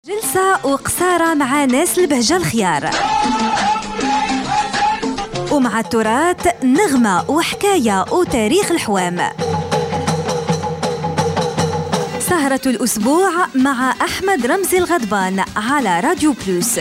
جلسة وقصارى مع ناس البهجة الخيار، ومع التراث نغمة وحكاية وتاريخ الحوام. سهرة الأسبوع مع أحمد رمزي الغضبان على راديو بلوس.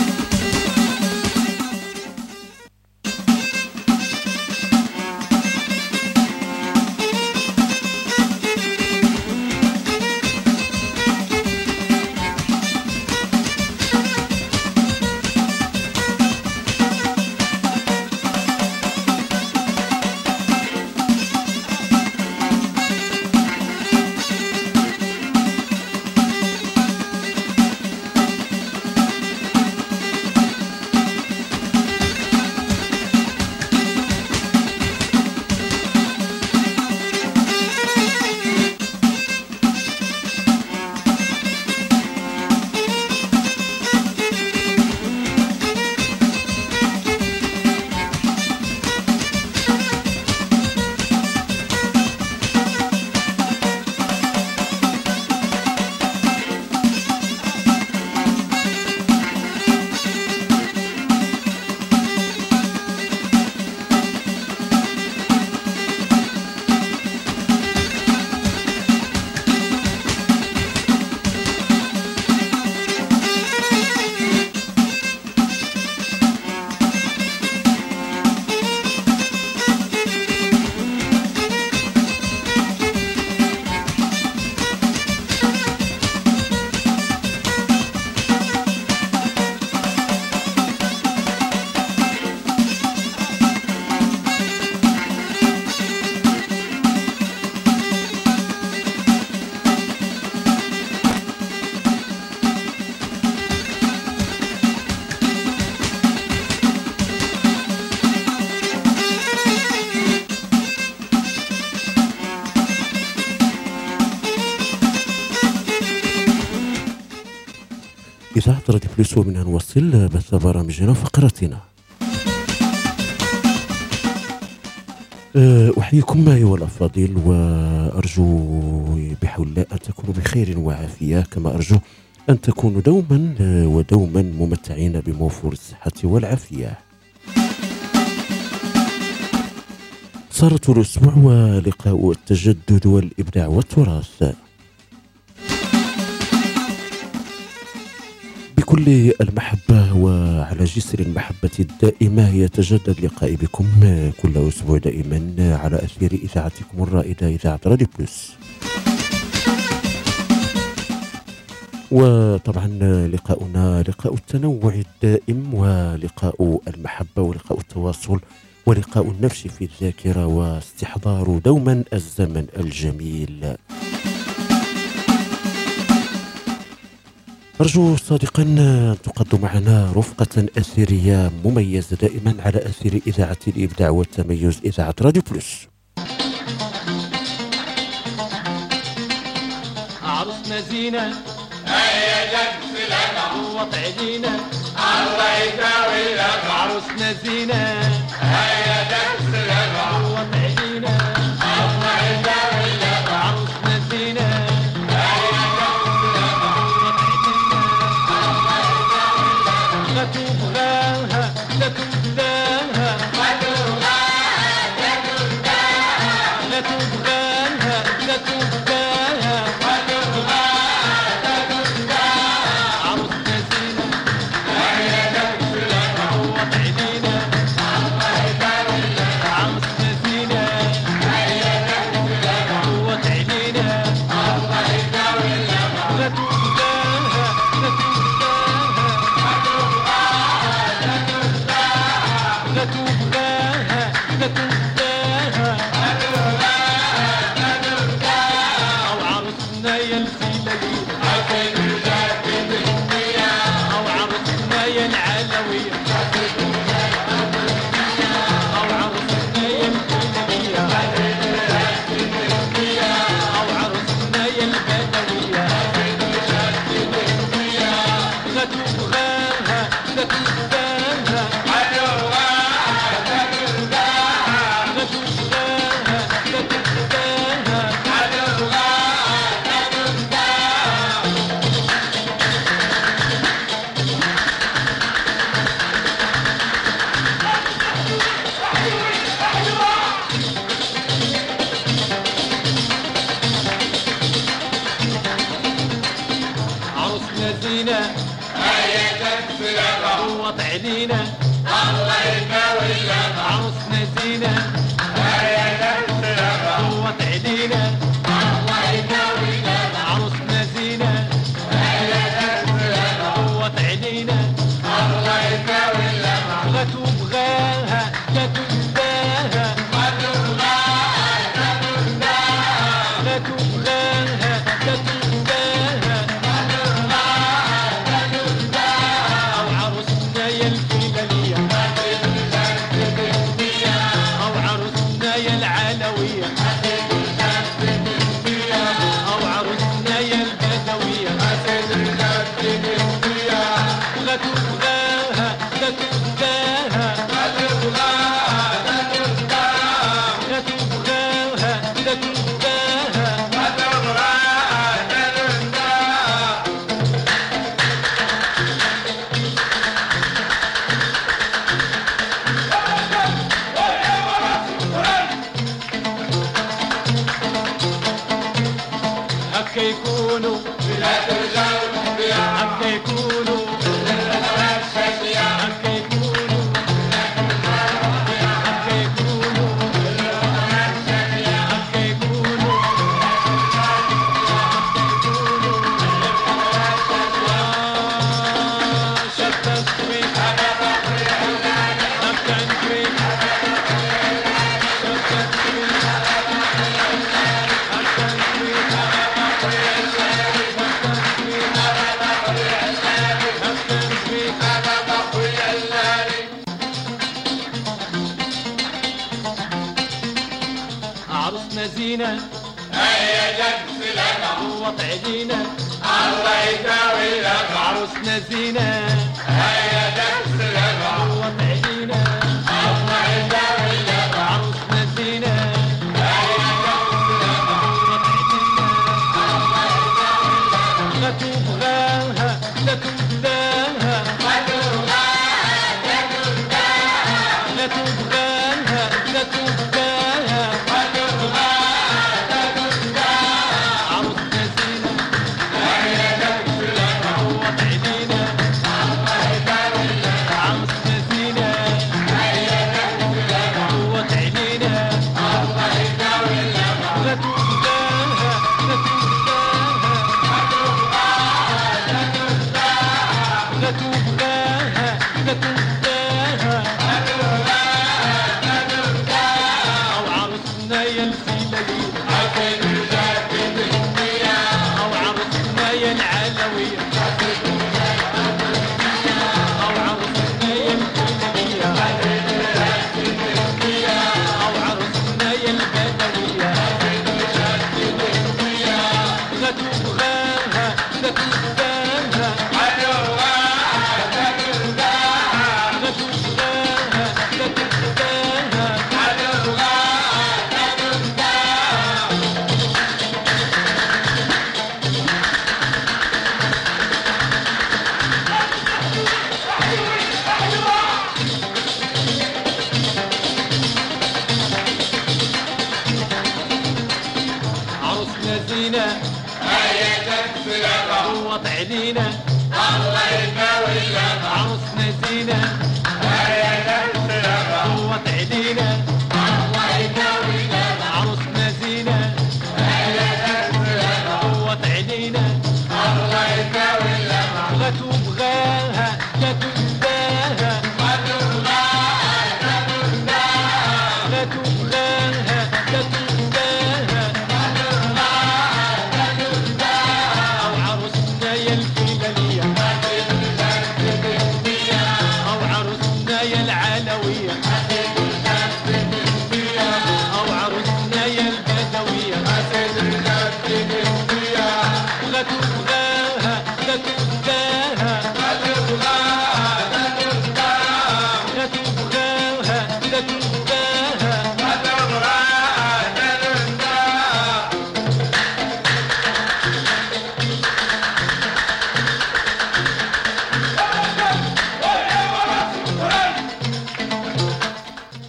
إذاعة راديو بلوس ومنها نوصل بث برامجنا وفقراتنا. أحييكم أيها الأفاضل، وأرجو بحول الله أن تكونوا بخير وعافية، كما أرجو أن تكونوا دوما ودوما ممتعين بموفور الصحة والعافية. صارت الأسبوع ولقاء التجدد والإبداع والتراث. بكل المحبة وعلى جسر المحبة الدائمة يتجدد لقائي بكم كل أسبوع دائما على أثير إذاعتكم الرائدة إذاعة راديو بلوس. وطبعا لقاؤنا لقاء التنوع الدائم، ولقاء المحبة، ولقاء التواصل، ولقاء النفس في الذاكرة، واستحضار دوما الزمن الجميل. أرجو صادقا أن تقضوا معنا رفقة أثيرية مميزة دائما على أثير إذاعة الإبداع والتميز إذاعة راديو بلوس. عروسنا زينة هيا جد سلامة وطعلينا الله يداوي لك. عروسنا زينة هيا جد سلامة وطعلينا الله يداوي لك. عروسنا زينة هيا جد سلامة وطعلينا الله يداوي لك. لا تبغاها لا تبغاها لا تبغاها لا تبغاها لا تبغاها عروسنا عروسنا زينة هيا تكفي صوت علينا الله يداوي لنا عروسنا زينة هيا تكفي صوت علينا الله يداوي لنا عروسنا زينة هيا تكفي صوت علينا الله يداوي لنا لا تبغاها لا تبغاها لا تبغاها لا تبغاها لا تبغاها أو عروسنا يا الفلانية أو عروسنا يا العلوية أو عروسنا يا البدوية لا تبغاها لا تبغاها لا تبغاها لا تبغاها لا تبغاها هكا يكونوا بلاد الرجال هكا يكونوا هكا يكونوا هكا يكونوا هكا يكونوا شتت بيك هكا نكريك شتت بيك هكا نكريك عروسنا زينة هيا جنس لنا صوت علينا الله يداوي لنا عروسنا زينة هيا جنس لنا صوت علينا الله يداوي لنا عروسنا زينة هيا جنس لنا صوت علينا الله يداوي لنا لا تبغاها لا تبغاها لا تبغاها لا تبغاها لا تبغاها عروسنا زينة هيا جنس لنا صوت علينا الله يداوي لنا عروسنا زينة هيا جنس لنا صوت علينا الله يداوي لنا لا تبغاها لا تبغاها لا تبغاها لا تبغاها أو عروسنا يا الفلانية أو عروسنا يا العلوية أو عروسنا يا الفلانية أو عروسنا يا البدوية لا تبغاها لا تبغاها لا تبغاها لا تبغاها عروسنا زينة هيا تكفي صوت علينا الله يداوي لنا عروسنا زينة هيا تكفي صوت علينا الله يداوي لنا عروسنا زينة هيا تكفي صوت علينا الله يداوي لنا لا تبغاها لا تبغاها لا تبغاها لا تبغاها لا تبغاها أو عروسنا يا الفلانية أو عروسنا يا العلوية أو عروسنا يا البدوية لا تبغاها لا تبغاها لا تبغاها لا تبغاها لا تبغاها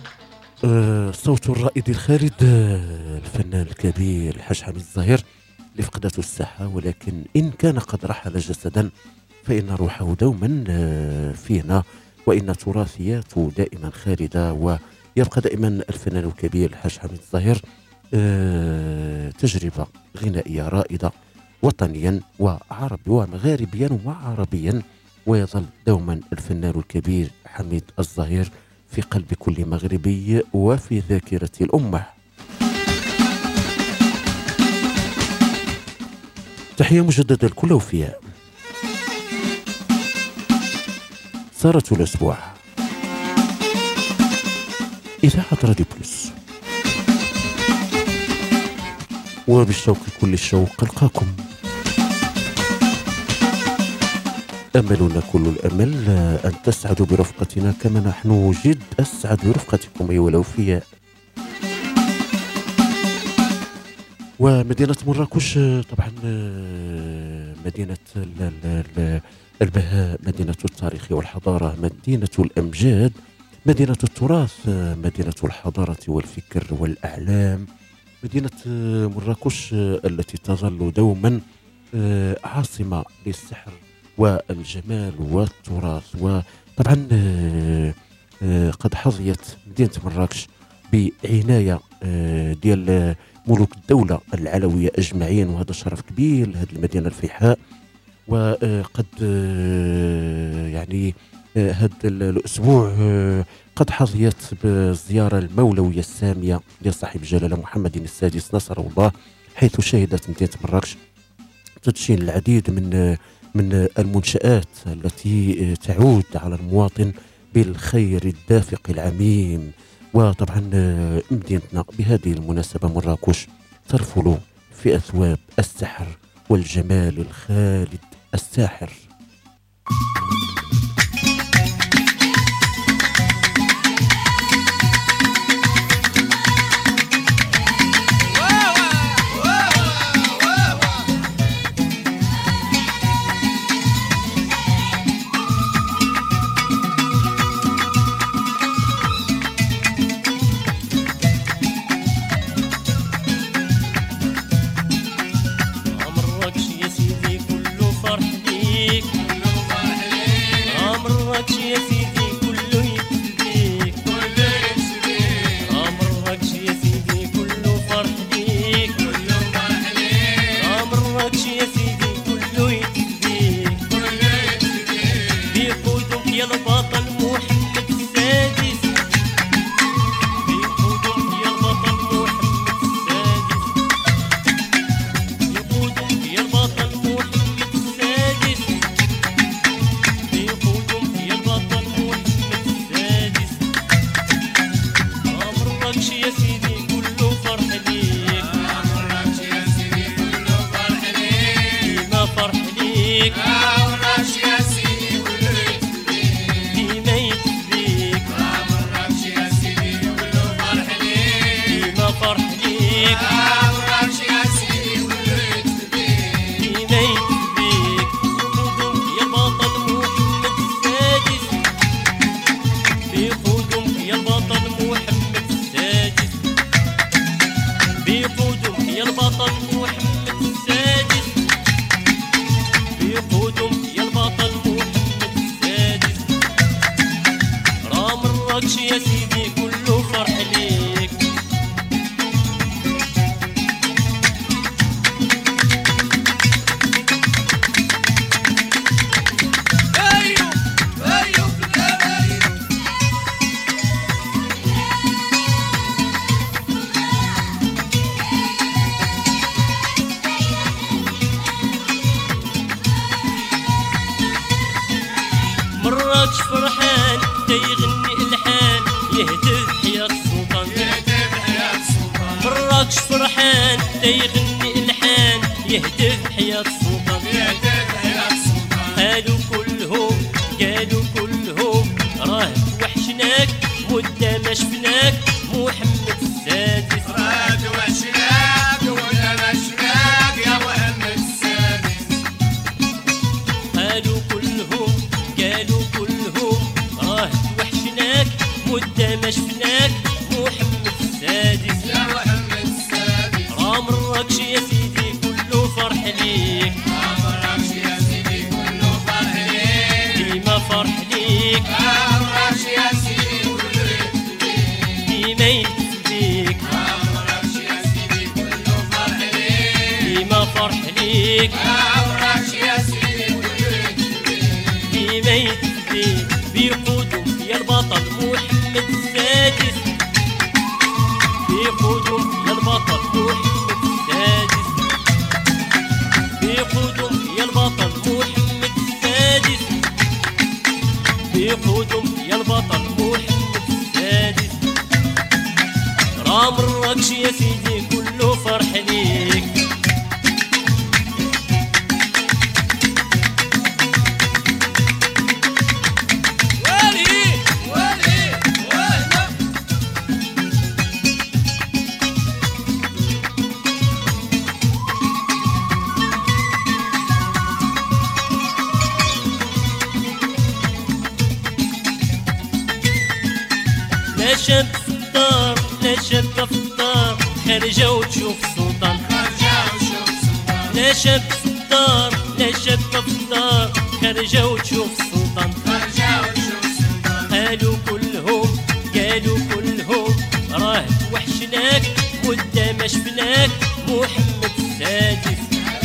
صوت الرائد الخالد الفنان الكبير الحاج حميد الظاهر لفقدته الساحة، ولكن إن كان قد رحل جسدا فإن روحه دوما فينا، وإن تراثياته دائما خالدة، ويبقى دائما الفنان الكبير الحاج حميد الظاهر تجربة غنائية رائدة وطنيا وعربي ومغاربيا وعربيا، ويظل دوما الفنان الكبير حميد الظاهر في قلب كل مغربي وفي ذاكرة الأمة. تحية مجددة لكل وفياء. سارة الأسبوع، إذاعة راديو بلس، وبالشوق كل الشوق ألقاكم. أملنا كل الأمل أن تسعدوا برفقتنا كما نحن جد أسعد برفقتكم أيها الأوفياء. ومدينة مراكش طبعا مدينة البهاء، مدينة التاريخ والحضارة، مدينة الأمجاد، مدينة التراث، مدينة الحضارة والفكر والأعلام، مدينة مراكش التي تظل دوما عاصمة للسحر والجمال والتراث. وطبعا قد حظيت مدينة مراكش بعناية ديال ملوك الدولة العلوية أجمعين، وهذا شرف كبير لهذه المدينة الفيحاء. وقد يعني هذا الأسبوع قد حظيت بالزيارة المولوية السامية لصاحب الجلالة محمد السادس نصره الله، حيث شهدت مدينة مراكش تدشين العديد من المنشآت التي تعود على المواطن بالخير الدافق العميم. وطبعا مدينتنا بهذه المناسبة مراكش ترفل في أثواب السحر والجمال الخالد الساحر. مراكش يا سيدي كله ليك ديما يتبين بيقودوا يا البطل محمد السادس بيقودوا يا البطل محمد السادس بيقودوا يا البطل محمد السادس بيقودوا يا البطل محمد السادس رام الركش يا سيدي كله فرح ليك لا شاب في الدار لا شابة في الدار خارجة وتشوف السلطان لا شاب في الدار لا شابة في الدار خارجة وتشوف السلطان قالوا كلهم راه توحشناك مدة ما شفناك محمد السادس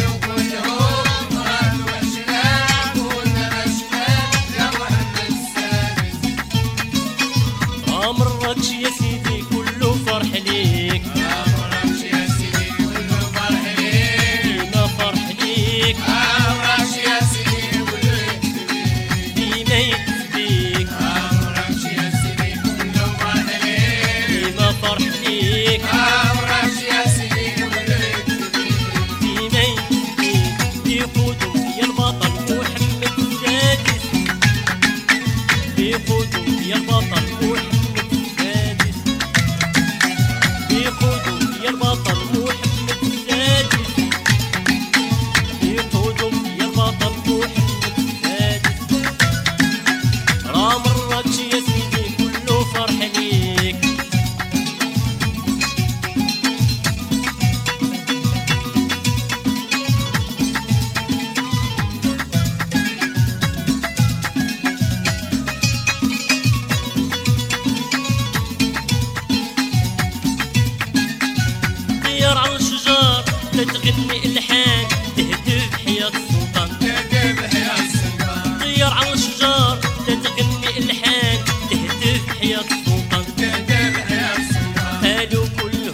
مركش يا سيدي كله فرح ليك مركش يا سيدي كله فرح ليك ديما فرح ليك مركش يا سيدي كله ديما يكفيك مركش يا سيدي كله فرح ليك ديما فرح ليك مركش يا سيدي كله ديما يكفيك بيقودوا يا البطل محمد السادس بيقودوا يا البطل محمد طير على الشجار تغني الحان تهتف حياة السلطان طير على الشجار تغني الحان تهتف حياة السلطان قالوا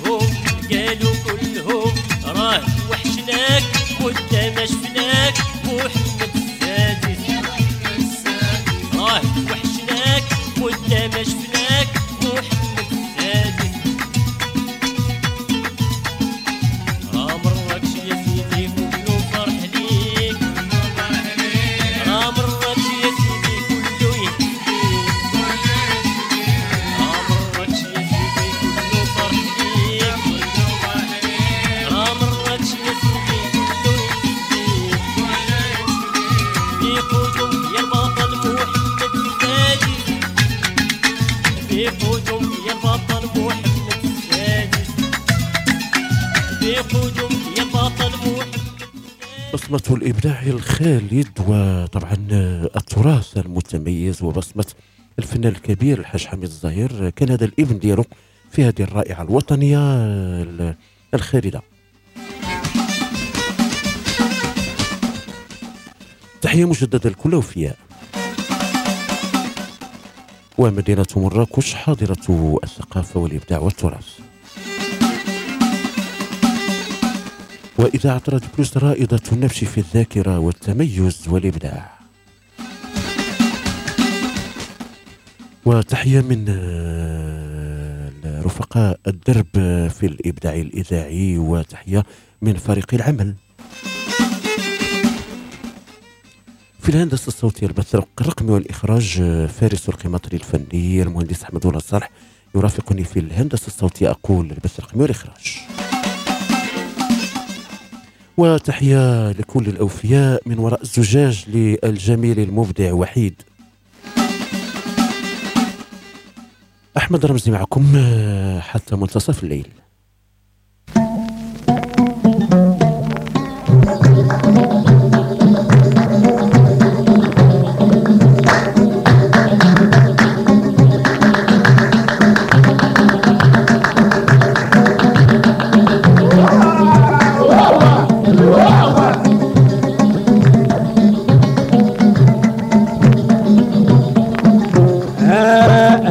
كلهم راه وحشناك مدة ما شفناك محمد السادس راه وحشناك مدة ما شفناك محمد السادس بيقودوا يا البطل محمد السادس بيقودوا يا البطل محمد بصمة الإبداع الخالد وطبعا التراث المتميز وبصمة الفنان الكبير الحاج حميد الزهير كان هذا الابن ديالو في هذه الرائعة الوطنية الخالدة. تحية مجددة لكل وفياء. ومدينة مراكش حاضرة الثقافة والإبداع والتراث. وإذاعة راديو بلوس رائدة النفس في الذاكرة والتميز والإبداع. وتحية من رفقاء الدرب في الإبداع الإذاعي وتحية من فريق العمل. في الهندسة الصوتية البث الرقمي والإخراج فارس القماطري الفني المهندس أحمد الله صالح يرافقني في الهندسة الصوتية أقول البث الرقمي والإخراج. وتحية لكل الأوفياء من وراء الزجاج للجميل المبدع وحيد. أحمد رمزي معكم حتى منتصف الليل.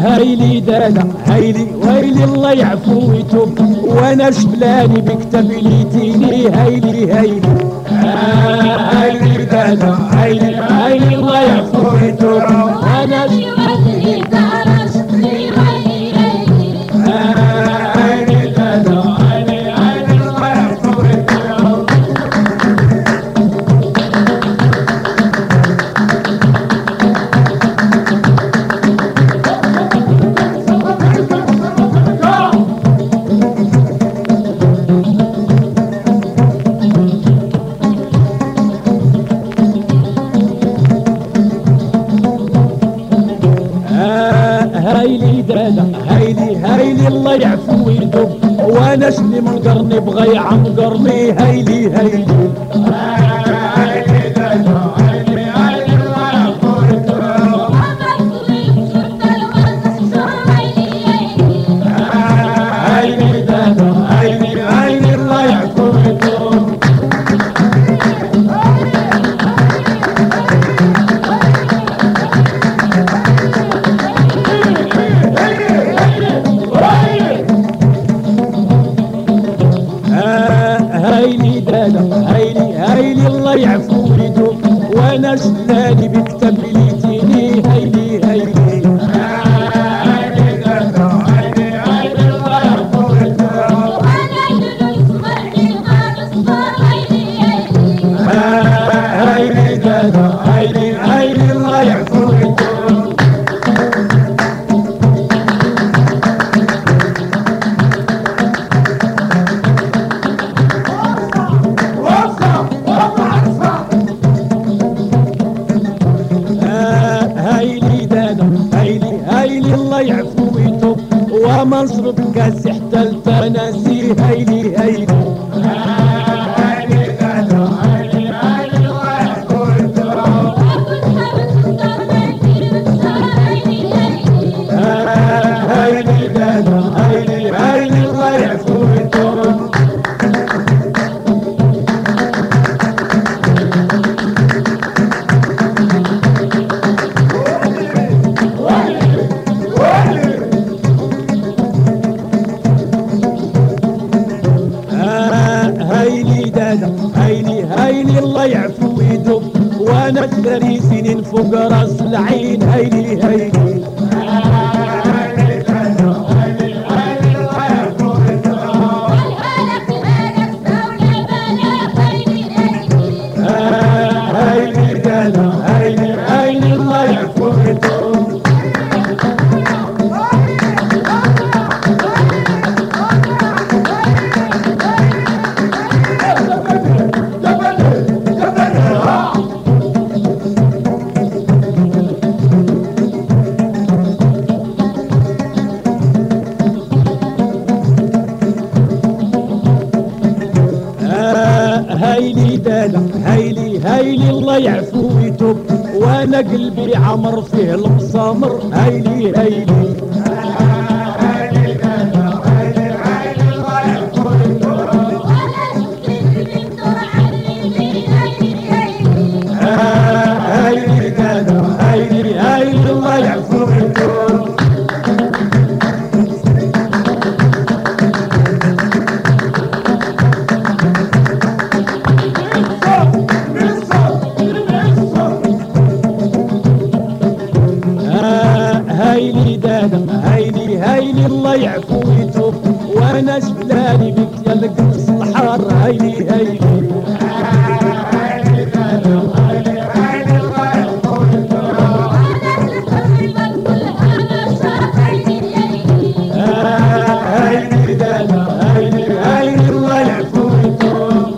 هايلي دادا هايلي ويلي الله يعفو ويتوب وانا شبلاني بكتب ليتيني هايلي هايلي هايلي دادا هايلي هايلي الله يعفو ويتوب وانا شبلاني هايلي دادا هايلي هايلي الله يعفو ويتوب هايلي دادا هايلي هايلي الله يعفو ويدوب وانا شني منقرني بغى يعمقرني هايلي هايلي هايلي دادا هايلي هايلي الله يعفو ويدوب هايلي دادا هايلي هايلي الله يعفو ويدوب هايلي دادا هايلي هايلي الله يعفو ويدوب وانا شلالي بكتب ليتيني هايلي هايلي هايلي دادا هايلي هايلي الله يعفو ويدوب هايلي دادا هايلي هايلي الله يعفو ويدوب هايلي دادا هايلي هايلي الله يعفو ويتوب ومنصرف كاس حتى التناسي هايلي هايلي هايلي دادا هايلي هايلي الله يعفو ويتوب هايلي دادا هايلي هايلي الله يعفو ويتوب هايلي دادا هايلي هايلي الله يعفو ويدوب وانا 3 سنين فوق راس العين هايلي هايلي هايلي دادا هايلي هايلي الله يعفو ويدوب هايلي دادا هايلي هايلي الله يعفو ويدوب هايلي دادا هايلي هايلي الله يعفو ويتوب وانا قلبي عمر فيه المسامر هايلي هايلي هايلي دادا هايلي هايلي الله يعفو ويتوب هايلي دادا هايلي هايلي الله يعفو ويتوب هايلي دادا هايلي هايلي الله يعفو ويتوب وانا شبلاني بك يا القرص الحار هايلي هايلي هايلي دادا هايلي هايلي الله يعفو ويتوب هايلي دادا هايلي هايلي الله يعفو ويتوب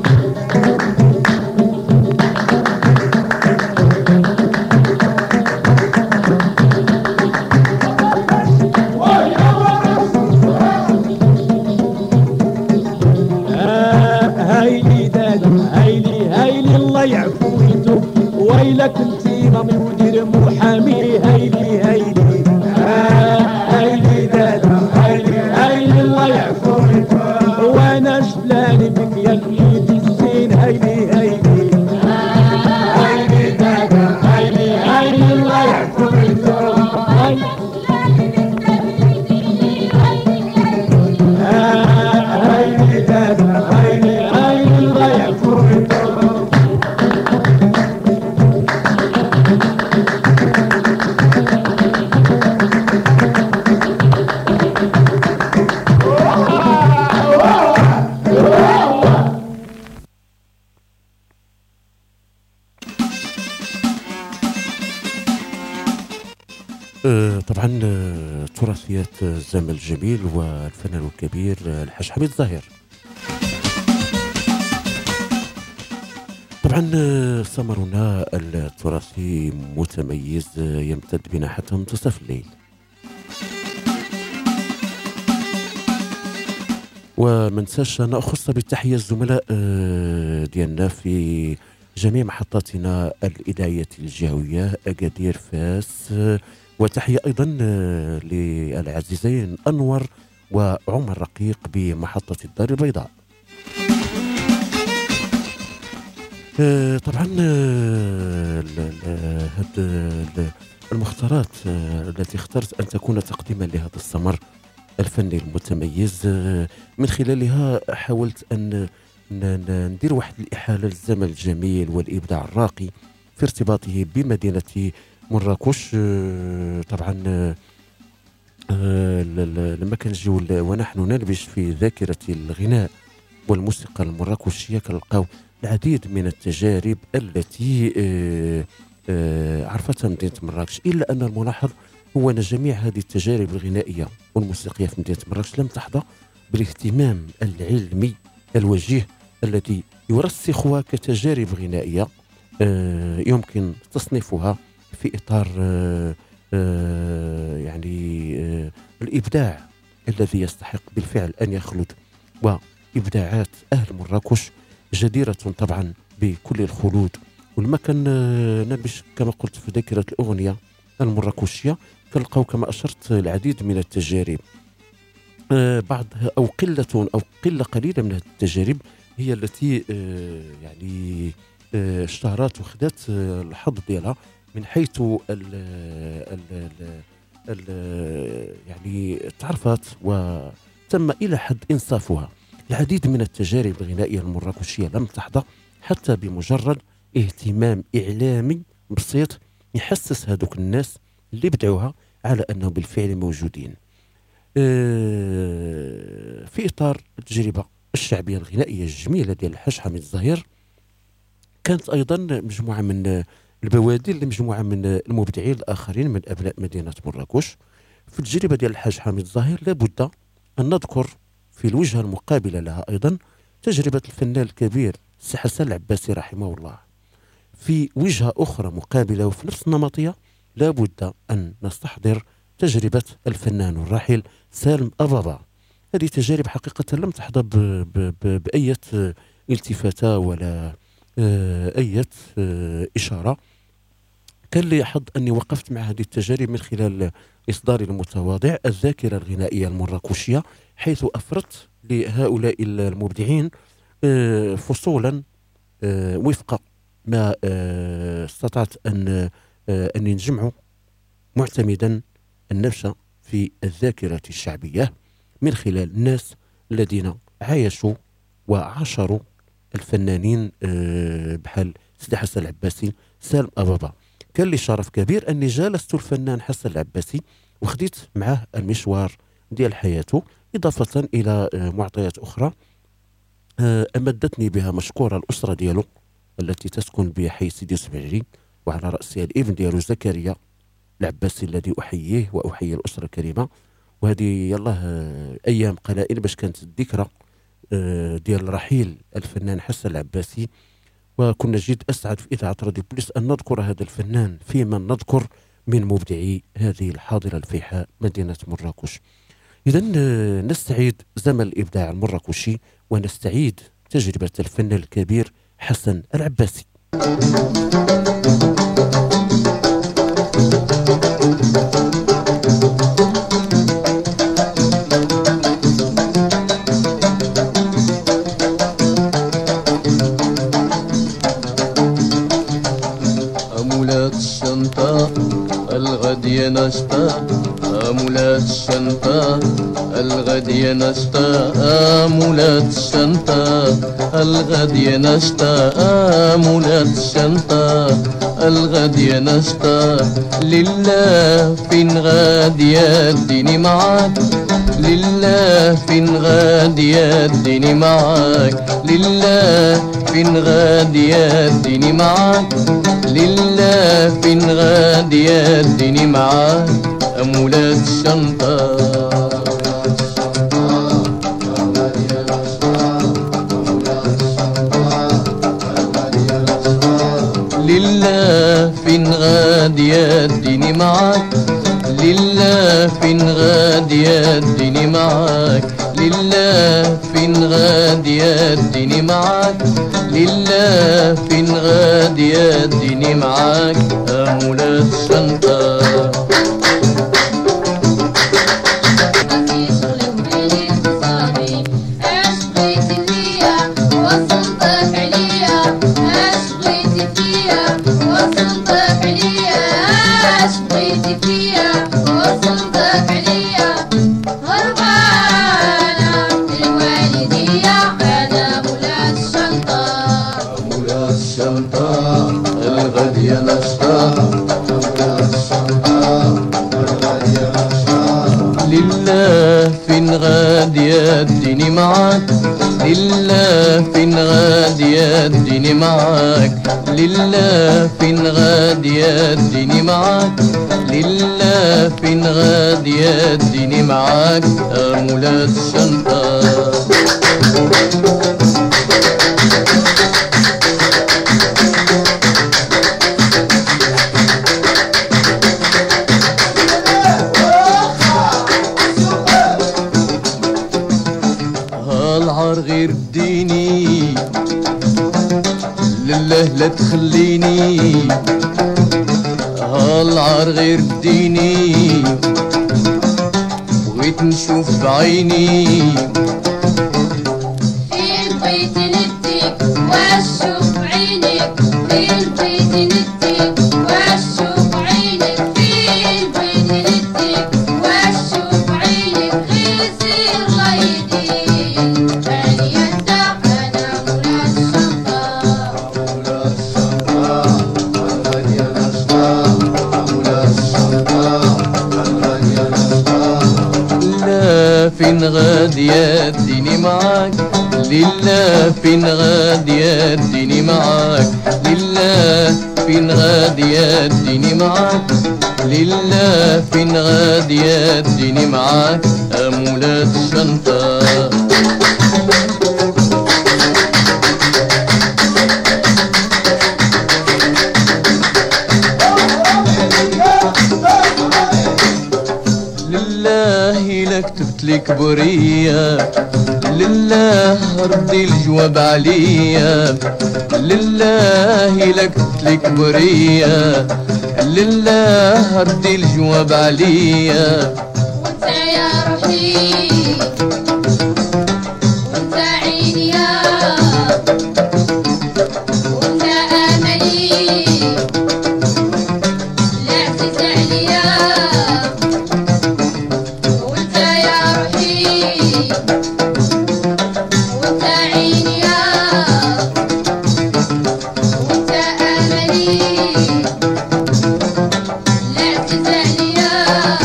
هايلي دادا هايلي هايلي الله يعفو ويتوب ويلك انتي مامي ودير محامي هايلي هايلي هايلي دادا هايلي هايلي الله يعفو ويتوب وانا شبلاني بك يا وليدي الزين هايلي هايلي هايلي دادا هايلي هايلي الله يعفو ويتوب طبعا تراثيات الزمن الجميل والفنان الكبير الحاج حميد الظاهر. طبعا سمرنا التراثي متميز يمتد بنا حتى منتصف الليل، وما ننساش نخص بالتحيه الزملاء ديالنا في جميع محطاتنا الإذاعية الجهوية أكادير، فاس، وتحية أيضا للعزيزين أنور وعمر رقيق بمحطة الدار البيضاء. طبعا المختارات التي اخترت أن تكون تقديما لهذا السمر الفني المتميز، من خلالها حاولت أن ندير واحد الإحالة للزمن الجميل والإبداع الراقي في ارتباطه بمدينة مراكش. طبعا لما كنجيو ونحن نلبش في ذاكرة الغناء والموسيقى المراكشية كنلقاو العديد من التجارب التي عرفتها مدينة مراكش، إلا أن الملاحظ هو أن جميع هذه التجارب الغنائية والموسيقية في مدينة مراكش لم تحظى بالاهتمام العلمي الوجيه الذي يرسخها كتجارب غنائية يمكن تصنيفها في إطار الإبداع الذي يستحق بالفعل أن يخلد، وإبداعات أهل مراكش جديرة طبعا بكل الخلود. ولما كان نلبش كما قلت في ذاكرة الأغنية المراكشية كنلقاو كما أشرت العديد من التجارب، بعض أو قلة قليلة من هذه التجارب هي التي اشتهرت وخدت الحظ ديالها من حيث تعرفت وتم إلى حد إنصافها. العديد من التجارب الغنائية المراكشية لم تحظى حتى بمجرد اهتمام إعلامي بسيط يحسس هذوك الناس اللي بدعوها على أنهم بالفعل موجودين. في إطار التجربة الشعبية الغنائية الجميلة ديال الحاج حميد الظاهر، كانت أيضا مجموعة من البوادر لمجموعة من المبدعين الآخرين من أبناء مدينة مراكش. في التجربة ديال الحاج حميد الظاهر لابد أن نذكر في الوجهة المقابلة لها أيضا تجربة الفنان الكبير سي حسن العباسي رحمه الله. في وجهة أخرى مقابلة وفي نفس النمطية لابد أن نستحضر تجربة الفنان الراحل سالم أبابا. هذه تجارب حقيقة لم تحظى بأية التفاتة ولا أية إشارة. كان لي حظ أني وقفت مع هذه التجارب من خلال إصداري المتواضع الذاكرة الغنائية المراكشية، حيث أفردت لهؤلاء المبدعين فصولا وفق ما استطعت أن نجمع، معتمدا النفس في الذاكرة الشعبية من خلال الناس الذين عايشوا وعاشروا الفنانين بحال سيدي حسن العباسي، سالم أبابا. كان لي شرف كبير أني جالست الفنان حسن العباسي وخديت معه المشوار ديال حياته، إضافة إلى معطيات أخرى أمدتني بها مشكورة الأسرة ديالو التي تسكن بحي سيدي سبعري، وعلى رأسها الابن ديالو زكريا العباسي الذي أحييه وأحيي الأسرة الكريمة. وهذه يلا أيام قلائل باش كانت الذكرى ديال رحيل الفنان حسن العباسي، وكنا جد أسعد في إذاعة راديو بليس أن نذكر هذا الفنان فيما نذكر من مبدعي هذه الحاضرة الفيحاء مدينة مراكش. إذن نستعيد زمن الإبداع المراكشي ونستعيد تجربة الفنان الكبير حسن العباسي. أمولات الشنطة الغدية نشطة، أمولات الشنطة الغدية نشطة، أمولات الشنطة الغدية نشطة، أمولات الشنطة الغدية نشطة. لله فين غادية اديني معاك، لله فين غادية اديني معاك، لله فين غادية اديني معاك، لله فين غادي يديني معاك أمولات الشنطة لله فين غادي يديني معاك لله فين غادي يديني معاك لله فين غادي يديني معاك لله فين غادي يديني معاك أمولات الشنطة لله فين غادي يديني معاك لله فين غادي يديني معاك لله فين غادي يديني معاك لله فين غادي يديني معاك أمولات الشنطة غير بديني لله لا تخليني هالعار غير بديني بغيت نشوف بعيني فين بغيت نديك واشوف عينك فين بغيت نديك واشوف عينك فين بغيت نديك واشوف عينك غير سير الله يديك فين غادي يديني معاك لله فين غادي يديني معاك لله فين غادي يديني معاك لله فين غادي يديني معاك أمولات الشنطة لله لك كتبت لك برية لله ردي الجواب عليا لله لك كتبت لك برية لله ردي الجواب عليا وانت يا روحي وانت عيني يا وانت املي لا عزيز عليا وانت يا روحي وانت عيني يا وانت املي لا عزيز عليا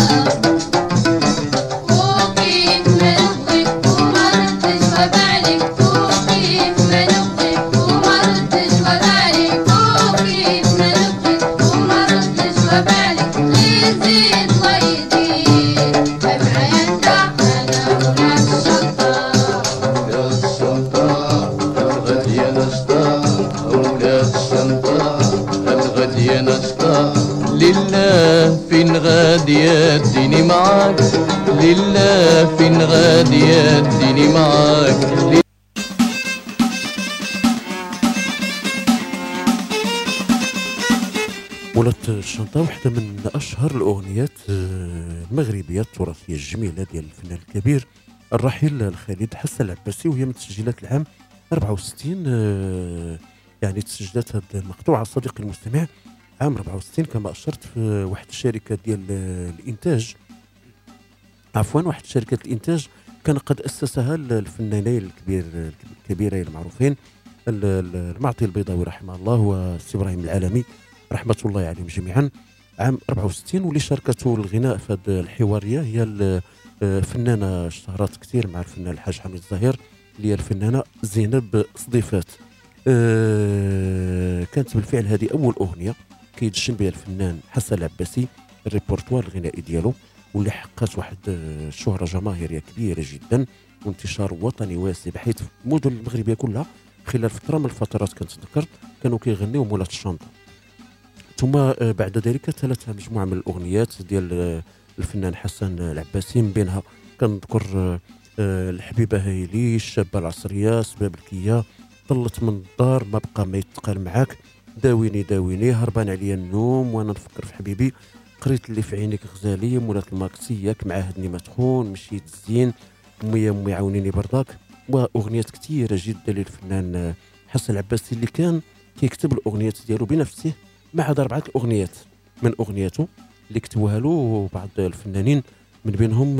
وكيف ما نبغيك وما ردش وبالك وكيف ما نبغيك وما ردش وبالك وكيف ما نبغيك وما ردش وبالك غير زيد الله يديك معايا انت انا ولاك الشنطه أولاد الشنطة الغدية نشطة أولاد الشنطة الغدية نشطة لله فين غادي يديني معاك لله فين غادي يديني معاك ولات الشنطة واحدة من أشهر الأغنيات المغربية التراثية الجميلة ديال الفنان الكبير الراحل الخالد حسن العباسي، وهي من تسجيلات العام 64. يعني تسجيلات هذه المقطوعة صديقي المستمع عام 64 كما أشرت في واحد الشركة ديال الإنتاج، واحد شركة الإنتاج كان قد أسسها الفنانين الكبيرين المعروفين المعطي البيضاوي رحمه الله وسي إبراهيم العالمي رحمة الله عليهم جميعا عام 64. واللي شاركته الغناء في هذه الحوارية هي الفنانة اشتهرت كثير مع الفنان الحاج حميد الظاهر اللي هي الفنانة زينب صديفات. كانت بالفعل هذه أول أغنية كيدشن بها الفنان حسن العباسي الريبورتوار الغنائي ديالو، واللي حققت واحد شهره جماهيريه كبيره جدا وانتشار وطني واسع، بحيث في المدن المغربيه كلها خلال فتره من الفترات كنتذكر كانوا كيغنيو مولات الشنطه. ثم بعد ذلك تلتها مجموعه من الاغنيات ديال الفنان حسن العباسي، من بينها كنذكر الحبيبه هايلي، الشابه العصريه، سباب الكيه، طلت من الدار، ما بقى ما يتقال معاك، داويني داويني، هربان عليا النوم وانا نفكر في حبيبي، قريت اللي في عينيك غزالي، مولات الماكسي، ياك معاهدني ما تخون، مشيت الزين، امي امي عاونيني برضاك، واغنيات كثيره جدا للفنان حسن العباسي اللي كان كيكتب الاغنيات ديالو بنفسه، ما عدا 4 الاغنيات من اغنياته اللي كتبوها له بعض الفنانين، من بينهم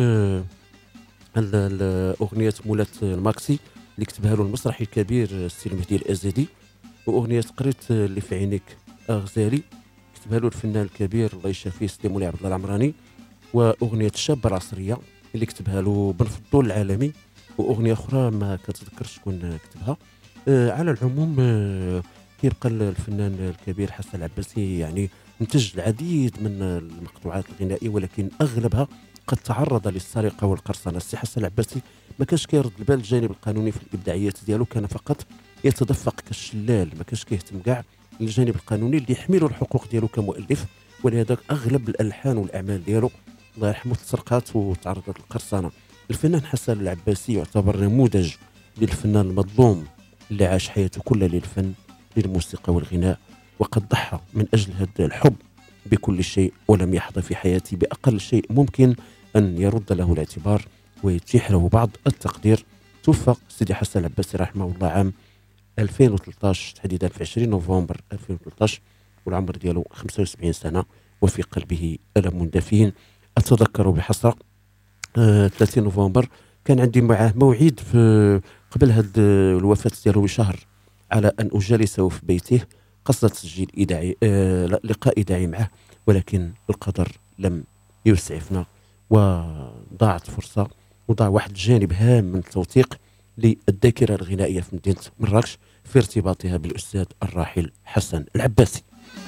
الاغنيات مولات الماكسي اللي كتبها له المسرحي الكبير السي المهدي الازدي، واغنيه قريت اللي في عينيك غزالي كتبها له الفنان الكبير الله يشافيه سيدي مولاي عبد الله العمراني، واغنيه الشابه العصريه اللي كتبها له بن فضول العالمي، واغنيه اخرى ما كتذكرش شكون كتبها. على العموم كيبقى الفنان الكبير حسن العباسي يعني منتج العديد من المقطوعات الغنائيه، ولكن اغلبها قد تعرض للسرقه والقرصنه. السي حسن العباسي ما كانش كيرد البال الجانب القانوني في الابداعيات ديالو، كان فقط يتدفق كالشلال، ما كانش كيهتم كاع للجانب القانوني اللي يحملوا الحقوق ديالو كمؤلف، ولهذا اغلب الالحان والاعمال ديالو الله يرحمه تسرقات وتعرضت للقرصنه. الفنان حسن العباسي يعتبر نموذج للفنان المظلوم اللي عاش حياته كلها للفن، للموسيقى والغناء، وقد ضحى من اجل هذا الحب بكل شيء، ولم يحظى في حياته باقل شيء ممكن ان يرد له الاعتبار ويتيح له بعض التقدير. توفى سيدي حسن العباسي رحمه الله عام 2013 تحديدا في 20 نوفمبر 2013، والعمر ديالو 75 سنه، وفي قلبه الم دفين. اتذكر بحسره 30 نوفمبر كان عندي معاه موعد في قبل هذه الوفاه ديالو بشهر على ان اجالسه في بيته قصد تسجيل اذاعي لقاء اذاعي معه، ولكن القدر لم يسعفنا وضاعت فرصه، وضاع واحد الجانب هام من التوثيق للذاكره الغنائيه في مدينه مراكش في ارتباطها بالاستاذ الراحل حسن العباسي.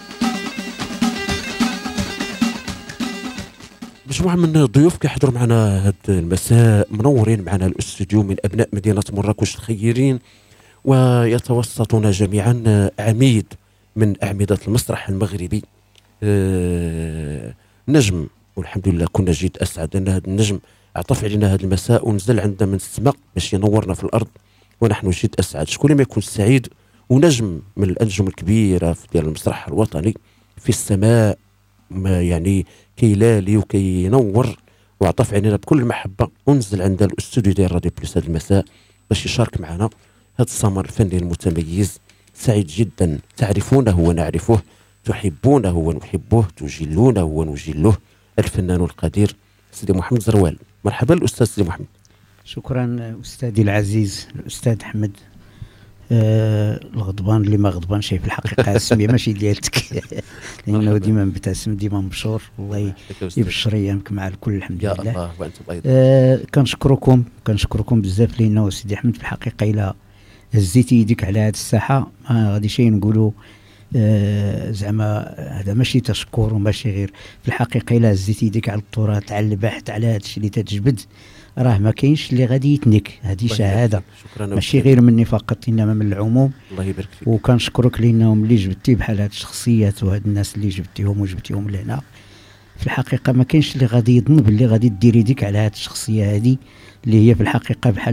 مجموعه من الضيوف كيحضروا معنا هذا المساء، منورين معنا الاستوديو من ابناء مدينه مراكش الخيرين، ويتوسطنا جميعا عميد من اعمده المسرح المغربي، نجم، والحمد لله كنا جد اسعد ان هذا النجم عطف علينا هذا المساء ونزل عندنا من السماء باش ينورنا في الارض، ونحن جد اسعد. شكون ما يكون سعيد ونجم من الانجم الكبيره ديال المسرح الوطني في السماء، ما يعني كيلالي وكينور وعطف علينا بكل محبه، ونزل عندنا الاستوديو ديال راديو بلوس هذا المساء باش يشارك معنا هذا السمر الفني المتميز. سعيد جدا، تعرفونه ونعرفه، تحبونه ونحبه، تجلونه ونجله، الفنان القدير سيدي محمد زروال. مرحبا الاستاذ سيدي محمد. شكرا استاذي العزيز الاستاذ احمد الغضبان اللي ما غضبان شيء في الحقيقه السميه ماشي ديالتك لانه ديما مبتسم ديما مبشور، الله يبشر ايامك مع الكل الحمد لله. يا الله وانتم ايضا. كنشكركم بزاف، لانه سيدي احمد في الحقيقه الى هزيتي يديك على هذه الساحه ما غادي شي نقولوا زعما هذا ماشي تشكر وماشي غير، في الحقيقه الى هزيتي يديك على التراث، على البحث، على هذا الشيء اللي تتجبد، راه ما كاينش اللي غادي يتنك. هذه شهاده ماشي غير مني فقط انما من العموم. الله يبارك فيك. وكنشكرك لانهم اللي جبتي بحال هاد الشخصيات وهاد الناس اللي جبتيهم وجبتيهم لهنا، في الحقيقه ما كاينش اللي غادي يظن باللي غادي ديري يديك على هاد الشخصيه هذه اللي هي في الحقيقه بحال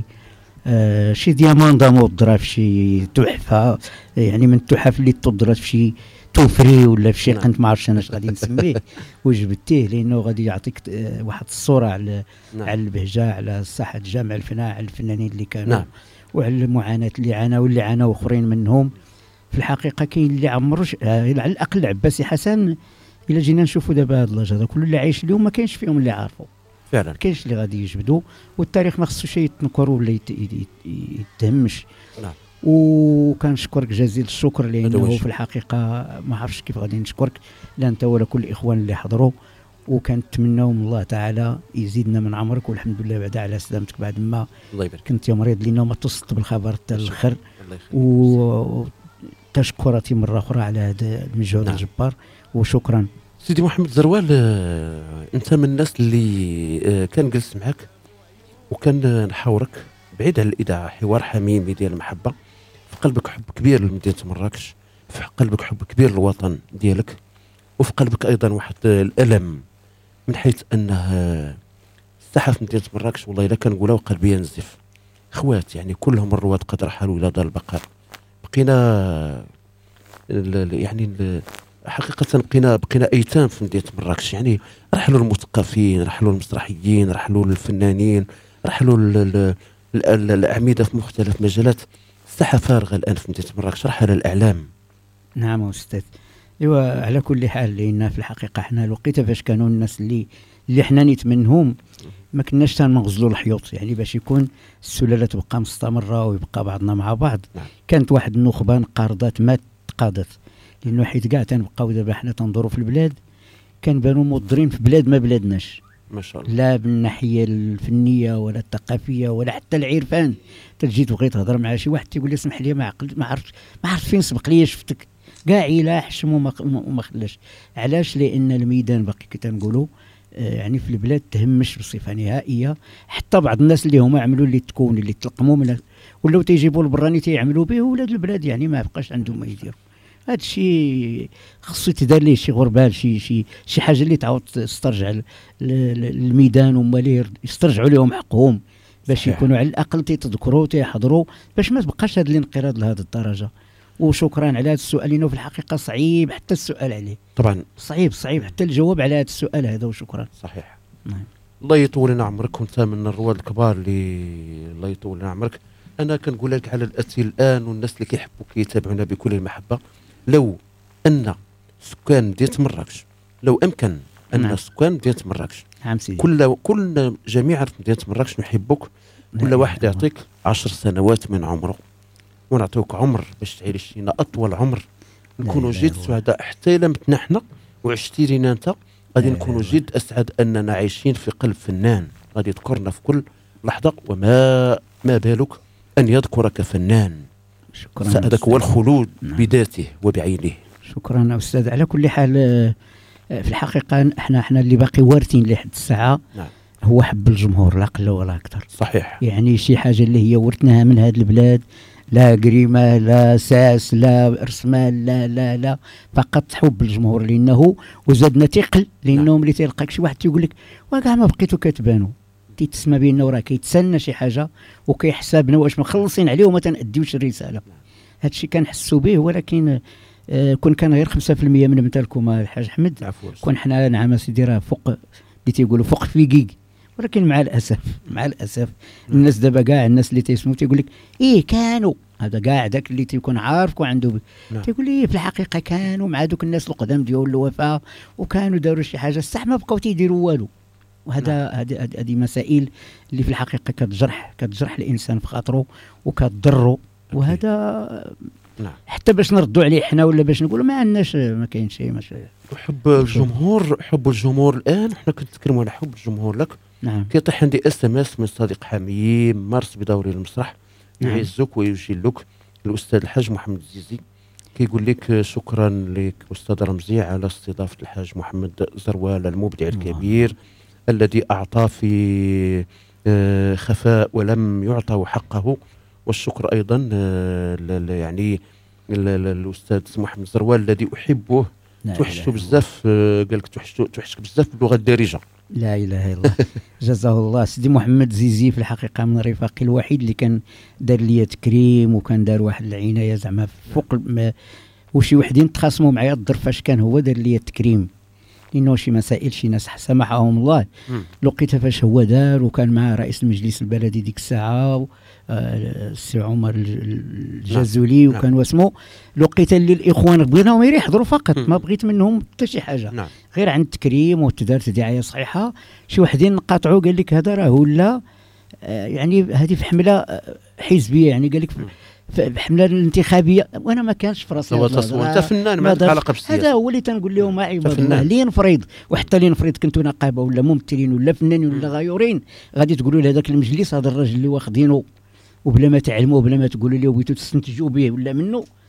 شي ديامون دامور ضرب في شي تحفه، يعني من التحف اللي تضرب في شي توفري ولا في شي قنت ما عرفتش انا اش غادي نسميه وجبتيه، لانه غادي يعطيك واحد الصوره على البهجه، على صحه جامع الفناء، على الفنانين اللي كانوا وعلى المعاناه اللي عانوا واللي عانوا اخرين منهم. في الحقيقه كاين اللي عمروش على الاقل العباسي حسن الا جينا نشوفوا دابا هاد اللاج كل اللي عايش اليوم ما كاينش فيهم اللي عارفوا فعلا، كاينش اللي غادي يجبدوا، والتاريخ ما خصوش يتنكر ولا يتهمش. نعم. وكنشكرك جزيل الشكر لانه في الحقيقه ما عرفتش كيف غادي نشكرك، لا انت ولا كل الاخوان اللي حضروا، وكنتمناو من الله تعالى يزيدنا من عمرك، والحمد لله بعد على سلامتك بعد ما الله يبارك كنت مريض، لانه ما تصلت بالخبر حتى الاخر. تشكرتي مرة أخرى على هذا المجهود نعم. الجبار، وشكرا. سيدي محمد زروال، انت من الناس اللي كان جلس معك وكان نحاورك بعيد عن الاذاعه، حوار حميمي ديال المحبه، في قلبك حب كبير لمدينه مراكش، في قلبك حب كبير للوطن ديالك، وفي قلبك ايضا واحد الالم من حيث انه الساحه في مدينه مراكش والله الا كنقولها وقلبي ينزف. خوات يعني كلهم الرواد قد رحلوا الى دار البقاء، بقينا حقيقة بقينا أيتام في مدينة مراكش. يعني رحلوا المثقفين، رحلوا المسرحيين، رحلوا الفنانين، رحلوا الأعمدة في مختلف مجالات. الساحة فارغة الآن في مدينة مراكش، رحل الأعلام. نعم أستاذ. ايوا على كل حال، لان في الحقيقه حنا الوقيته فاش كانوا الناس اللي حنا نتمنهم ما كناش تنغزلوا الحيوط، يعني باش يكون السلاله تبقى مستمره ويبقى بعضنا مع بعض. نعم. كانت واحد النخبه انقرضت ما تقاضت، لانه حيت كاع تنبقاو دابا حنا تنظروا في البلاد كنبانوا مضرين في بلاد ما بلادناش، ما شاء الله. لا بالناحيه الفنيه ولا الثقافيه ولا حتى العرفان. تجي تبغي تهضر مع شي واحد تيقول لي اسمح لي ما عرفت فين سبق لي شفتك، كاع الا حشم وما خلاش. علاش؟ لان الميدان باقي كتنقولوا يعني في البلاد تهمش بصفه نهائيه. حتى بعض الناس اللي هما عملوا اللي تكون اللي تلقموا من ولاو تيجيبوا البراني تيعملوا به ولاد البلاد، يعني ما بقاش عندهم ما يديروا. هذا الشيء خصو يتدار ليه شي غربال، شي حاجه اللي تعاود تسترجع الميدان، وما اللي يسترجعوا لهم حقهم باش يكونوا على الاقل تيتذكروا تيحضروا، باش ما تبقاش هذا الانقراض لهذه الدرجه. وشكرا على هذا السؤال، لانه في الحقيقه صعيب حتى السؤال عليه، طبعا صعيب حتى الجواب على هذا السؤال هذا. وشكرا. صحيح. نعم. الله يطول لنا عمرك، وانت من الرواد الكبار اللي الله يطول لنا عمرك. انا كنقول لك على الاسئله الان، والناس اللي كيحبوا كيتابعونا بكل المحبه، لو ان سكان مدينه مراكش، لو امكن ان نعم. سكان مدينه مراكش نعم سيدي. كل جميعا في مدينه مراكش نحبك، كل واحد يعطيك 10 سنوات من عمره، ونعطيوك عمر باش تعيش لنا اطول عمر، نكونوا جد سعداء. حتى الا متنا حنا وعشتي لينا انت، غادي نكونوا جد اسعد اننا عايشين في قلب فنان غادي يذكرنا في كل لحظه، وما بالك ان يذكرك فنان. شكرا. هذاك هو الخلود نعم. بذاته وبعينه. شكرا استاذ. على كل حال في الحقيقه احنا اللي باقي وارثين لحد الساعه نعم. هو حب الجمهور، لا قل ولا اكثر. صحيح. يعني شي حاجه اللي هي ورثناها من هذه البلاد، لا قريمه لا ساس لا رسمال لا لا لا، فقط حب الجمهور. لانه وزادنا تيقل، لانه ملي تيلقاك شي واحد تيقول لك وكاع ما بقيتو كتبانوا، تسمى بانه راه كيتسنى شي حاجه وكيحسابنا واش مخلصين عليه وما تنأديوش الرساله. هذا الشيء كنحسوا به، ولكن كون كان غير 5% من امثالكم الحاج احمد، كون حنا نعم سيدي راه فوق اللي تيقولوا فوق في كيك. ولكن مع الاسف الناس دابا كاع الناس اللي تيسموا تيقول لك ايه كانوا، هذا كاع داك اللي تيكون عارف وعنده تيقول لي في الحقيقه كانوا مع دوك الناس القدام ديال الوفاء، وكانوا داروا شي حاجه الصح ما بقاو تيديروا والو. وهذا هذه مسائل اللي في الحقيقه كتجرح الانسان في خاطره وكتضره. وهذا نعم. حتى باش نردوا عليه حنا ولا باش نقولوا ما عندناش، ما كاين شيء. حب الجمهور الان حنا كنتكلموا على حب الجمهور لك. نعم. كيطيح عندي SMS من صديق حميم مارس بدوري المسرح، نعم. يعزك ويجلك الاستاذ الحاج محمد الزيزي، كيقول لك شكرا لك استاذ رمزي على استضافه الحاج محمد زروال المبدع الكبير الذي اعطى في خفاء ولم يعطى حقه. والشكر ايضا يعني الاستاذ محمد زروال الذي احبه، توحشت بزاف، قال لك توحشتك بزاف باللغه الدارجه. لا اله الا الله. جزاه الله. سيدي محمد زيزي في الحقيقه من رفاقي الوحيد اللي كان دار لي تكريم، وكان دار واحد العنايه زعما فوق وشي وحدين تخاصموا معايا الظرف فاش كان هو دار لي التكريم، لانه شي مسائل شي ناس سامحهم الله. لقيت فاش هو دار، وكان مع رئيس المجلس البلدي ديك الساعه السي عمر الجازولي، وكان واسمو. لقيت اللي الاخوان بغيناهم غير يحضروا فقط، ما بغيت منهم حتى شي حاجه، غير عن التكريم وتدارت دعايه صحيحه. شي وحدين قاطعوا قال لك هذا راه ولا يعني هذه في حمله حزبيه، يعني قال لك في حمله الانتخابيه، وانا ما كانش في راسي. انت فنان ما عندك علاقه بالسياسه. هذا هو اللي تنقول لهم عباد الله اللي نفرض، وحتى اللي نفرض كنتوا نقابه ولا ممثلين ولا فنانين ولا غيورين، غادي تقولوا لهذاك المجلس هذا الراجل اللي واخدينه وبلا ما تعلموا وبلا ما تقولوا له بغيتوا تستنتجوا به ولا منه،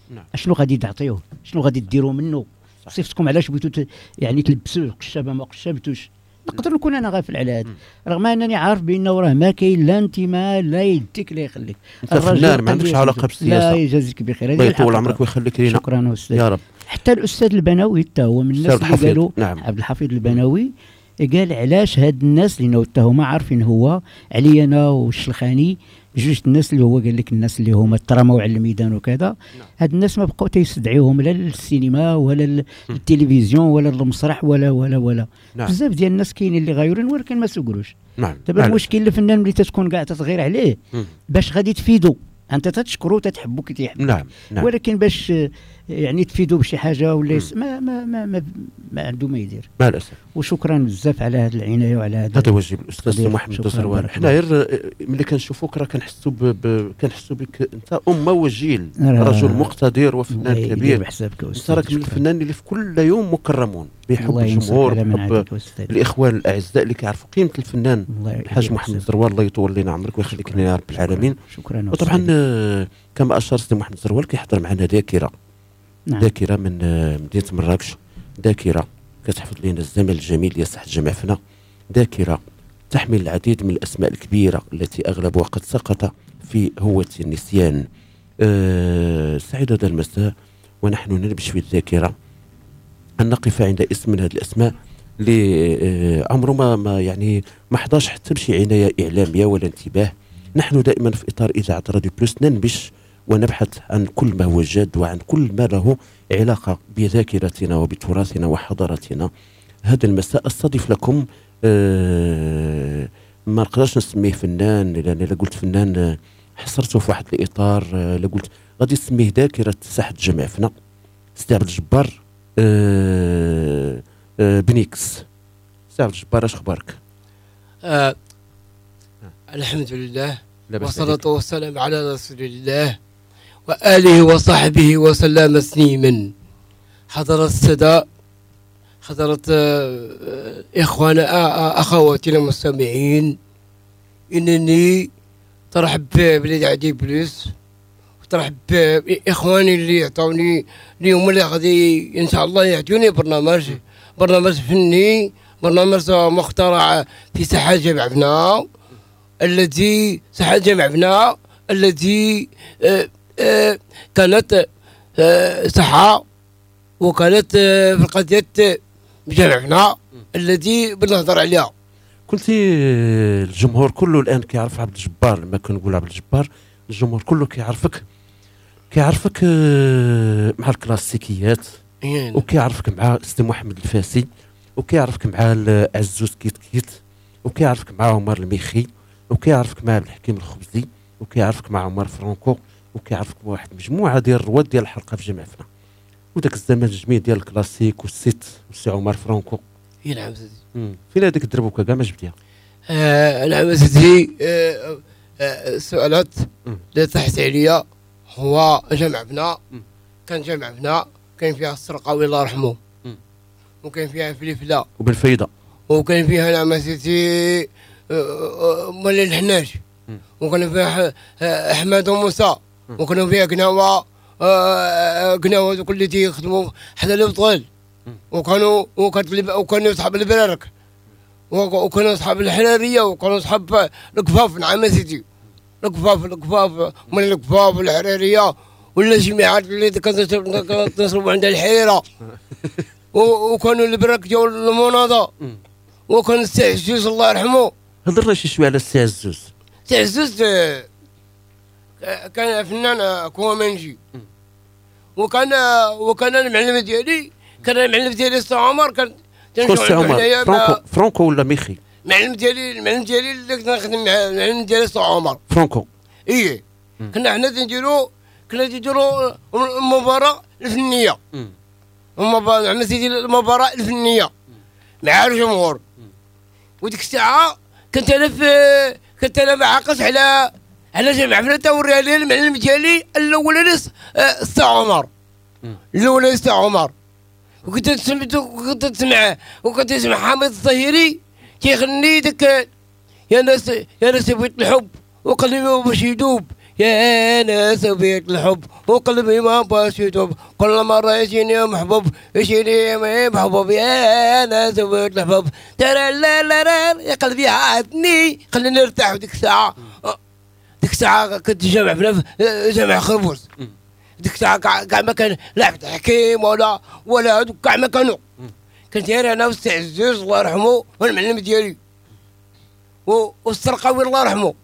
نعم. اشنو غادي تعطيوه، شنو غادي ديروا منه، صيفطكم علاش بغيتوا يعني تلبسوه قشابه ما قشابتوش. نقدر نكون انا غافل على هذا، رغم انني عارف بانه راه ما كاين لا انتماء لا يديك لا يخليك. انت فنان ما عندكش علاقه بالسياسه. لا يجازيك بخير، الله يطول عمرك ويخليك لينا. شكرا استاذ. يا رب. حتى الاستاذ البناوي حتى هو من الناس اللي قالوا، نعم. عبد الحفيظ البناوي قال علاش هاد الناس لانه حتى هما عارفين هو علي انا والشلخاني جوج الناس اللي هو قال لك الناس اللي هما ترموا على الميدان وكذا. هاد الناس ما بقاو تيستدعيوهم لا للسينما ولا للتلفزيون ولا للمسرح ولا نعم. بزاف ديال الناس كاينين اللي غايرين ولكن ما سوقروش. نعم. دابا المشكل الفنان ملي تتكون كاع تتغير عليه باش غادي تفيدو، انت تتشكرو تتحبو كي تيحبك. نعم. نعم. ولكن باش يعني تفيدو بشي حاجه ولا ما عنده ما يدير. مع الاسف. وشكرا بزاف على هذه العنايه وعلى هذا واجب الاستاذ محمد الزروال. حنا غير ملي كنشوفوك راه كنحسوا كنحسوا بك انت امه وجيل، رجل مقتدر وفنان كبير. انت راك من الفنانين اللي في كل يوم مكرمون بحب الجمهور، بحب الاخوان الاعزاء اللي كيعرفوا قيمه الفنان الحاج محمد الزروال. الله يطول لنا عمرك ويخليك لنا يا رب العالمين. شكرا. وطبعا كما اشار سي محمد الزروال كيحضر معنا ذاكره. نعم. ذاكره من مدينه مراكش، ذاكره كتحفظ لنا الزمن الجميل يا ساحه جمع فنا، ذاكره تحمل العديد من الاسماء الكبيره التي اغلبها قد سقط في هوة النسيان. سعيد هذا المساء ونحن ننبش في الذاكره ان نقف عند اسم من هذه الاسماء اللي عمره ما يعني ما حضاش حتى بشي عنايه اعلاميه ولا انتباه. نحن دائما في اطار اذاعه راديو بلوس ننبش ونبحث عن كل ما هو جاد وعن كل ما له علاقة بذاكرتنا وبتراثنا وحضارتنا. هذا المساء استضيف لكم ما نقدرش نسميه فنان، لأن إلا قلت فنان حصرته في واحد الإطار. إلا قلت غادي نسميه ذاكرة ساحة جمع فنا، سي عبد الجبار بنيكس. سي عبد الجبار اش اخبارك؟ الحمد لله والصلاة والسلام على رسول الله وآله وصحبه وسلم تسليما. حضرت السادة، حضرت إخوانا أخواتنا المستمعين، إنني ترحب ببلاد عدي بلوس، وترحب بإخواني اللي يعطوني اليوم اللي غادي إن شاء الله يعطوني برنامج فني، برنامج مخترع في ساحة جامع بنا الذي ساحة جامع بنا التي كانت ساحة وكانت في القضية بجامع بنا الذي بنهضر عليها. قلتي الجمهور كله الآن كيعرف عبد الجبار. لما كنقول عبد الجبار الجمهور كله كيعرفك مع الكلاسيكيات، وكيعرفك مع سي محمد الفاسي، وكيعرفك مع عزوز كيت، وكيعرفك مع عمر الميخي، وكيعرفك مع عبد الحكيم الخبزي، وكيعرفك مع عمر فرانكو، وكيعرفك مع واحد مجموعه ديال الرواد ديال الحلقه في جامع فنا. وداك الزمن الجميل ديال الكلاسيك والسيت والسي عمر فرانكو. نعم سيدي. فين هذيك الدربوكه كاع ما جبتيها؟ نعم سيدي. السؤالات اللي طرحت عليا هو جامع بنا. كان جامع بنا كاين فيها السرقاوي الله يرحمه، وكاين فيها فليفله وبن فايده، وكاين فيها نعم سيدي مولي الحناج، وكان فيها احمد وموسى، وكانوا فيها قناوه دوك اللي تيخدموا حدا الابطال، وكانوا اصحاب البرارك، وكانوا اصحاب الحراريه، وكانوا اصحاب الكفاف. نعم سيدي. الكفاف من الكفاف والحراريه ولا جماعات اللي كنصرفوا عند الحيره، وكانوا البرك ديال المناضه، وكان السي عزوز الله يرحمه. هضرنا شي شويه على السي عزوز. السي عزوز كان فنان كومانجي، وكان المعلم ديالي السي عمر. كان السي عمر فرانكو ولا ميخي؟ المعلم ديالي اللي كنت نخدم معاه، المعلم ديالي السي عمر فرانكو. ايه. كنا حنا نديروا المباراة الفنية، نعم سيدي، المباراة الفنية مع الجمهور. وديك الساعة كنت انا معاقص على جامع فنا توريها لي المعلم ديالي الاولاني السي عمر، الاولاني السي عمر. وكنت تسمع حامد الظهيري كيغني داك يا ناس بغيت الحب وقلبي باش يدوب، يا ناس بيت الحب وقلبي ما باش يتوب، كل مرة يجيني محبوب يجيني محبوب، يا ناس بيت الحب ترى لا لا لا يا قلبي عادني خليني نرتاح. ديك الساعة ديك الساعة كنت جامع في جامع خربوز، ديك الساعة كاع ما كان لعبة حكيم ولا هادوك كاع ما كانوا. كنت غير انا والسي عزوز الله يرحمه والمعلم ديالي والسرقاوي الله يرحمه،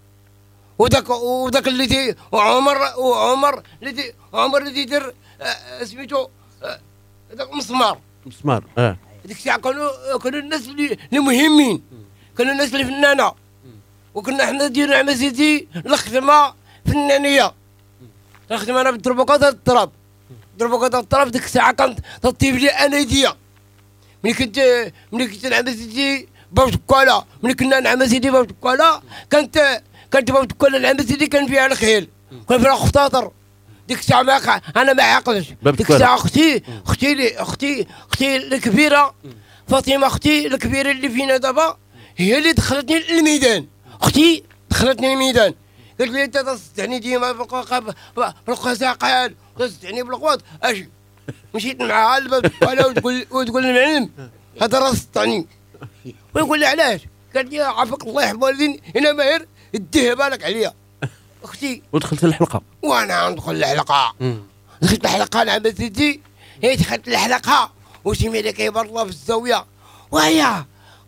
وداك اللي وعمر اللي يدير سميتو داك مسمار. ديك الساعة كانوا الناس اللي مهمين، كانوا الناس اللي فنانة، وكنا حنا ديرنا مع سيدي الخدمة فنانية. الخدمة انا بالدربوكة ديال التراب، ديك الساعة كانت تطيب لي انادية. ملي كنت نعمل سيدي باب دكالة، ملي كنا نعمل سيدي باب دكالة كانت باب دكالة نعمل سيدي كان فيها الخيل، كان فيها خطاطر. ديك الساعة انا ما عاقلش. ديك الساعة اختي الكبيرة فاطمة، اختي الكبيرة اللي فينا دابا هي اللي دخلتني للميدان. اختي دخلتني للميدان، قالت لي انت تصدعني ديما بالقزاقال، تصدعني بالقوات. اجي مشيت معها للباب دكالة وتقول المعلم هذا راه صدعني، ويقول لي علاش؟ قال لي عافاك الله يحفظ والدين انا ماهر ديه بالك عليا اختي. ودخلت الحلقه وانا ندخل الحلقه، دخلت الحلقه نعم سيدي، هي دخلت الحلقه وسمي لي كيبر الله في الزاويه، وهي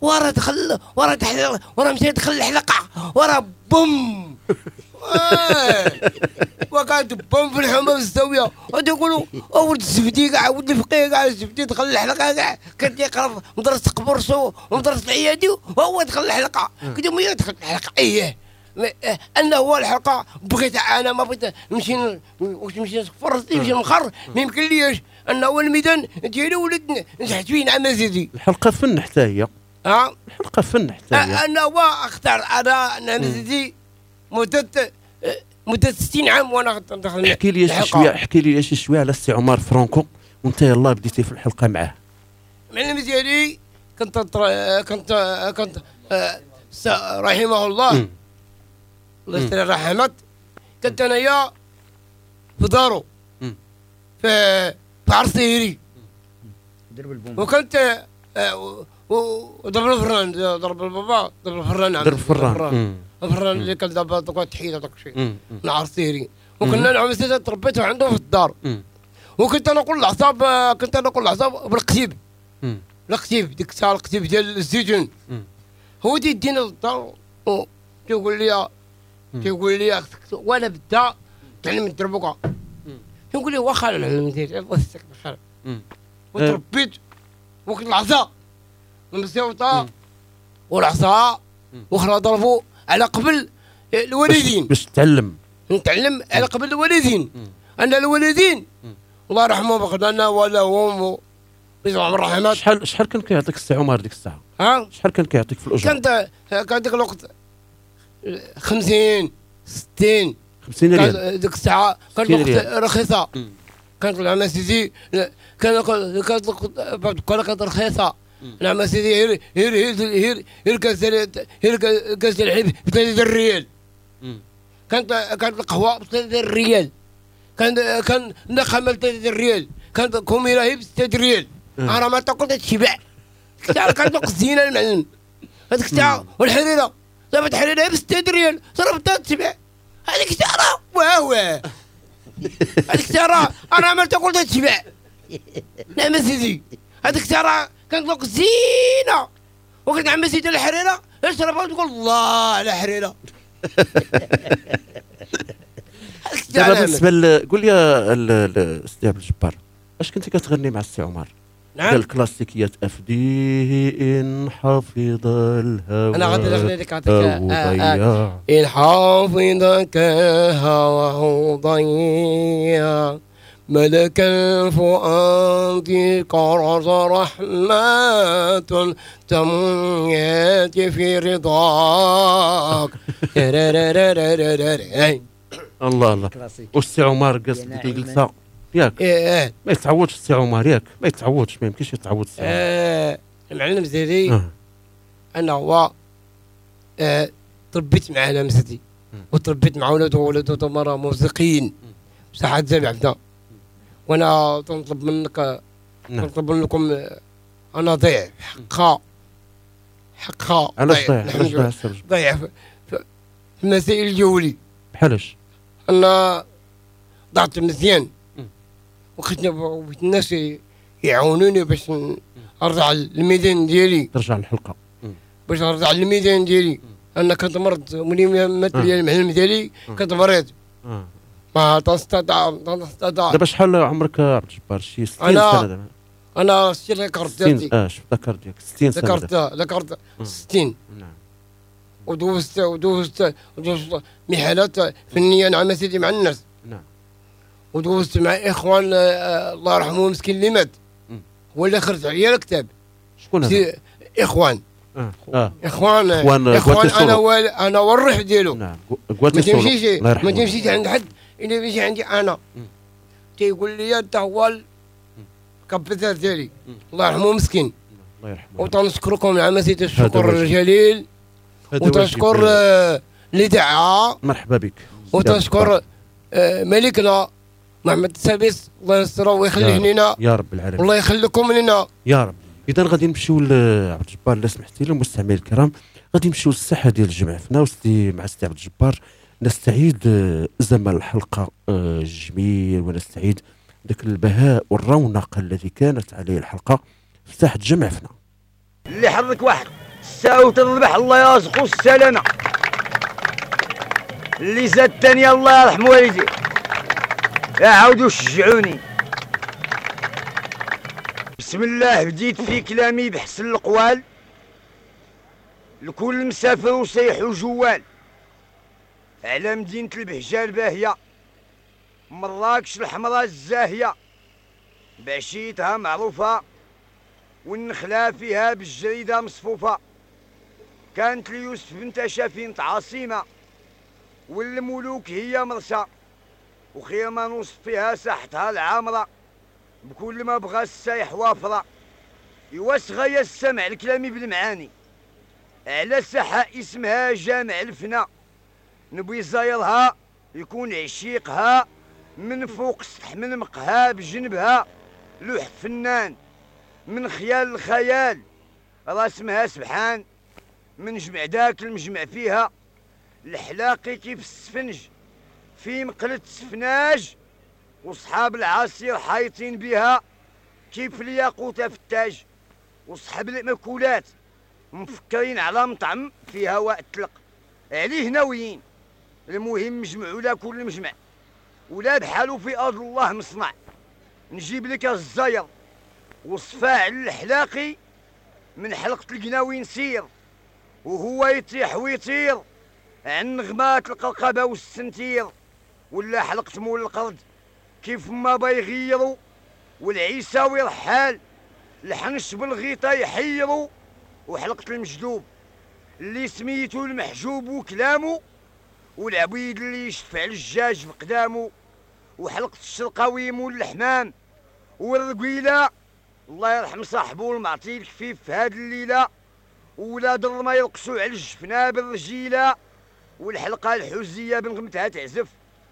ورا مشى دخل الحلقه ورا بوم وكانت بوم في الحمام في الزاويه، وتقولوا ولد الزبدي كاع ولد الفقيه كاع الزبدي دخل الحلقه كاع، كان يقرا مدرسه قبرصو ومدرسه العيادي وهو دخل الحلقه. قلت لهم يا دخلت الحلقه ايه انا هو الحلقه بغيت انا ما بغيت نمشي نصفر نمشي نخر، ما يمكن ليش انا هو الميدان ديالي ولد نجحت فيه نعم سيدي. الحلقه فن حتى هي، الحلقه فن حتى هي. انا هو اختار انا نعم سيدي مدة 60 عام وانا دخل. احكي لي شي شويه على السي عمر فرانكو وانت يلاه بديتي في الحلقه معاه. المعلم ديالي كنت رحمه الله الله يستر رحمت، كنت انايا في دارو في عرسيري، وكنت وضرب الفران ضرب البابا ضرب الفران الفران اللي كان دابا تحيد هذاك الشيء من عرسيري. وكنا نعمل سيدي تربيت عنده في الدار، وكنت انا نقول العصاب بالقتيب. القتيب ديك الساعه القتيب ديال الزيتون هو تيدينا للدار تيقول لي وانا بدا تعلم الدربوكه، تنقول لي واخا انا علمتني الله يسترك بخير وتربيت. وكنت العصا المسيوطه والعصا واخرى ضربوا على قبل الوالدين باش نتعلم على قبل الوالدين. انا الوالدين الله يرحمهم بغدانا ولا هم يجمع الرحمات. شحال كان كيعطيك السي عمر ديك الساعه؟ شحال كان كيعطيك في الاجره؟ كان ديك الوقت 50 60 ريال ديك الساعه كانت الوقت رخيصه. كانت العام سيدي كانت رخيصه. العام سيدي هير كاس الحليب ب 3 ريال، كانت القهوه ب 3 ريال، كان النخامه ب 3 ريال، كانت كوميره هي ب 6 ريال. انا ما تاكل تشبع. كانت وقت زينه المعلم هذيك الساعه. والحريره دابا الحريره ب 6 ريال صرفتها تشبع. هذيك الساعه واه هذيك الساعه انا ما تاكل تشبع. نعم سيدي هذيك الساعه كانت وقت زينه، وكنت عم سيدي الحريره اشربها وتقول الله على حريره. دابا بالنسبه قول لي السي عبد الجبار، اش كنتي كتغني مع السي عمر؟ نعم الكلاسيكيات افديه ان حفظ الهوى. انا غادي نغني لك ان حافظك هواه ضيع ملك الفؤاد كرز رحمة تميت في رضاك. الله والسي عمر قصد ديك الجلسه ياك ما يتعوضش السي عمر ياك ما يتعوضش، ما يمكنش يتعوض السي عمر. المعلم ديالي انا هو تربيت معاه مسدي وتربيت مع ولده تمارا موسيقيين ساحات زي عبدا. وانا تنطلب منك نعم. نطلب منكم انا ضيع حقها علاش ضيع؟ الحمد علاش ضيع لله. السرج؟ ضيع في المسائل الجولي. بحالاش؟ انا ضعت مزيان مم. وخدنا بغيت الناس يعاونوني باش ارجع للميدان ديالي، ترجع للحلقه. باش نرجع للميدان ديالي. انا كنت مرض ملي مات لي المعلم ديالي كنت مريض ما تستطيع دابا شحال عمرك عبد الجبار؟ شي 60 أنا سنه دابا؟ انا شتي ذكرت ديالي شفت ذكر ديالك 60 سنه دابا. ذكرت 60 نعم. ودوزت محالات فنيه مع سيدي مع الناس. نعم. ودوزت مع اخوان الله يرحمه مسكين اللي مات هو اللي خرج عليا الكتاب. شكون هذا؟ اخوان اخوان انا والروح ديالو. نعم. ما تمشيش عند حد الا بيجي عندي انا تيقول لي انت هو الكابيتال ديالي الله يرحمه مسكين. الله يرحمه. وتنشكركم على سيدي الشكر الجليل وتنشكر الاذاعه. مرحبا بك. وتنشكر ملكنا محمد السادس الله يستره ويخليه لنا يا رب العالمين. والله يخليكم لنا يا رب. اذا غادي نمشيو لعبد الجبار الا سمحتي لي المستمعين الكرام، غادي نمشيو للساحه ديال الجمع فينا مع سي عبد الجبار نستعيد زمن الحلقه الجميل ونستعيد ذاك البهاء والرونق الذي كانت عليه الحلقه في ساحه جمع فينا. اللي حرك واحد الساعه وتذبح الله يرزقو السلامه، اللي زاد الثانيه الله يرحم والديه عاودوا شجعوني. بسم الله بديت في كلامي بحسن القوال لكل مسافر وسيح وجوال على مدينة البهجة الباهية مراكش الحمراء الزاهية بعشيتها معروفة والنخلة فيها بالجريدة مصفوفة. كانت ليوسف بنت شافين عاصمة والملوك هي مرسى وخير ما نوصف فيها ساحتها العامرة بكل ما بغى السايح وافرة. يوسغى السمع الكلامي بالمعاني على ساحة اسمها جامع الفنا نبغي زايرها يكون عشيقها من فوق السطح من مقها بجنبها لوح فنان من خيال الخيال راسمها سبحان من جمع داك المجمع فيها الحلاقي كيف السفنج في مقلة سفناج وصحاب العصير حايطين بها كيف الياقوتة في التاج وصحاب المأكولات مفكرين على مطعم في هواء الطلق عليه ناويين. المهم مجمعوا لا كل مجمع ولا بحالو في أرض الله مصنع. نجيب لك الزاير والصفاع الحلاقي من حلقة القناوي نسير وهو يطيح ويطير عن نغمات القرقبة والسنتير ولا حلقة مول القرد كيف ما بيغيروا والعيساوي رحال الحنش بالغيطة يحيروا وحلقة المجدوب اللي سميتو المحجوب وكلامه والعبيد اللي يشفع الجاج بقدامه وحلقة الشرقاوي مول الحمام والرقيلة الله يرحم صاحبه المعطي الكفيف في هاد الليلة وولاد الرما يرقصوا على الجفنة بالرجيلة والحلقة الحوزية بنغمتها تعزف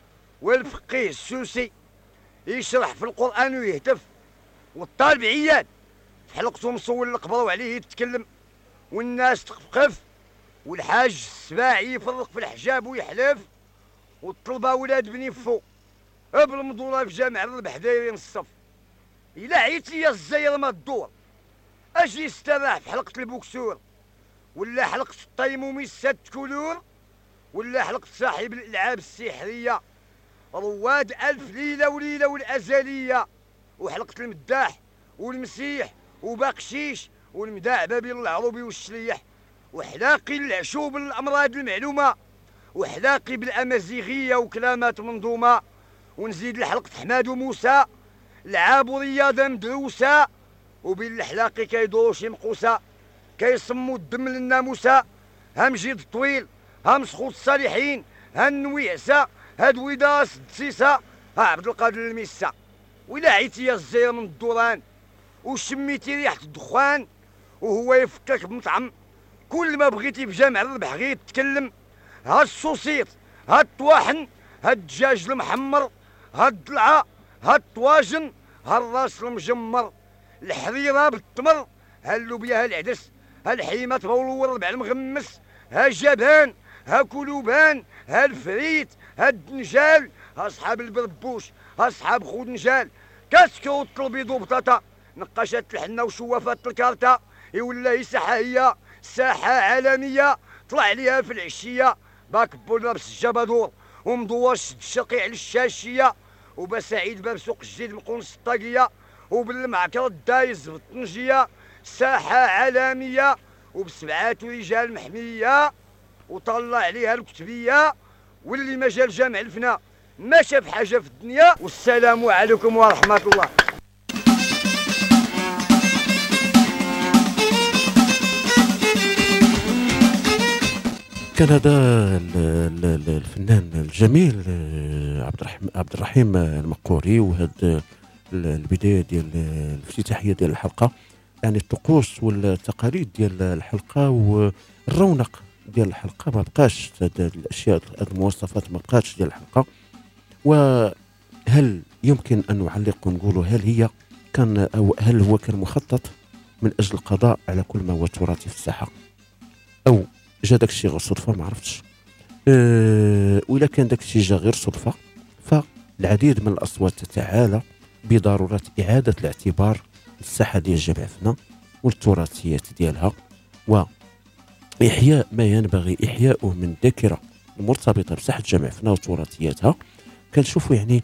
والفقيه السوسي يشرح في القرآن ويهتف والطالب عياد في حلقته مصول القبر وعليه يتكلم والناس تقفقف والحاج السباعي يفرق في الحجاب ويحلف والطلبة ولاد بني فو بالمدورة في جامع الربح دايرين الصف. إلا عيت ليا الزاير ما تدور أجي استراح في حلقة البوكسور ولا حلقة الطيمومي الست كولور ولا حلقة صاحب الألعاب السحرية رواد ألف ليلة وليلة والأزلية وحلقة المداح والمسيح وبقشيش والمداع بابي العروبي والشليح وحلاقي العشوب الأمراض المعلومة وحلاقي بالأمازيغية وكلامات منظومة ونزيد لحلقة حماد وموسى لعاب ورياضة مدروسة وبين الحلاقي كيدورو شي مقوسة كيصموا الدم للناموسة هم جيد طويل هم سخوط الصالحين هالنويعسة هاد وداس الدسيسة ها عبد القادر الميسة. ولا عيتي يا الزير من الدوران وشميتي ريحة الدخان وهو يفكك بمطعم كل ما بغيتي في جامع الربح غير تتكلم ها الصوصيط ها الطواحن، ها الدجاج المحمر، ها الضلعه، ها الطواجن، ها الراس المجمر، الحريره بالتمر، ها اللوبيا، ها العدس، ها الحيمه طول والربع المغمس، ها الجبان، ها كلوبان، ها الفريت، ها الدنجال، ها صحاب البربوش، ها صحاب خود نجال، كاسكروت البيض وبطاطا، نقاشات الحنه وشوافات الكارتا. والله ساحه هي ساحه عالميه، طلع عليها في العشيه باك بول لابس الجبادور ومدور شد الشقيع للشاشيه، وبسعيد باب سوق الجديد مقونس الطاقيه، وبالمعكر الدايز بالطنجيه. ساحه عالميه وبسبعات رجال محميه، وطلع عليها الكتبيه، واللي ما جا لجامع الفنا ما شاف حاجه في الدنيا. والسلام عليكم ورحمه الله. كان هذا الفنان الجميل عبد الرحيم المقوري، وهذا البدايه ديال الافتتاحيه ديال الحلقه، يعني الطقوس والتقاليد ديال الحلقه والرونق ديال الحلقه ما بقاش، هذه الاشياء هذه المواصفات ما بقاتش ديال الحلقه. وهل يمكن ان نعلق ونقولوا هل هي كان او هل هو كان مخطط من اجل القضاء على كل ما هو تراثي في الساحه، او جا داك الشيء غير صدفه؟ ما عرفتش. وإلا كان داك الشيء جا غير صدفه، فالعديد من الاصوات تتعالى بضروره اعاده الاعتبار للساحه ديال جامع فنا والتراثيات ديالها، واحياء ما ينبغي احياؤه من ذاكره المرتبطه بساحه جامع فنا وتراثياتها. كنشوفوا يعني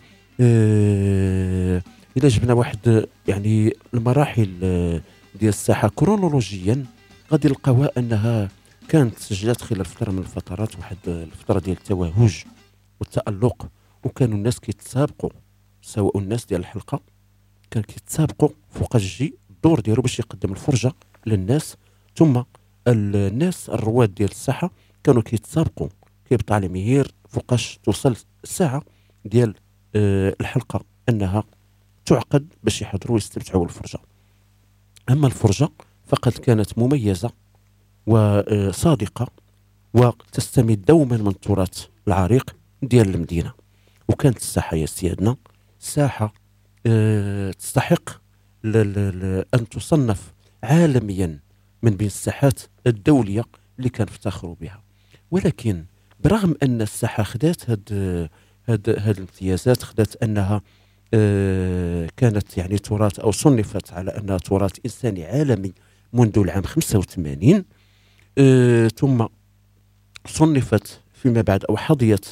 الا جبنا واحد يعني المراحل ديال الساحه كرونولوجيا، غادي نلقاوها انها كانت سجلت خلال فتره من الفترات، واحد الفتره ديال التوهج والتالق، وكانوا الناس كيتسابقوا، سواء الناس ديال الحلقه كان كيتسابقوا فوقاش يجي الدور ديالو باش يقدم الفرجه للناس، ثم الناس الرواد ديال الساحه كانوا كيتسابقوا كيبطا على مهير فوقاش توصل الساعه ديال الحلقه انها تعقد باش يحضروا ويستمتعوا بالفرجه. اما الفرجه فقد كانت مميزه وصادقه وتستمد دوما من التراث العريق ديال المدينه. وكانت الساحه يا سيادنا ساحه تستحق ان تصنف عالميا من بين الساحات الدوليه اللي كنفتخروا بها. ولكن برغم ان الساحه خدات هاد الامتيازات، خدات انها كانت يعني تراث او صنفت على انها تراث انساني عالمي منذ العام 85، ثم صنفت فيما بعد او حظيت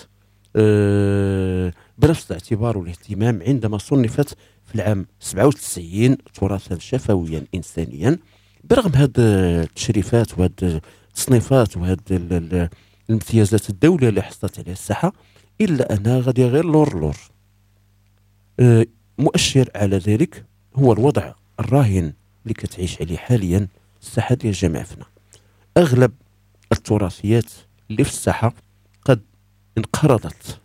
بنفس الاعتبار والاهتمام عندما صنفت في العام 97 تراثا شفويا انسانيا. برغم هذه التشريفات وهذه التصنيفات وهذه الامتيازات الدوليه اللي حصلت عليها الساحه، الا انها غاديه غير لور. مؤشر على ذلك هو الوضع الراهن اللي كتعيش عليه حاليا الساحه ديال جامع فنا. اغلب التراثيات اللي في الساحه قد انقرضت،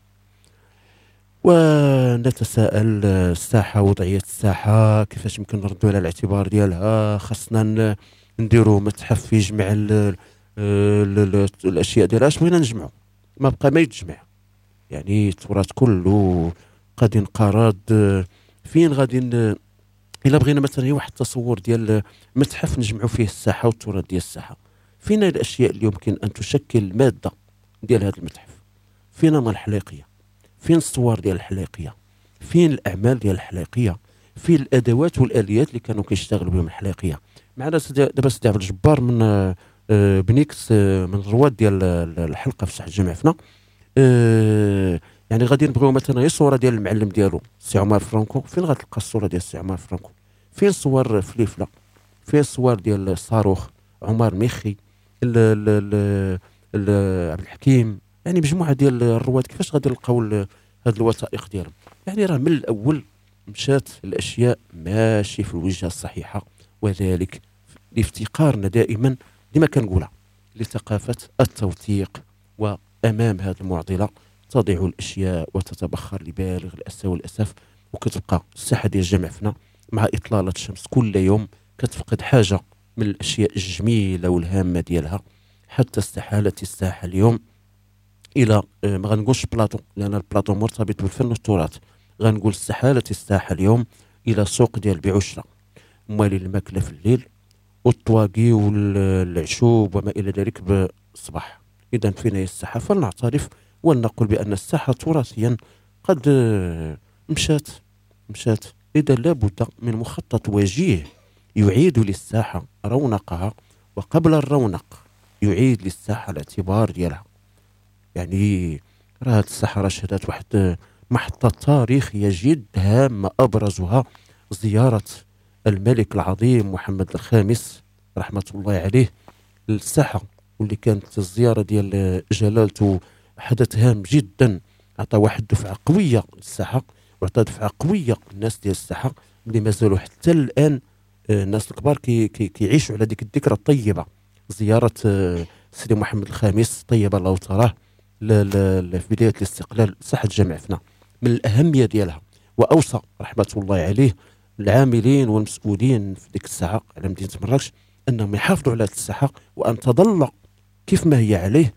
ونتساءل الساحه، وضعيه الساحه كيفاش يمكن نردوا على الاعتبار ديالها. خاصنا نديروا متحف يجمع الاشياء ديالها. اش بغينا نجمعوا؟ ما بقى ما يتجمع، يعني التراث كله قد انقرض. فين غادي الا بغينا مثلا هي واحد التصور ديال متحف نجمعوا فيه الساحه والتراث ديال الساحه، فين الاشياء اللي يمكن ان تشكل الماده ديال هذا المتحف؟ فين ما الحلاقيه؟ فين الصور ديال الحلاقيه؟ فين الاعمال ديال الحلاقيه؟ فين الادوات والاليات اللي كانوا كيشتغلوا بهم الحلاقيه؟ معنا دابا سيدي عبد الجبار من بنيكس، من الرواد ديال الحلقه في ساحه جامع فنا. يعني غادي نبغيو مثلا هي صوره ديال المعلم ديالو سي عمر فرانكو، فين غتلقى الصوره ديال سي عمر فرانكو؟ فين صور فليفله؟ فين صور ديال الصاروخ عمر ميخي عبد الحكيم؟ يعني مجموعه ديال الرواد كيفاش غادي نلقاو هاد الوثائق ديالهم؟ يعني راه من الاول مشات الاشياء ماشي في الوجهه الصحيحه، وذلك لافتقارنا دائما لما كنقولها لثقافه التوثيق. وامام هذه المعضله تضيع الاشياء وتتبخر لبالغ الاسى والاسف، وكتبقى الساحه ديال جامع فنا مع اطلاله الشمس كل يوم كتفقد حاجه من الاشياء الجميله والهامه ديالها، حتى استحالت الساحه اليوم الى ما غنقولش بلاطو لان البلاطو مرتبط بالفن والتراث، غنقول الساحه التي الساحه اليوم الى سوق ديال البيع والشراء، اموال الماكله في الليل والطواقي والعشوب وما الى ذلك بالصباح. اذا فين هي الساحه؟ فلنعترف ولنقول بان الساحه تراثيا قد مشات. اذا لابد من مخطط وجيه يعيد للساحه رونقها، وقبل الرونق يعيد للساحه الاعتبار ديالها. يعني راه هاد الساحه راه شهدت واحد محطه تاريخيه جد هامه، ابرزها زياره الملك العظيم محمد الخامس رحمه الله عليه للساحه، واللي كانت الزياره ديال جلالته حدث هام جدا، عطى واحد دفعه قويه للساحه، وعطى دفعه قويه للناس ديال الساحه اللي مازالوا حتى الان الناس الكبار كيعيشوا على ديك الذكرى الطيبه. زياره سيدي محمد الخامس طيب الله ثراه في بدايه الاستقلال ساحه جامع فنا من الاهميه ديالها، واوصى رحمه الله عليه العاملين والمسؤولين في ديك الساعه على مدينه مراكش انهم يحافظوا على هذه الساحه وان تظل كيف ما هي عليه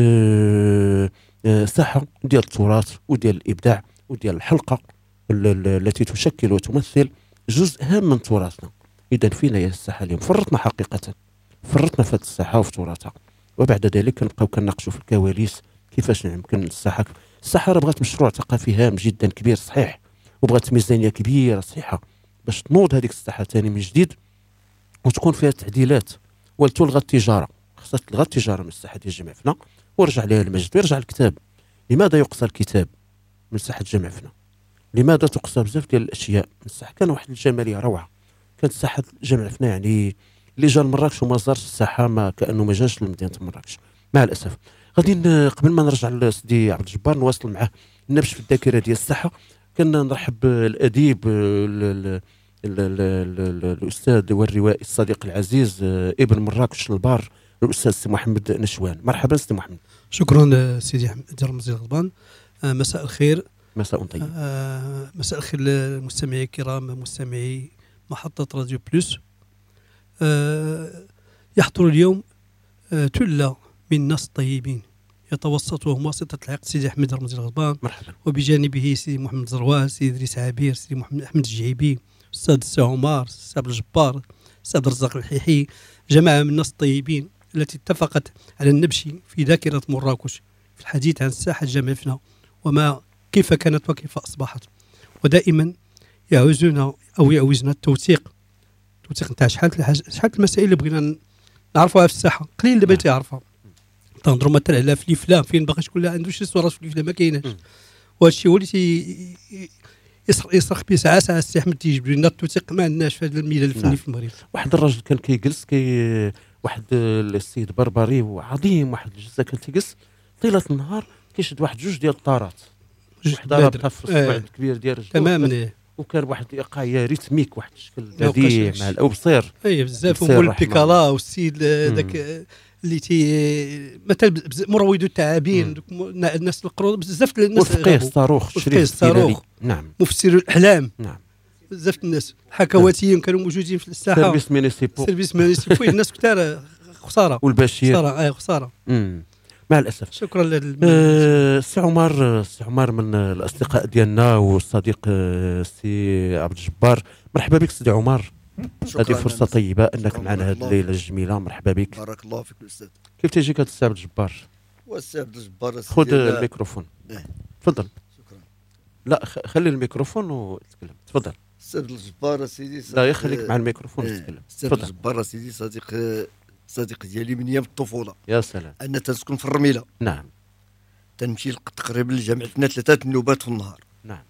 ساحه ديال التراث وديال الابداع وديال الحلقه التي تشكل وتمثل جزء هام من تراثنا. اذا فينا هي الساحه اليوم؟ فرطنا حقيقه، فرطنا في هذه الساحه وفي تراثها، وبعد ذلك كنبقاو كنناقشوا في الكواليس كيفاش يمكن الساحه راه بغات مشروع ثقافي هام جدا كبير صحيح، وبغات ميزانيه كبيره صحيحه باش تنوض هذيك الساحه ثاني من جديد وتكون فيها تعديلات ولتلغى التجاره. خصها تلغى التجاره من الساحه ديال جامع فنا ورجع لها المجد ويرجع الكتاب. لماذا يقصى الكتاب من ساحه جامع فنا؟ لماذا تقصى بزاف ديال الاشياء من الساحه؟ كان واحد الجماليه روعه، كانت ساحه جامع فنا يعني اللي جا لمراكش وما زارش الساحه ما كانه ما جاش لمدينه مراكش مع الاسف. غادي قبل ما نرجع لسيدي عبد الجبار نواصل معاه نبش في الذاكره ديال الساحه. كنا نرحب بالاديب الاستاذ والروائي الصديق العزيز ابن مراكش البار الاستاذ سي محمد نشوان. مرحبا سي محمد. شكرا سيدي احمد رمزي الغضبان. مساء الخير. مساء طيب. مساء الخير للمستمعي الكرام مستمعي محطة راديو بلوس. يحضر اليوم تلة من الناس الطيبين يتوسطهم واسطة العقد سيدي أحمد رمزي الغضبان، مرحبا، وبجانبه سيدي محمد زروال، سيدي إدريس عبير، سيدي محمد أحمد الجعيبي، أستاذ السي عمر، أستاذ عبد الجبار، أستاذ عبد الرزاق الحيحي، جماعة من الناس الطيبين التي اتفقت على النبش في ذاكرة مراكش في الحديث عن ساحة جامع فنا وما كيف كانت وكيف أصبحت، ودائما يعوزنا أو يعوزنا التوثيق نتاع شحال المسائل اللي بغينا نعرفوها في الساحة قليل دابا تيعرفها. تنهضروا مثلا على في الافلام فين باغي تقول لا عنده شي صورات في الافلام ما كايناش، وهذا الشيء هو اللي يصرخ به ساعه السي احمد تيجبد لنا التوثيق ما عندناش في هذا الميدان الفني في المغرب. واحد الراجل كان كيجلس واحد السيد بربري وعظيم، واحد الجزه كان تيجلس طيله النهار كيشد واحد جوج ديال الطارات، واحد رابطه في الصبع كبير ديال رجلو تماما، وكان واحد الايقاعيه ريتميك، واحد الشكل بديع مع الاوبصير بزاف. ومول البيكالا والسيد ذاك اللي مثلا مروضو التعابين الناس القرود بزاف الناس، وفقيه الصاروخ شريف الصاروخ، نعم، مفسر الاحلام، نعم، بزاف الناس الحكواتيين كانوا موجودين في الساحه، سيرفيس مينيسيبو الناس كثار خساره، والبشير خساره مع الاسف. شكرا سي عمر من الاصدقاء ديالنا والصديق سي عبد الجبار. مرحبا بك سيدي عمر، هذه فرصه طيبه انك معنا هذه الليله الجميله. مرحبا بك، بارك الله فيك الاستاذ. كيف تيجيك هذا السي عبد الجبار؟ والسي عبد الجبار خذ الميكروفون. تفضل. شكرا. لا خلي الميكروفون وتكلم، تفضل. السي عبد الجبار سيدي لا يخليك مع الميكروفون وتتكلم. السي عبد الجبار سيدي صديق ديالي من ايام الطفوله. يا سلام. انا تنسكن في الرميله. نعم. تنمشي تقريبا للجامع فينا 3 النوبات في النهار. نعم.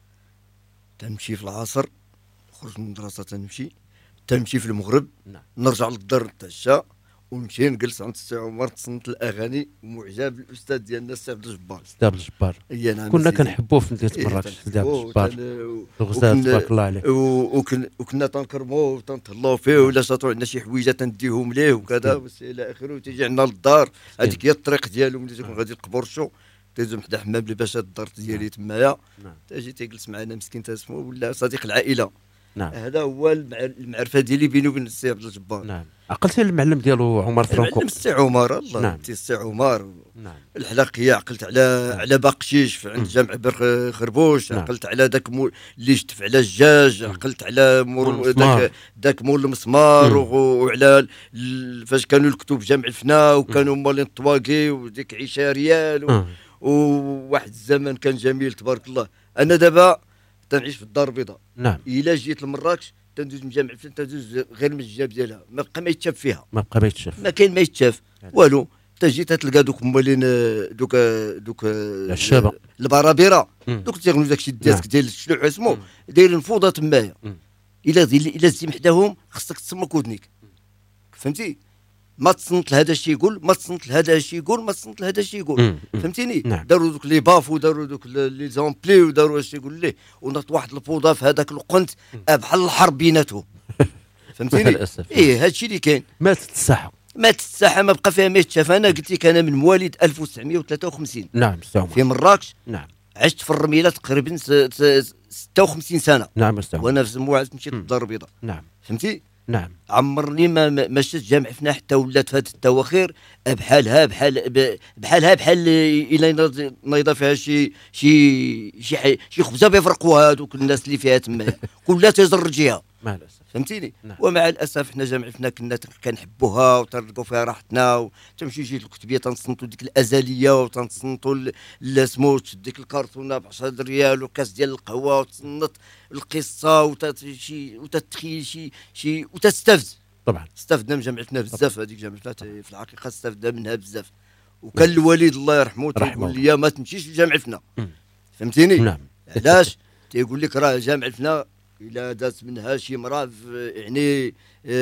تنمشي في العصر نخرج من المدرسه تنمشي في المغرب. نعم. نرجع للدار نتعشى ونمشي نجلس عند السي عمر تصنت الاغاني ومعجب بالاستاذ ديالنا السي عبد الجبار. السي عبد الجبار. نعم. كنا كنحبوه في مدينه مراكش السي عبد الجبار. الغزال تبارك الله عليه. وكنا تنكرموه وتنتهلاو فيه، ولا شاطوا عندنا شي حويجه تنديهم ليه وكذا الى اخره، وتيجي عندنا للدار. هذيك هي الطريق ديالو ملي تكون غادي لقبورشو تيزو حدا حمام لباشا الدار ديالي تمايا. تيجي تيجلس معنا مسكين تاسمو ولا صديق العائله. نعم. هذا هو المعرفه ديالي بيني وبين السي عبد الجبار. نعم. عقلتي المعلم ديالو عمر فرانكو؟ المعلم السي عمر الله نعم. السي عمر. نعم. الحلقيه عقلت على باقشيش في عند جامع بر خربوش. نعم. عقلت على داك اللي جتف على الجاج. عقلت على داك مول المسمار وعلى فاش كانوا الكتب جامع الفنا وكانوا مالين الطواقي وديك 10 ريال وواحد الزمن كان جميل تبارك الله. انا دابا تنعيش في الدار البيضاء. نعم. الا جيت لمراكش تندوز من جامع الفن تندوز غير من الجاب ديالها ما بقى ما يتشاف فيها. ما بقى ما يتشاف. ما كاين ما يتشاف والو. تجي تلقى دوك مولين دوك الشابه البرابره دوك تيغنوا داكشي الداسك ديال الشلوح اسمو دايرين فوضى تمايا. الا زدتي محداهم خصك تسمك ودنيك فهمتي. ما تصنت لهذا الشيء يقول ما تصنت لهذا الشيء يقول ما تصنت لهذا الشيء يقول فهمتيني. نعم. داروا دوك لي باف وداروا دوك لي زومبلي وداروا اش يقول ليه ونط واحد الفوضى في هذاك القنت بحال الحرب بيناتهم فهمتيني. ايه هادشي اللي كاين. ماتت الساحه ما بقى فيها ما يتشاف. انا قلت لك انا من مواليد 1953. نعم. في مراكش. نعم. عشت في الرميله تقريبا 56 سنه. نعم استوعب. وانا في موعد مشيت للدار البيضاء. نعم. فهمتي. نعم. عمرني ما شفت جامع فينا حتى ولات في هذه التواخير بحالها بحال الى نايضه فيها شي خبزه بيفرقوها هذوك الناس اللي فيها تما كلها تزرجيها مع الاسف فهمتيني. نعم. ومع الاسف حنا جامع فينا كنا كنحبوها وتلقوا فيها راحتنا وتمشي جيت الكتبيه تنصنتوا ديك الازليه وتنصنتوا سمو ديك الكرتونه ب 10 ريال وكاس ديال القهوه وتصنت القصه وتتخيل شي وتستفد. طبعا استفدنا من جامعتنا بزاف. هذيك جامعتنا في الحقيقه استفدنا منها بزاف. وكان الوالد الله يرحمه تيقول لي ما تمشيش لجامعتنا فهمتيني. نعم. علاش تيقول لك راه جامعتنا الا دات منها شي مراه يعني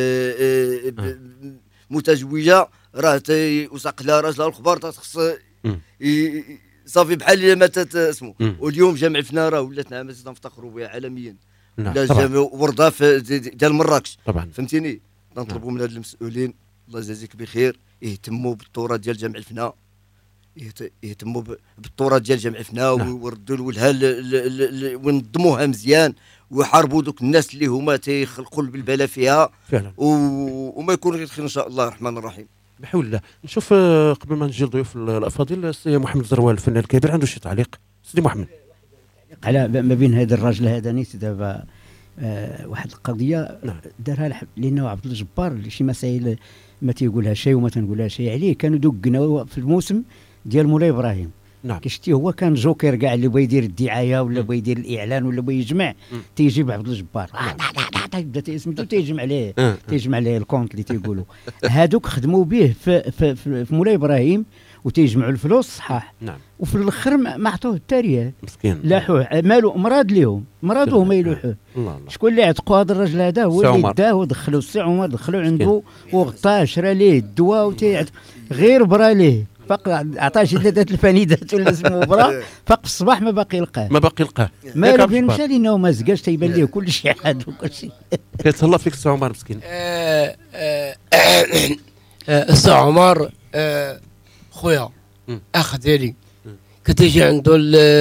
متزوجه راه تيوثق لها راجلها الخبار تخص صافي بحال ماتت اسمه. واليوم جامع فينا راه ولات نعمه تنفتخروا بها عالميا. نعم. ورده ديال مراكش طبعا فهمتيني. نطلبوا من هاد المسؤولين الله يجازيك بخير يهتموا بالتراث ديال جامع الفنا. يهتموا بالتراث ديال جامع الفنا ويردوا لها ونظموها مزيان ويحاربوا دوك الناس اللي هما تيخلقوا البلبله فيها فعلا وما يكون غير خير ان شاء الله الرحمن الرحيم. بحول الله. نشوف قبل ما نجي لضيوف الافاضل السي محمد زروال الفنان الكبير عنده شي تعليق. سيدي محمد على ما بين هذا الراجل هذا نيت دابا واحد القضيه دارها لانه عبد الجبار شي مسائل ما تيقولها شيء وما تنقولها شيء عليه. كانوا دوك قناو في الموسم ديال مولاي ابراهيم. نعم. كشتي هو كان جوكر كاع اللي بغى يدير الدعايه ولا بغى يدير الاعلان ولا بغى يجمع تيجيب عبد الجبار تيبدا تيسميتو تيجمع عليه الكونت اللي تيقولوا. هادوك خدموا به في مولاي ابراهيم وتيجمعوا الفلوس صحاح. نعم. وفي الاخر ما عطوه التاريه مسكين لاحوه مالو مراد ليهم مرادوه ما يلوحوه. شكون اللي عتقوا هذا الراجل هذا هو اللي داه ودخلوا السي عمر دخلوا عنده وغطاه شرا ليه الدواء غير برا ليه فق عطاه شي 3 الفانيدات ولا اسمه برا فق الصباح ما باقي يلقاه ما فين مشى لانه ما زقاش تيبان ليه كل شيء عاد وكل شيء. كيتهلا فيك السي عمر مسكين. السي عمر خويا اخ ديالي كنت يجي عنده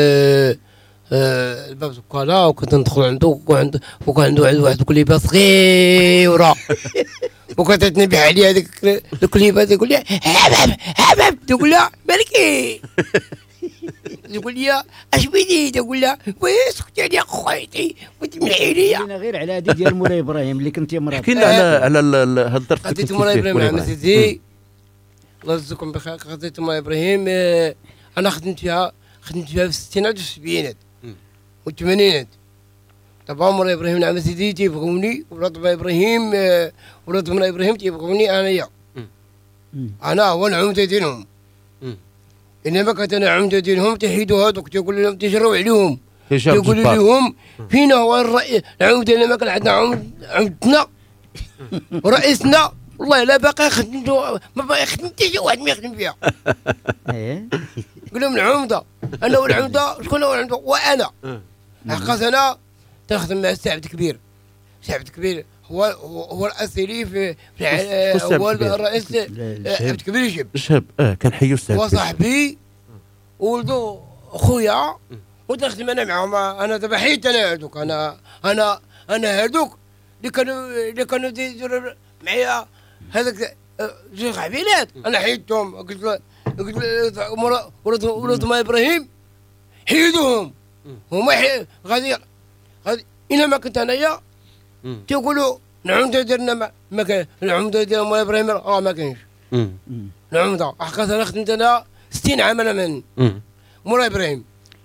الباب زكالا وكنت ندخل عنده وكان عنده واحد الكليبه صغيره وكانت تنبح عليه هذيك الكليبه تقول لي حباب تقول لها مالكي تقول لي اش بيدي تقول لها ويش اختي عليا خويتي وتمنعي لي. انا غير على هذه ديال مولاي ابراهيم اللي كنت مرات حكينا على هذا الدرس خديت مولاي ابراهيم عام سيدي الله يجزيكم بخير. خديت مولاي ابراهيم انا خدمت فيها في الستينات والسبعينات والثمانينات. طبعا مولاي ابراهيم نعم سيدي تيبغوني ولاد مولاي ابراهيم تيبغوني انايا. انا هو العمده ديالهم انما كانت انا عمده ديالهم تحيدوا هذوك تيقول لهم تجروا عليهم تيقولوا لهم فينا هو الرئيس العمده لما كان عندنا عمدتنا ورئيسنا والله لا باقي خدمته ما باقي خدمت شي واحد ما يخدم فيها. قول لهم العمده انا هو العمده شكون هو العمده وانا حقاش انا تخدم مع السي عبد الكبير. السي عبد الكبير هو الاسيري في هو الرئيس عبد الكبير شاب كان حي السي وصاحبي ولدو خويا وتخدم انا معهم. انا دابا حيت انا هذوك انا انا هذوك اللي كانوا يديروا معايا هذاك جوج قبيلات انا حيدتهم. قلت ولاد ما ابراهيم حيدوهم هما غادي الا ما كنت انايا تيقولوا العمده ديالنا ما كاين. العمده ديال ما ابراهيم ما كاينش. العمده حقيقه انا خدمت انا 60 عام انا من مولا ابراهيم.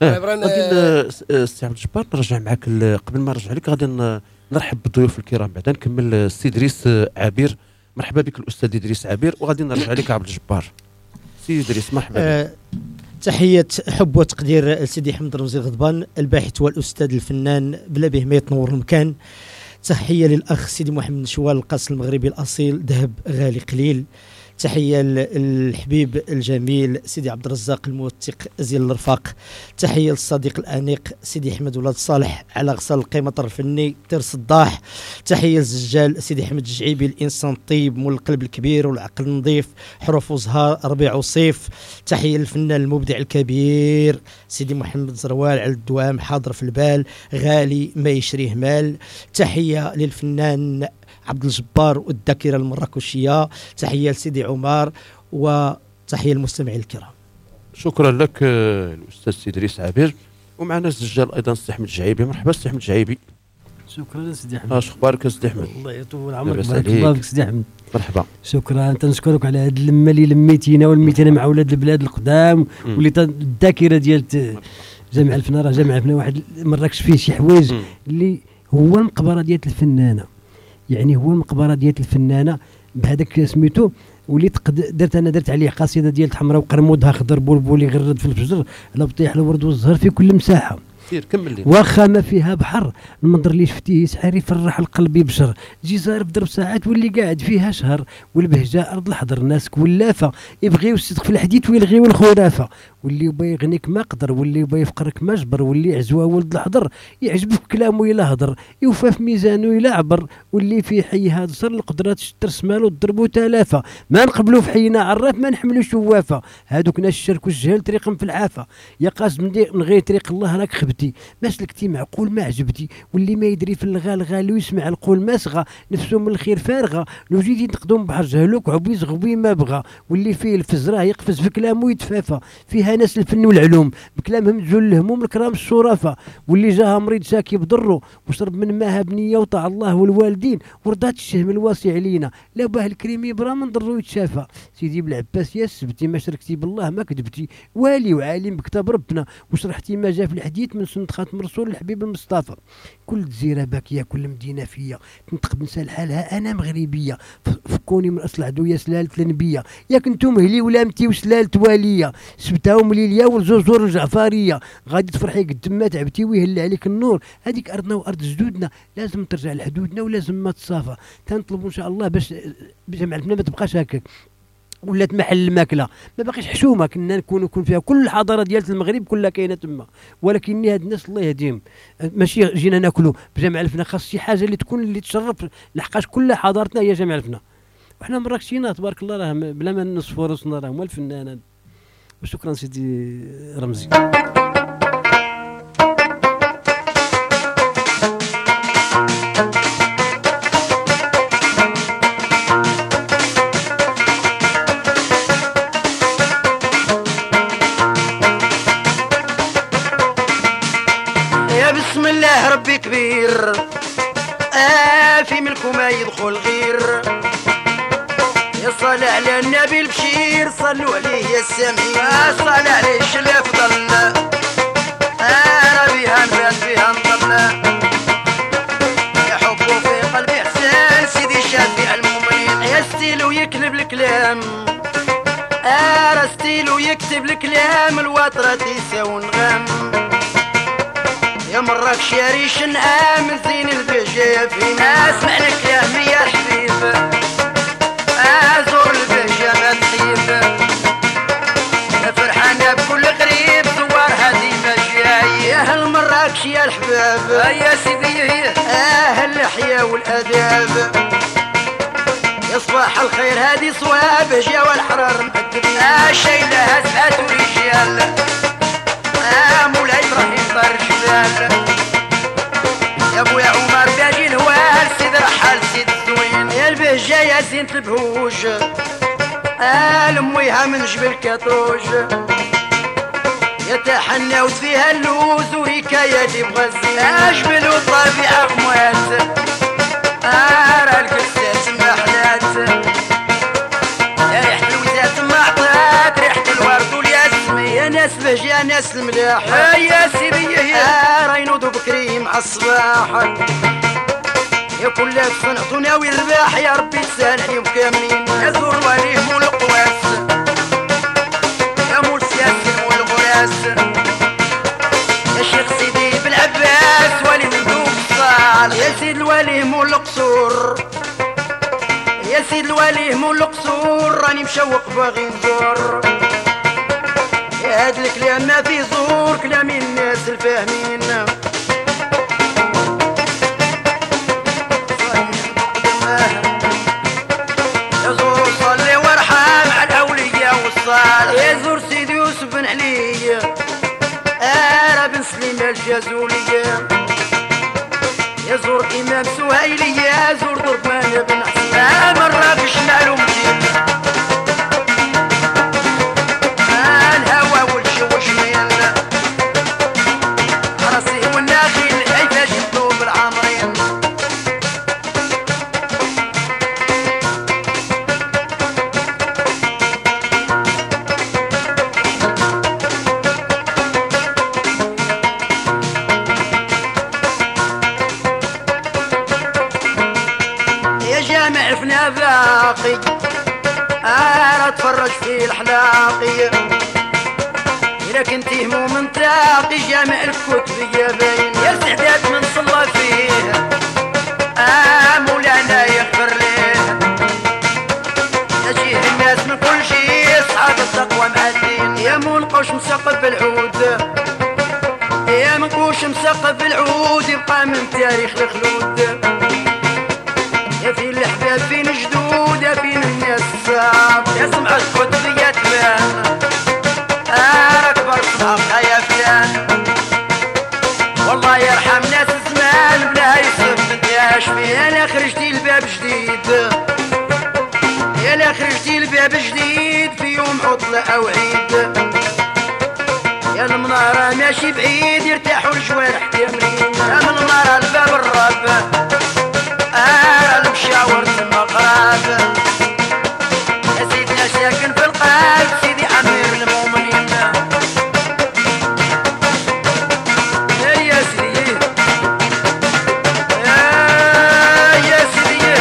غادي السي عبد الجبار نرجع معك قبل ما نرجع لك غادي نرحب بالضيوف الكرام. بعدا نكمل السي ادريس عبير. مرحبا بك الاستاذ ادريس عبير وغادي نرجع لك عبد الجبار. سي ادريس مرحبا بك. تحية حب وتقدير لسيدي حمد رمزي الغضبان الباحث والأستاذ الفنان بلا به ما يتنور المكان. تحية للأخ سيدي محمد نشوال القاص المغربي الأصيل ذهب غالي قليل. تحية للحبيب الجميل سيدي عبد الرزاق الموثق زين الرفاق. تحية للصديق الأنيق سيدي أحمد ولاد صالح على غسل القيمة الفني تير صداح. تحية للزجال سيدي أحمد الجعيبي الإنسان الطيب مول القلب الكبير والعقل النظيف حروف وزهار ربيع وصيف. تحية للفنان المبدع الكبير سيدي محمد زروال على الدوام حاضر في البال غالي ما يشريه مال. تحية للفنان عبد الجبار والذاكرة المراكشية. تحية لسيدي عمر وتحية للمستمعين الكرام. شكرا لك الأستاذ سي إدريس عبير. ومعنا السجال أيضا سي أحمد الجعيبي. مرحبا سي أحمد الجعيبي. شكرا سيدي أحمد. اش اخبارك سيدي أحمد؟ الله يطول عمرك بارك الله فيك سيدي أحمد. مرحبا. شكرا تنشكرك على هذه اللمة اللي لميتينا ولميتينا مع ولاد البلاد القدام واللي الذاكرة ديال جامع الفنا. راه جامع الفنا واحد مراكش فيه شي حوايج اللي هو المقبرة ديال الفنانة. يعني هو المقبره ديال الفنانه بهذاك سميتو وليت درت عليه قصيده ديال الحمراء وقرمودها خضر بلبل يغرد في الفجر على بطيح الورد والزهر في كل مساحه. سير كمل لي. واخا ما فيها بحر المنظر اللي شفتيه سحر يفرح القلب يبشر. جي زار في ضرب ساعات واللي قاعد فيها شهر والبهجه ارض الحضر الناس كولافه يبغيو الصدق في الحديث ويلغيو الخرافه. واللي يبغي يغنيك ما قدر واللي يبغي يفقرك ما جبر واللي عزوه ولد الحضر يعجبك كلامه الى هضر يوفى في ميزانه الى عبر. واللي في حي هذا صر القدرات شتر سمالو ضربوا تلافه ما نقبلوا في حينا عراف ما نحملوا شوافه. هادوك ناس الشرك والجهل طريقهم في العافه. يا قاسم من غير طريق الله راك خبتي ما سلكتي معقول ما عجبتي. واللي ما يدري في الغال غالي ويسمع القول ما صغى نفسه من الخير فارغه. لو جيتي تقدم بحر جهلوك عبيز غبي ما بغى. واللي فيه الفزره يقفز في كلامه يتفافى. فيها ناس الفن والعلوم بكلامهم تزول الهموم الكرام الشرفاء. واللي جاها مريض شاكي بضره وشرب من ماها بنيه وطاع الله والوالدين ورضات الشهم الواسع علينا لا باه الكريم يبرى من ضره يتشافى. سيدي بالعباس يا سبتي ما شركتي بالله ما كذبتي والي وعالم بكتاب ربنا وشرحتي ما جاء في الحديث من سنة خاتم رسول الحبيب المصطفى. كل جزيرة باكية كل مدينة فيا تنطق بنسى لحالها أنا مغربية. فكوني من أصل عدو يا سلالة النبية يا كنتو مهلي ولامتي وسلالة والية سبتها مليليا والزوزور الجعفارية. غادي تفرحي قد ما تعبتي ويهل عليك النور. هذيك أرضنا وأرض جدودنا لازم ترجع لحدودنا ولازم ما تصافى. تنطلبوا إن شاء الله باش جمع الفنا ما تبقاش هكاك ولات محل الماكله ما باقيش حشومه. كنا نكون فيها كل الحضاره ديال المغرب كلها كاينه تما. ولكن هاد الناس الله يهديهم ماشي جينا ناكلوا بجمع الفنا. خاص شي حاجه اللي تكون اللي تشرف لحقاش كل حضارتنا هي جمع الفنا. وحنا مراكشينا تبارك الله راه بلا ما نصفوا راسنا راه هما الفنانات. وشكرا سيدي رمزي. بسم الله ربي كبير في ملكه ما يدخل غير. يا صلى على النبي البشير صلوا عليه يا السامعين صلى عليه الافضل انا بها نبات بها نضل. يا حبه في قلبي حسان سيدي شافي المؤمنين. يا ستيلو يكتب الكلام ستيلو يكتب الكلام الوطرة تيساو نغام. يا مراكش يا ريش نعام زين البهجة في ناس معنى كلامي يا حبيب زور البهجة ما تخيب. يا فرحانة بكل قريب زوار هادي ما جاي. يا هل مراكش يا الحباب يا سيدي اهل الحياة والاداب. يا صباح الخير هادي صواب جا والحرار مقدمين شايلها سبعة رجال مولاي ابراهيم دار الجبال. يا ابويا عمر باجي جاية زينة البهوج المويها من جبل كاتوج يتحناوت فيها اللوز وريكايا اللي بغزي اجبل وطبيعة غموات ارى الكسات محلات يا ريحة الوزات معطات ريحة الورد والياسمين يا ناس بهجة ناس الملاح يا سيدي يا رينوض بكري مع الصباح يا كل الصنعت وناوي الرباح يا ربي تسهل عليهم كاملين يزور وليهم والقواس يا مول سياسي والغراس يا شيخ سيدي بالعباس ولي من ذوق الصال يا سيد الولي مول القصور يا سيد الولي مول القصور راني مشوق باغي نزور يا هاد الكلام ما في زور كلامي الناس الفاهمين يزور صلي وارحم على الاولياء والصالح يزور سيدي يوسف بن علي انا بن سليم الجازولية يزور امام سهيلي يزور دربان بن حسين مراكش معلوم جيب الهوى والجو شميل راسي والناخل عيفاش يطلب العمرين جامع باقي انا اتفرج في الحلاقي اذا كنت هموم نتاقي جامع الكتب يا باين يا سعدات من صلى فيه مولانا يغفر ليه نجيه الناس من كل شيء اصحاب التقوى مع الدين يا منقوش مسقف بالعود يا منقوش مسقف بالعود يبقى من تاريخ الخلود يا فين الحباب فين جدود يا فين الناس الصعب يا سمع الكتب يا تبان اكبر صحاب يا فلان والله يرحم ناس زمان بلا يصف انتاش فيه انا خرجتي الباب جديد يا لا خرجتي الباب جديد في يوم عطلة او عيد يا المنارة ماشي بعيد يرتاحوا الجوارح كاملين يا من المنارة الباب الراب المشاور المقراب يا سيدنا ساكن في القلب سيدي امير المؤمنين يا سيدي يا سيدي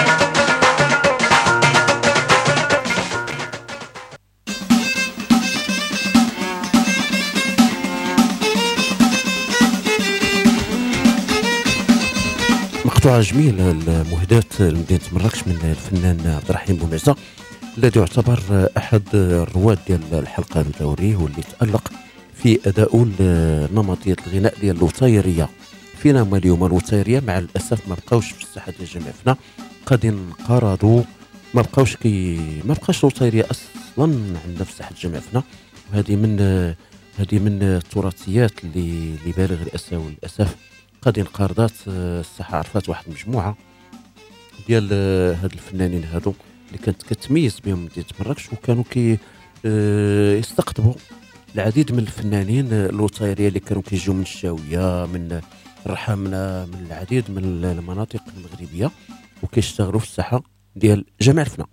مقطوعة جميلة المهداة لمدينة مراكش من الفنان عبد الرحيم بومعزة الذي يعتبر أحد الرواد ديال الحلقة الدوري واللي تألق في أداء نمطية الغناء ديال الوطيرية. فينا هما اليوم الوطيرية مع الأسف ما بقاوش في الساحة ديال جميع فينا قد انقرضوا ما بقاش الوطيرية أصلا عندنا في ساحة جميع فينا وهذه من التراثيات اللي بالغ الأسى والأسف قد انقرضت. الساحة عرفات واحد المجموعة ديال هاد الفنانين هادو اللي كانت كتميز بهم مدينة مراكش وكانوا يستقطبوا العديد من الفنانين الوطيرية اللي كانوا كيجيو من الشاوية من الرحمنة من العديد من المناطق المغربية وكيشتغلوا في الساحة ديال جميع الفنا.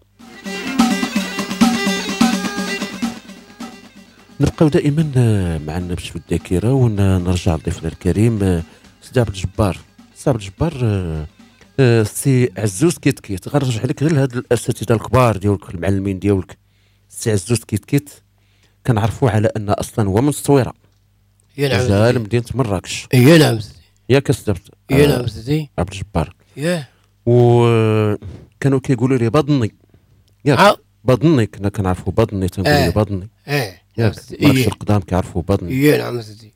نبقاو دائما مع النبش في الذاكرة ونرجع لضيفنا الكريم سي عبد الجبار. سي عبد الجبار سي عزوز كيت غنرجع لك غير لهاد الاساتذه الكبار ديالك المعلمين ديالك. سي عزوز كيت كنعرفوه على ان اصلا هو من الصويره رجال مدينه مراكش. نعم ياك السبت نعم سيدي عبد الجبار ياه وكانوا كيقولوا لي بدني ياك بدني كنا كنعرفوا بدني تنقولوا لي بدني ياك مراكش القدام كيعرفوا بدني نعم سيدي.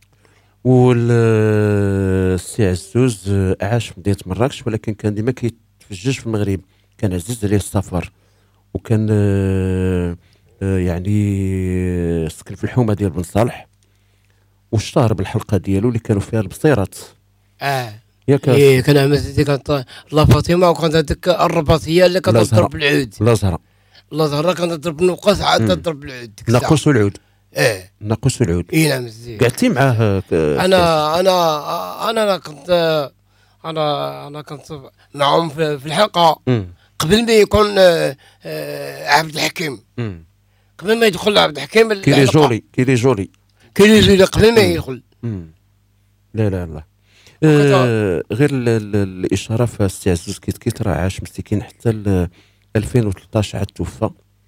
والسي عزوز عاش في مدينة مراكش ولكن كان ديما كيتفجج في المغرب كان عزيز عليه السفر وكان يعني سكن في الحومة ديال بن صالح واشتهر بالحلقة ديالو اللي كانوا فيها البصيرات ياك كان عمتي كانت الله فاطمه، وكانت هذيك الرباطيه اللي كانت تضرب العود. لا زهره كانت تضرب النقاس عاد تضرب العود. ناقص العود. ناقص العود. نعم. قعدتي معاه؟ انا كنت معهم في الحلقه قبل ما يكون عبد الحكيم. قبل ما يدخل عبد الحكيم كيلي جولي قبل ما يدخل. لا غير الاشاره في السي عزوز كيت راه عاش مسكين حتى 2013 عاد توفى.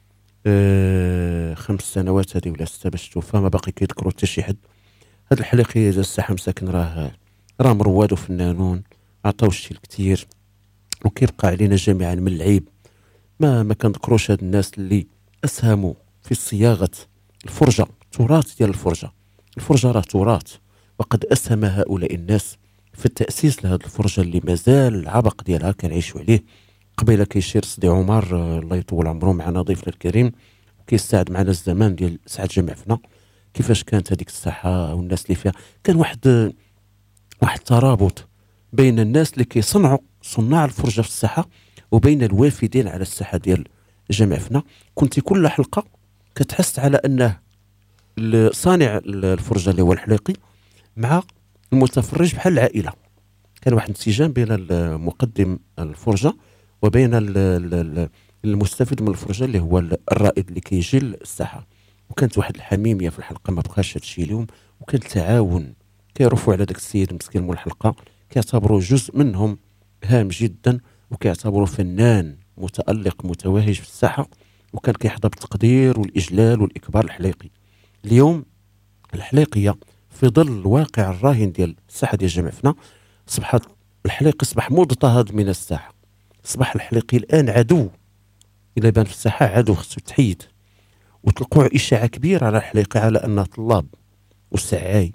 5 سنوات هذه ولا 6 باش توفى، ما باقي كيذكروا حتى شي حد. هاد الحليقي ديال الساحه مساكن راه مرواد وفنانون عطاو الشيء الكثير، وكيبقى علينا جميعا من العيب ما كنذكروش هاد الناس اللي اسهموا في صياغه الفرجه، تراث ديال الفرجه راه تراث، وقد اسهم هؤلاء الناس في التاسيس لهذه الفرجه اللي مازال العبق ديالها كنعيشوا عليه. قبيله كيشير سيدي عمر الله يطول عمره معنا ضيفنا الكريم، وكيستعد معنا الزمان ديال سعد جمعفنا، كيفاش كانت هذيك الساحه والناس اللي فيها. كان واحد الترابط بين الناس اللي كيصنعوا صناع الفرجه في الساحه وبين الوافدين على الساحه ديال جمعفنا. كنت كل حلقه كتحس على انه صانع الفرجه اللي هو الحليقي مع المتفرج بحال العائله. كان واحد انسجام بين المقدم الفرجه وبين المستفيد من الفرجه اللي هو الرائد اللي كيجي للساحه. وكانت واحد الحميميه في الحلقه ما بقاش هادشي اليوم، وكان التعاون كيرفعوا على داك السيد مسكين مول الحلقه، كيعتبروا جزء منهم هام جدا، وكيعتبروا فنان متالق متوهج في الساحه، وكان كيحظى بالتقدير والاجلال والاكبار الحليقي. اليوم الحليقيه في ظل الواقع الراهن ديال الساحه ديال جمعفنا اصبحت الحليقي اصبح مضطهد من الساحه، اصبح الحليقي الان عدو. الا بان في الساحه عدو خصو تحيد. وتلقوا اشاعه كبيره على الحليقي على انه طلاب وسعاي،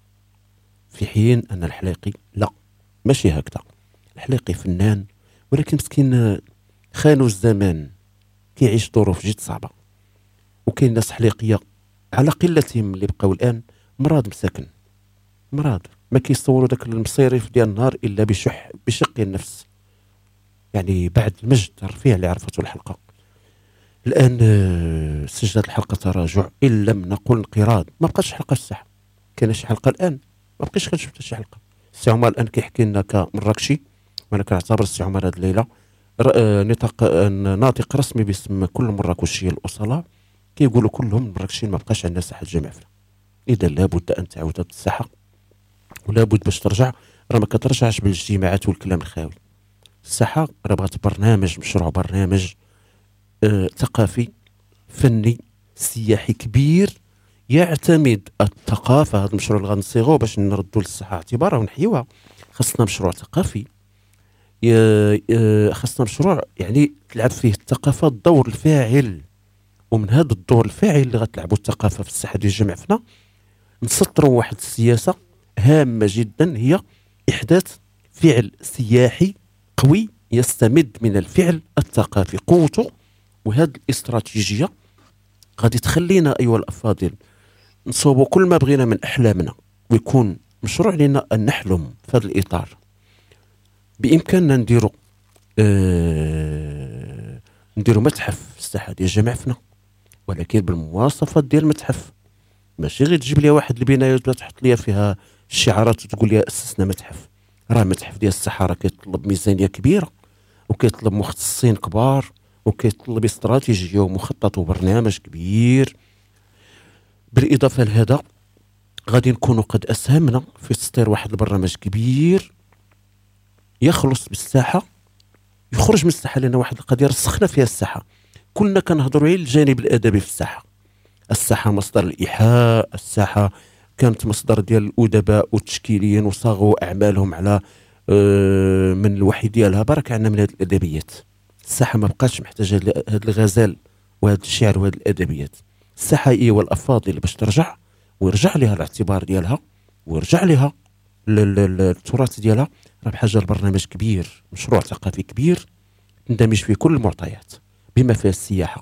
في حين ان الحليقي لا، ماشي هكذا. الحليقي فنان، ولكن مسكين خانوا الزمان، كيعيش ظروف جد صعبه. وكاين ناس حليقيه على قلتهم اللي بقاو الان مرض مساكن، مرض ما كيصوروا داك المصيرف ديال النهار الا بشق النفس. يعني بعد المجد الرفيع اللي عرفته الحلقه، الان سجلت الحلقه تراجع ان لم نقل انقراض. ما بقاش حلقه في الساحه، كاين شي حلقه الان ما بقيتش كنشوف حتى شي حلقه. السي عمر الان كيحكي لنا كمراكشي، وانا كنعتبر السي عمر هذه الليله ناطق رسمي باسم كل مراكشي الاصلاء، كيقولوا كلهم مراكشيين ما بقاش عندنا ساحه جمعفنا. اذا لابد ان تعود هذه الساحه، ولابد باش ترجع راه ما كترجعش بالاجتماعات والكلام الخاوي. الساحه راه بغات برنامج، مشروع برنامج ثقافي فني سياحي كبير يعتمد الثقافه. هذا المشروع اللي غنصيغوه باش نردوا للساحه اعتبارها ونحيوها، خاصنا مشروع ثقافي، خاصنا مشروع يعني تلعب فيه الثقافه الدور الفاعل. ومن هذا الدور الفاعل اللي غتلعبوا الثقافه في الساحه ديال جمعفنا نسطروا واحد السياسه هامه جدا، هي احداث فعل سياحي قوي يستمد من الفعل الثقافي قوته. وهذه الاستراتيجيه غادي تخلينا ايها الافاضل نصوبوا كل ما بغينا من احلامنا، ويكون مشروع لنا ان نحلم في هذا الاطار. بامكاننا نديروا متحف في الساحه ديال جمعفنا، ولكن بالمواصفات ديال المتحف. ماشي غير تجيب لي واحد البنايه وتحط لي فيها الشعارات وتقول لي اسسنا متحف. راه متحف ديال الصحراء كيطلب ميزانيه كبيره، وكيطلب مختصين كبار، وكيطلب استراتيجيه ومخطط وبرنامج كبير. بالاضافه لهذا غادي نكونوا قد اسهمنا في تسطير واحد البرنامج كبير يخلص بالساحه، يخرج من الساحه لنا واحد القضيه رسخنا فيها الساحه. كنا كنهضروا على الجانب الادبي في الساحه. الساحه مصدر الايحاء، الساحه كانت مصدر ديال الادباء والتشكيليين وصاغوا اعمالهم على من الوحي ديالها. برك عندنا من هذه الادبيات. الساحه ما بقاش محتاجه هذا الغزال وهذا الشعر وهذه الادبيات. الساحه ايوا الافاضل باش ترجع ويرجع لها الاعتبار ديالها ويرجع لها التراث ديالها، راه بحاجه لبرنامج كبير، مشروع ثقافي كبير تندمج فيه كل المعطيات بما فيها السياحه.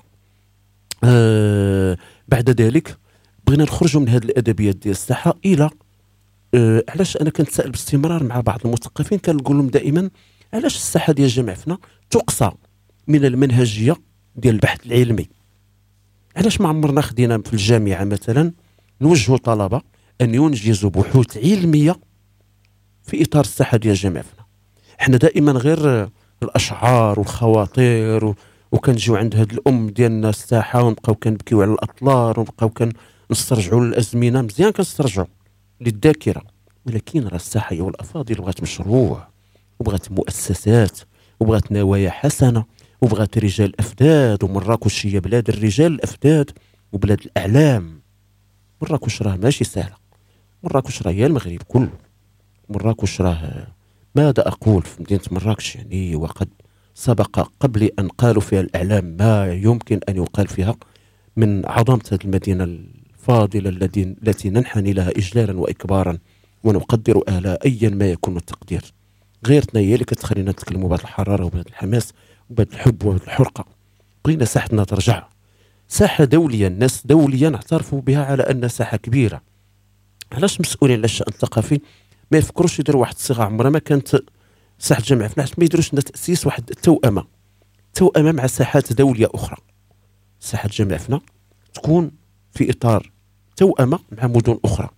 بعد ذلك بغينا نخرجوا من هذه الادبيات ديال الساحه الى علاش انا كنتسائل باستمرار مع بعض المثقفين، كنقول لهم دائما علاش الساحه ديال جامع فنا تقصى من المنهجيه ديال البحث العلمي؟ علاش ما عمرنا خدينا في الجامعه مثلا نوجهوا طلبه ان ينجزوا بحوث علميه في اطار الساحه ديال جامع فنا؟ احنا دائما غير الاشعار والخواطر وكنجيو عند هاد الام ديالنا الساحه ونبقاو كنبكيو على الاطلال ونبقاو كنسترجعوا الازمنه. مزيان كنسترجعوا للذاكره، ولكن راه الساحه يا الافاضل بغات مشروع وبغات مؤسسات وبغات نوايا حسنه وبغات رجال افداد. ومراكش هي بلاد الرجال الافداد وبلاد الاعلام. مراكش راه ماشي سهله، مراكش راه هي المغرب كله. مراكش راه ماذا اقول في مدينه مراكش يعني، وقد سبق قبل ان قالوا فيها الاعلام ما يمكن ان يقال فيها من عظمه هذه المدينه الفاضله التي ننحني لها اجلالا واكبارا ونقدر اهلها ايا ما يكون التقدير. غيرتنا هي اللي كتخلينا نتكلموا بهذه الحراره وبهذا الحماس وبهذا الحب وبهذه الحرقه. بغينا ساحتنا ترجع ساحه دوليه، الناس دوليا اعترفوا بها على ان ساحه كبيره. علاش مسؤولين على الشان الثقافي ما يفكروش يديروا واحد الصيغه؟ عمرها ما كانت ساحه جامع فناش ما يديروش تاسيس واحد التوأمه مع ساحات دوليه اخرى. ساحه جامع فنا تكون في اطار توأمه مع مدن اخرى.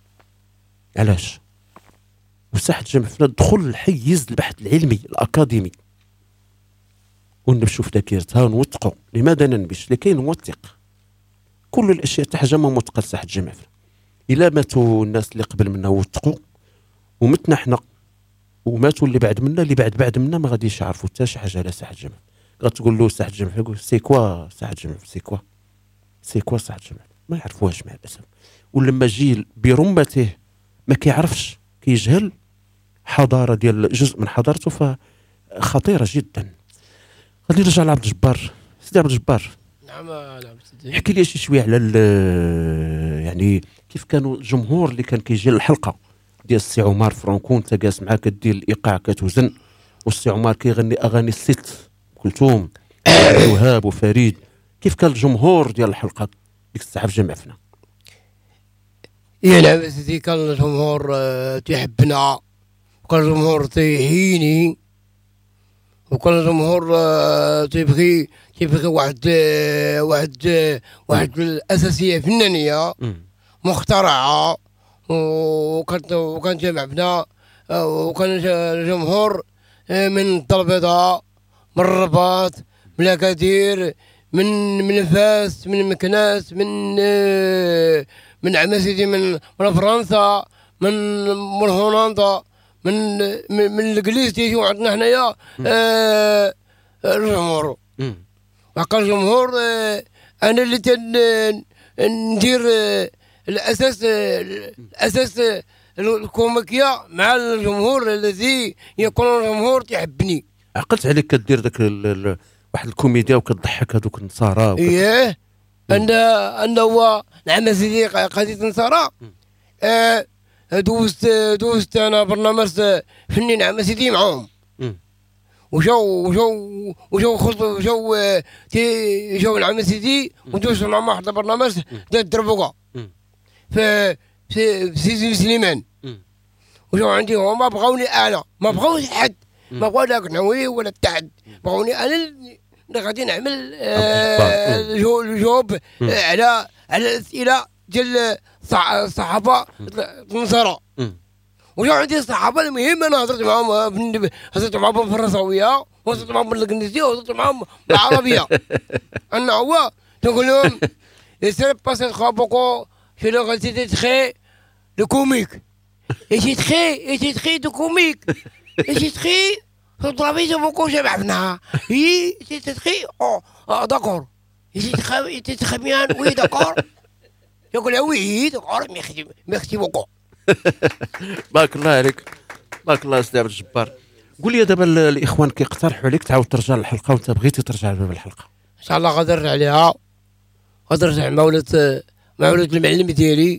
علاش؟ وساحه جامع فنا تدخل حيز البحث العلمي الاكاديمي ونمشوا في ذاكرتها ونوثقوا. لماذا ننبش؟ لكي نوثق كل الاشياء تحجم موثقه ساحه جامع فنا. الا ماتوا الناس اللي قبل منا وثقوا ومتنا حنا وماتوا اللي بعد منا ما غاديش يعرفوا حتى شي حاجه على ساحه جامع. غتقول له ساحه جامع يقول سي كوا ساحه جامع، سي كوا ساحه جامع، ما يعرفوهاش مع الاسف. ولما جيل برمته ما كيعرفش، كيجهل حضاره ديال جزء من حضارته، فخطيره جدا. غادي نرجع لعبد الجبار. سيدي عبد الجبار، نعم سيدي، احكي لي شويه على يعني كيف كانوا الجمهور اللي كان كيجي للحلقه ديال السي عمر فرانكو. انت جالس معاه كدير الايقاع كتوزن، والسي عمر كيغني اغاني الست كلثوم وهاب وفريد. كيف كان الجمهور ديال الحلقه ديك الساعه في جامع فنا؟ يا نعم سيدي، كان الجمهور تيحبنا، وكان الجمهور تيهيني، وكان الجمهور تيبغي واحد الاساسيه فنانيه مخترعه. وكان جامع بنا، وكان الجمهور من الضربيضه، من الرباط، من اكادير، من فاس، من مكناس، من عم سيدي، من فرنسا، من هولندا، من الانجليز تيجيو عندنا حنايا الجمهور. وقال الجمهور انا اللي ندير الاساس الكوميكيا مع الجمهور الذي يكون الجمهور تيحبني. عقلت عليك كدير داك واحد الكوميديا وكتضحك هذوك النصارى اييه ان هو نعم سيدي قضيه النصارى. دوزت انا برنامج فني نعم سيدي معاهم، وجاو نعم سيدي ودوزت معاهم واحد البرنامج ديال الدربوكه في سيدي سليمان. وجاو عندي هما بغاوني انا، ما بغاوش حد، ما بغاو لا قناوي ولا حد، بغاوني انا اللي غادي نعمل الجواب على الاسئله ديال الصحافه النصارى. وجاو عندي الصحافه المهم انا هضرت معاهم بالفرنساويه، وهضرت معاهم بالانجليزيه، وهضرت معاهم بالعربيه. انا هو تقول لهم يسير باسي تخوا بوكو في لو غادي تخي لو كوميك ايتي تخي دو كوميك ايتي تخي تضربي بوكو جمعنا اي ايتي تخي داكور ايتي تخي بيان وي داكور. يقول وي داكور ميرسي بوكو. بارك الله عليك، بارك الله سيدي عبد الجبار. قول لي دابا الاخوان كيقترحوا عليك تعاود ترجع للحلقه، وانت بغيتي ترجع لباب الحلقه. ان شاء الله غادي نرجع ليها، غادي نرجع مع ولد المعلم ديالي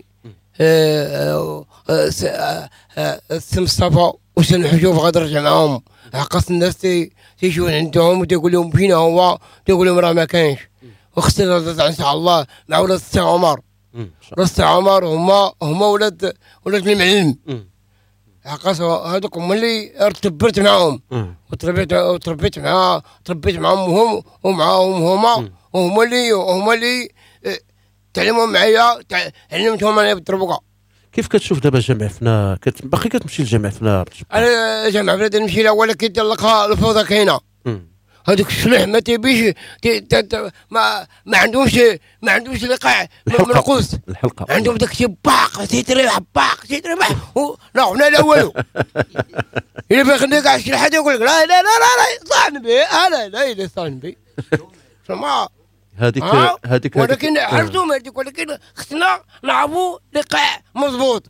السي مصطفى وسن الحجوب. غادي نرجع معاهم، حقاس الناس تيجيو عندهم وتيقول لهم فين هو، تيقول لهم راه ما كاينش. وخصني ان شاء الله مع ولد السي عمر راس عمر هما ولاد المعلم. حقاش هذوك هما اللي ارتبرت معاهم وتربيت معاهم ومعاهم هما اللي تعلموا معايا، علمتهم انا بالتربقه. كيف كتشوف دابا جامع فنا باقي كتمشي لجامع فنا؟ انا جامع فنا نمشي له، ولكن تلقى الفوضى كاينه. هذوك الشلح ما تيبيش ما عندهمش لقاع منقوص. الحلقه عندهم داك الشيء باق تيتربح لا هنا لا والو. الا باغي كاع شي حاجه يقول لك لا صاحبي به انا لا صاحبي سما هذيك ولكن عرفتم هذيك، ولكن خصنا نعرفوا لقاع مضبوط.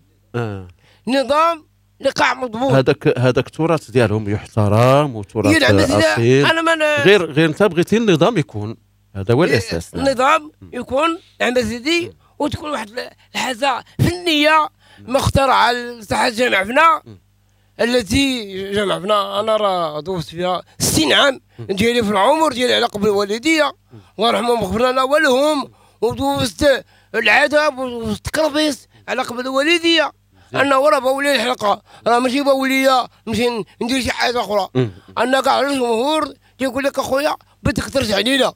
نظام لقاع مضبوط. هذاك التراث ديالهم يحترم وتراث اصيل. غير انت بغيتي النظام يكون، هذا هو الاساس. النظام يكون عند سيدي، وتكون واحد الحاجه فنيه مخترعه لساحه جامع فنا، التي جامع فنا انا راه دوزت فيها 60 عام ديالي في العمر ديالي على قبل الوالديه الله يرحمهم ويغفر لنا ولهم، ودوزت العذاب والتكربيس على قبل الوالديه. انا ورا بولي الحلقه راه ماشي بوليه نمشي ندير شي حاجه اخرى. انا كاع الجمهور تيقول لك اخويا بدك ترجع لينا،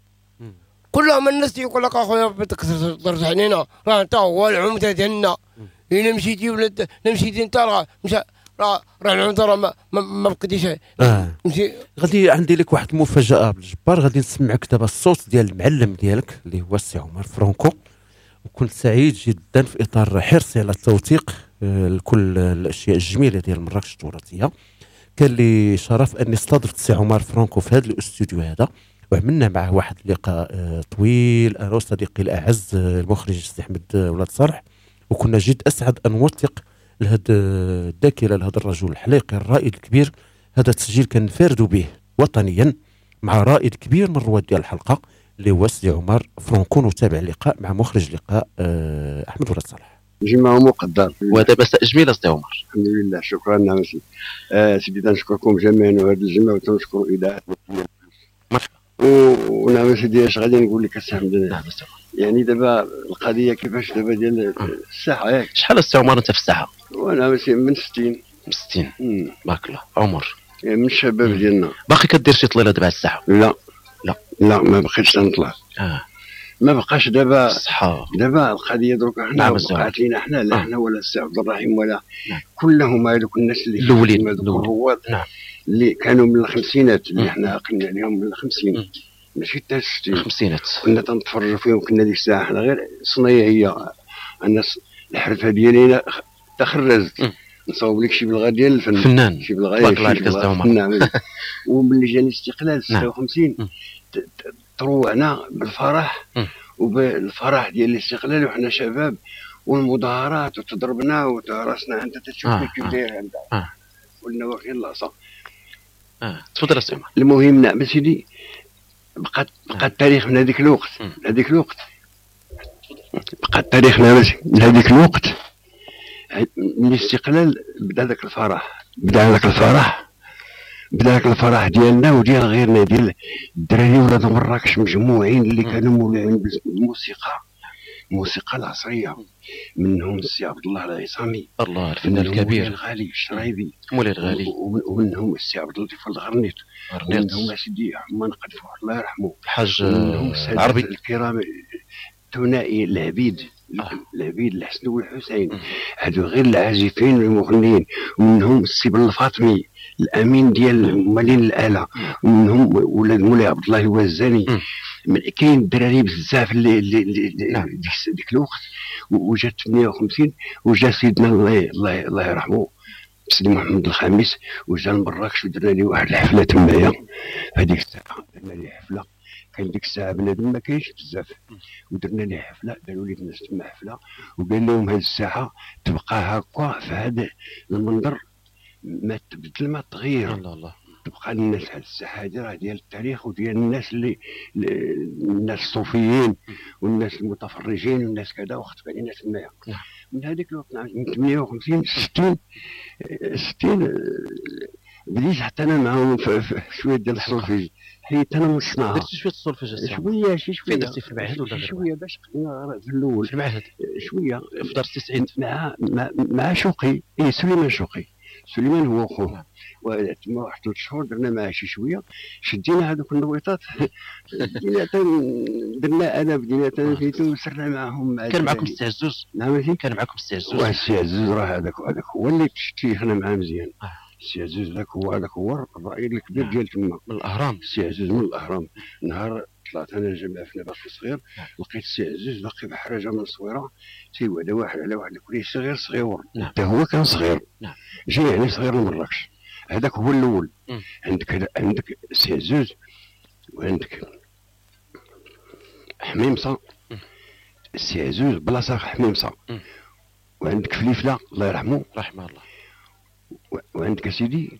كلهم الناس تيقول لك اخويا بدك ترجع لينا، راه انت هو العمده ديالنا. الا مشيتي ولا مشيتي انت راه العمده راه ما بقيتيش. غادي عندي لك واحد المفاجاه بالجبار، غادي نسمعك دابا الصوت ديال المعلم ديالك اللي هو السي عمر فرانكو. وكنت سعيد جدا في اطار حرصي على التوثيق لكل الاشياء الجميله ديال مراكش التراثيه. كان لي شرف اني استضفت السي عمر فرانكو في هذا الاستوديو هذا، وعملنا معه واحد اللقاء طويل انا وصديقي الاعز المخرج السي احمد ولاد صالح، وكنا جد اسعد ان نوثق لهذا الذاكره لهذا الرجل الحليقي الرائد الكبير. هذا التسجيل كنفردوا به وطنيا مع رائد كبير من رواد ديال الحلقه اللي هو السي عمر فرانكو. نتابع اللقاء مع مخرج اللقاء احمد ولاد صالح. جمعه مقدر ودابا استجميل السي عمر. الحمد لله شكرا. نعم سيدي نشكركم جميعا وهذا الجمع، وتنشكروا اذاعه ونعم سيدي. اش غادي نقول لك السي حمد؟ يعني دابا القضيه كيفاش دابا ديال الساحه ياك. شحال السي عمر انت في الساحه؟ وانا من 60. بارك الله. عمر يعني من الشباب ديالنا. باقي كدير شي طليله دابا على الساحه؟ لا ما بقيتش نطلع. ما بقاش دابا. دابا القضيه دروك حنا وقعت لينا حنا، لا حنا ولا السي عبد الرحيم ولا كلهم هذوك الناس اللي الاولين الرواد اللي كانوا من الخمسينات اللي حنا قلنا عليهم من الخمسين ماشي حتى الستين. الخمسينات كنا تنتفرجوا فيهم. كنا ديك الساعه حنا غير صنايعيه. الناس الحرفه ديالي تخرجت نصاوب لك شي بلغه ديال الفن، فنان شي بلغه نعم. وملي جاني الاستقلال 56 تروعنا بالفرح وبالفرح ديال الاستقلال وحنا شباب، والمظاهرات وتضربنا وتراسنا. انت تشوف كيف داير انت قلنا واخدين العصا. تفضل السي عمر. المهم نعم سيدي، بقى التاريخ من هذيك الوقت بقى التاريخ من هذيك الوقت. من الاستقلال بدا ذاك الفرح ديالنا وديال غيرنا، ديال الدراري ولاد مراكش مجموعين اللي كانوا مولعين بالموسيقى العصريه. منهم السي عبد الله العصامي، الله الفنان الكبير الغالي الشرايبي، مولاي الغالي، ومنهم السي عبد اللطيف الغرنيط، ومنهم سيدي عمان قدفور الله يرحمه، الحاج العربي الكرام الثنائي العبيد الحسن والحسين. هادو غير العازفين والمغنيين. ومنهم السي بن الفاطمي الامين ديال مالين الاله، ومنهم ولاد مولاي عبد الله الوزاني. كاين الدراري بزاف اللي ديك الوقت. وجات 58 وجا سيدنا الله يرحمه سيدي محمد الخامس، وجا لمراكش ودرنا لي واحد الحفله تمايا. هذيك الساعه درنا لي حفله، كان ديك الساعه بنادم ما كاينش بزاف، ودرنا لي حفله، داروا لي الناس تما حفله، وقال لهم هذه الساعه تبقى هكا في هذا المنظر، ما تبدل ما تغير. الله تبقى الناس هذه الساحه هذه راه ديال التاريخ وديال الناس اللي الناس الصوفيين والناس المتفرجين والناس كذا، وخطب علينا تمايا. من هذيك الوقت من 58 60 بديت حتى انا معاهم شويه ديال السولفيج، حيت انا ونسمعها. درتي شويه السولفيج شويه شي شويه. فين درتي في المعهد ولا شويه باش في الاول في المعهد شويه في دار السي سعيد مع شوقي. سليمان شوقي، سليمان هو خوه. وتما واحد 3 شهور درنا معاه شي شويه، شدينا هذوك النويطات بدينا درنا انا بدينا تنفيتو وسرنا معاهم. كان معكم السي عزوز؟ نعم كان معكم السي عزوز. السي عزوز راه هذاك هو اللي شيخنا معاه مزيان. السي عزوز هذاك هو الرائد الكبير ديال تما من الاهرام. السي عزوز من الاهرام. نهار طلعت انا الجامعه في باقي صغير، لقيت السي عزوز باقي بحرجه من الصويره تيوعد واحد على واحد الكليه صغير حتى هو كان صغير. جاي يعني صغير لمراكش. هذاك هو الاول. عندك السي عزوز، وعندك حميمصه. السي عزوز بلاصه حميمصه، وعندك فليفله الله يرحمه رحمه الله، وعندك سيدي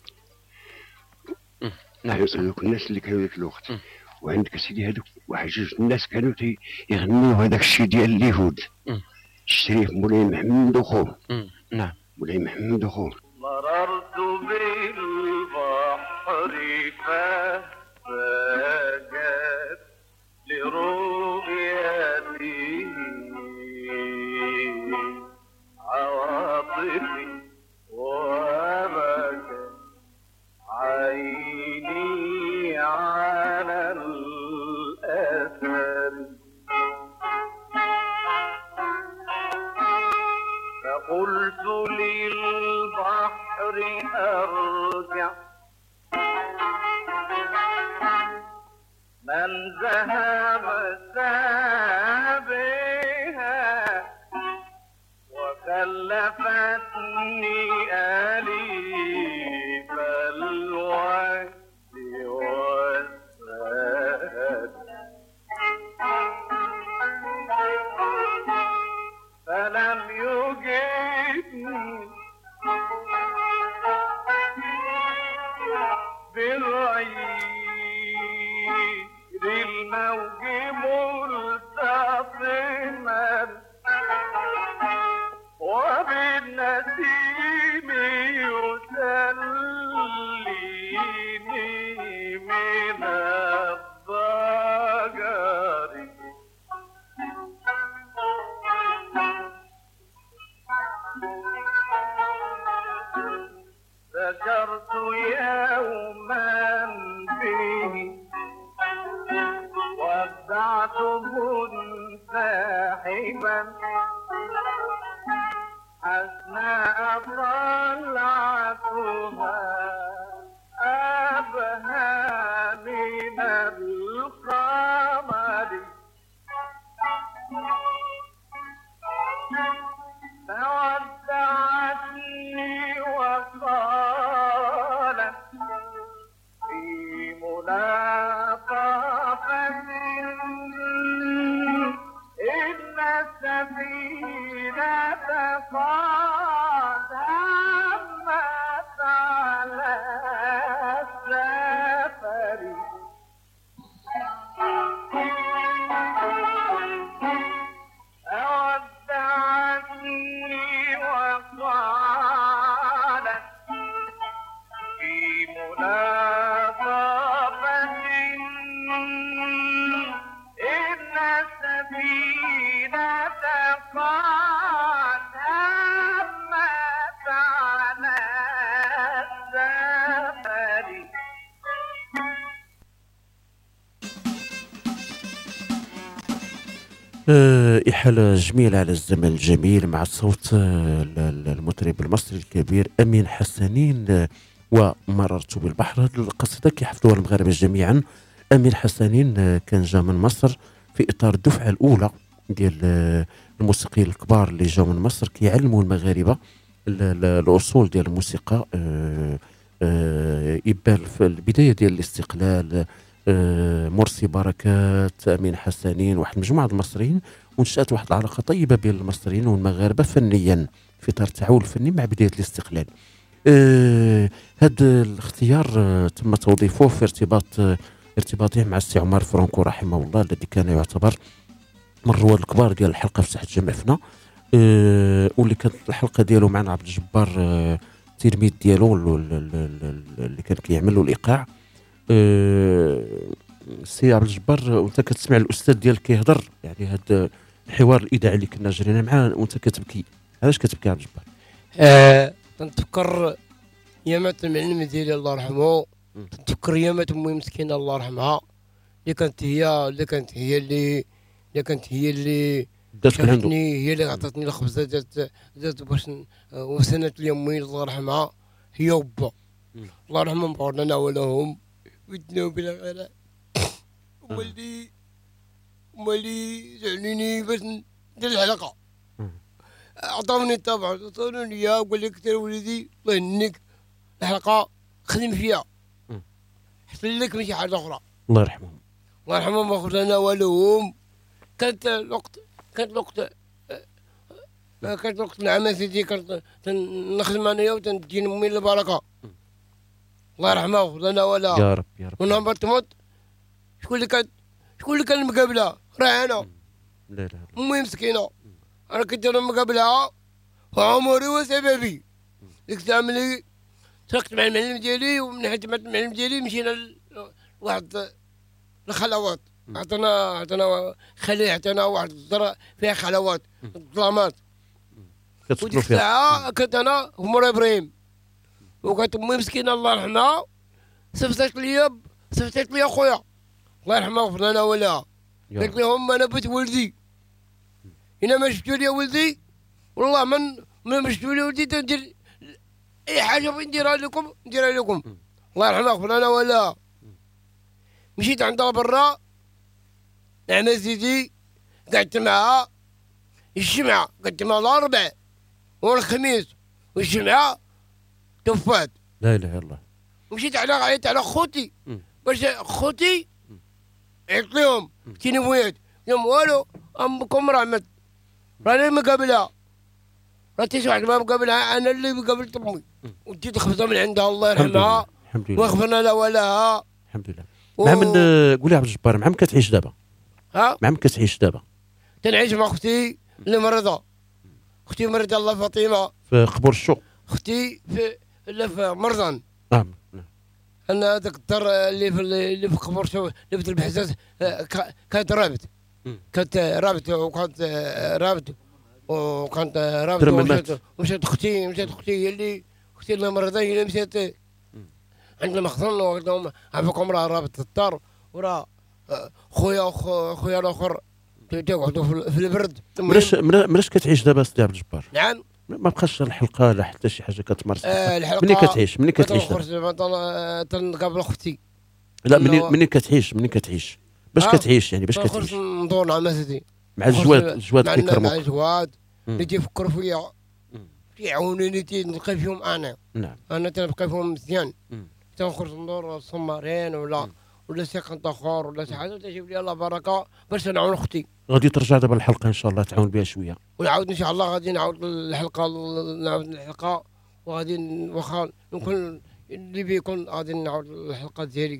هذوك الناس اللي كانوا ذاك الوقت. وعندك سيدي هذوك واحد جوج الناس كانوا يغنيو هذاك الشيء ديال اليهود. الشريف مولاي محمد وخوه. نعم مولاي محمد وخوه. مررت بالبحر فسجد لرؤيتي عواطفي وبكت عيني على الأثر، فقلت للبحر أرجع من ذهب سابها وكلفتني أليف الوجد والسهد، فلم يجبني بالغير الموج ملتقما وبالنسيم يسليني من الضجر. ذكرت يوما به ودعت منسحبا أثناء طلعتها أبهى من القمر، فودعتني وقالت في ملاطفة إن السفينة قد همت على السفر، أودعتني وقالت في ملاطفة إن السفينة قد همت على السفر. إحالة جميلة على الزمن الجميل مع صوت المطرب المصري الكبير أمين حسنين. ومررت بالبحر، هذه القصيدة كيحفظوها المغاربة جميعا. أمين حسنين كان جا من مصر في إطار الدفعة الأولى ديال الموسيقيين الكبار اللي جاوا من مصر كيعلموا المغاربة الأصول ديال الموسيقى. إبان في البداية ديال الاستقلال مرسي بركات، أمين حسنين، واحد مجموعة المصريين، ونشأت واحد العلاقة طيبة بين المصريين والمغاربة فنيا في إطار التعاون الفني مع بداية الاستقلال. هذا الاختيار تم توظيفه في ارتباطه مع السي عمر فرانكو رحمه الله، الذي كان يعتبر من الرواد الكبار ديال الحلقة في ساحة جامع فنا، واللي كانت الحلقة ديالو معنا عبد الجبار التلميذ ديالو اللي كان كيعمل له الايقاع. سي عبد الجبار، وانت كتسمع الاستاذ ديالك كيهضر، يعني هذا الحوار الاذاعي اللي كنا جرينا معاه وانت كتبكي، علاش كتبكي عبد الجبار؟ تنتفكر يامات المعلم ديالي الله يرحمه، تنتفكر يامات امي مسكينه الله يرحمها، اللي كانت هي اللي دات من عنده، شافتني، هي اللي عطاتني الخبزه دات باش وسنت لي امي الله يرحمها، هي وبا الله يرحمهم بعضنا ولهم بدنا بلا غير. مالي زعلوني باش ندير الحلقه، عطاوني الطبع، عطاوني اياه وقال لي كثير وليدي الله يهنيك الحلقه خدم فيها حسن لك ماشي حاجه اخرى. الله يرحمهم الله يرحمهم ما خذنا والهم. كانت الوقت نعم سيدي، كنت نخدم انايا وتنجيني امي البركه الله يرحمها وخذنا ولا يا رب يا رب. ونهار تموت شكون اللي كان مقابلها؟ راه انا. لا امي مسكينه، انا كنت مقابلها وعمري وسببي. ديك الساعه ملي تركت مع المعلم ديالي ومن حيت مع المعلم ديالي مشينا لواحد الخلوات، عطانا خليه، عطانا واحد الدار فيها خلوات الظلامات. وديك الساعه كنت انا ومولاي ابراهيم، وكانت امي مسكينه الله يرحمها صيفطت لي خويا الله يرحمها وغفر لنا ولا، قالت لهم انا بغيت ولدي، الا ما شفتوا لي ولدي والله ما شفتوا لي ولدي تندير اي حاجه بغيت نديرها لكم الله يرحمها وغفر لنا ولا. مشيت عندها برا نعم سيدي، قعدت معها الجمعه، قعدت معها الاربع والخميس والجمعه توفات. لا اله الا الله. مشيت عيطت على خوتي باش خوتي عيطت لهم كيني بويات يوم والو امكم رحمت راني مقابلها، راه تيجي واحد ما مقابلها، انا اللي قابلت امي وديت خبزه من عندها الله يرحمها الحمد لله وغفرنا لها ولها الحمد لله. مع من قولي عبد الجبار، مع من كتعيش دابا؟ مع من كتعيش دابا؟ تنعيش مع اختي اللي مريضه، اختي مريضه الله فاطمه في قبور الشو. اختي في مرزان. نعم. انا هذاك الدار اللي في قبور الشو اللي في البحزاز كانت رابط ومشات اختي هي اللي مريضه، هي اللي مشات عند المخزن وقلت لهم عافاكم راه رابط الدار، وراه خويا الاخر تيقعدوا في البرد. ملاش كتعيش دابا سيدي عبد الجبار؟ نعم. ما بقاش الحلقه لا حتى شي حاجه كتمارس. الحلقه ملي كتعيش تنقابل اختي. لا ملي كتعيش باش كتعيش، يعني باش كتعيش؟ ندور مع سيدي مع الجواد كيكرموك، مع الجواد اللي تيفكروا فيا تيعاونوني، تنلقى فيهم انا تنبقى فيهم مزيان، تنخرج ندور الصمارين ولا شي قنت اخر ولا شي حاجه تجيب لي الله بركه باش نعاون اختي. غادي ترجع دابا الحلقه ان شاء الله تعاون بها شويه، ونعاود ان شاء الله غادي نعاود الحلقه وغادي واخا نكون اللي بيكون غادي نعاود الحلقه ديالي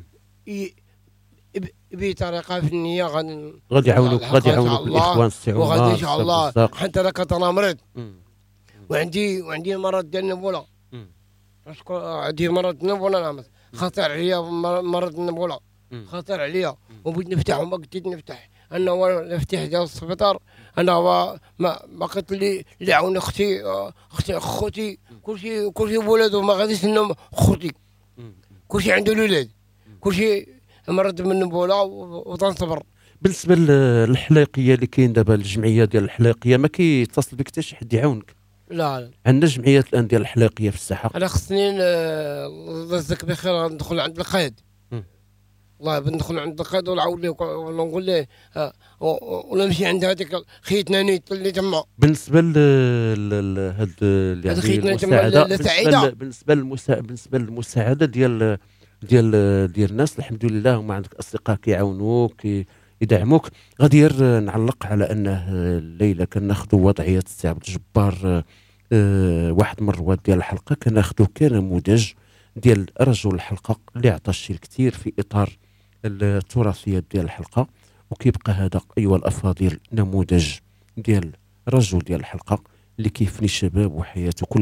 بطريقه فنيه غادي يعاونوك الاخوان السي عمر، وغادي ان شاء الله حتى انا كنت مريض وعندي مرض ديال النبوله، عندي مرض النبوله نعم خطر عليا، مرض النبوله خطر عليا وبغيت نفتح وما قدرت نفتح، انا المفتاح ديال السبيطار انا ما قلت لي عاوني خوتي كلشي بولادو ما غاديش لهم خوتي، كلشي عنده الولاد، كلشي مرض من النبوله وتنصبر. بالنسبه للحلاقيه اللي كاين دابا، الجمعيه ديال الحلاقيه ما كيتصل بك حتى شي حد يعاونك؟ لا عندنا جمعيات الان ديال الحلاقيه في الساحه. انا خصني الله يجزاك بخير ندخل عند القائد، والله ندخل عند القائد ونعاود ليه ونقول ليه ولا نمشي عند هذيك خيتنا اللي تما. بالنسبه لهاد المساعده، بالنسبه للمساعده ديال الناس، الحمد لله هما عندك اصدقاء كيعاونوك يدعموك. غادي نعلق على انه الليله كناخذوا وضعيه السي عبد الجبار واحد من الرواد ديال الحلقه، كناخذوا كنموذج ديال رجل الحلقه اللي عطى الشيء الكثير في اطار التراثيه ديال الحلقه، وكيبقى هذا ايها الافاضل نموذج ديال رجل ديال الحلقه اللي كيفني الشباب وحياته كلها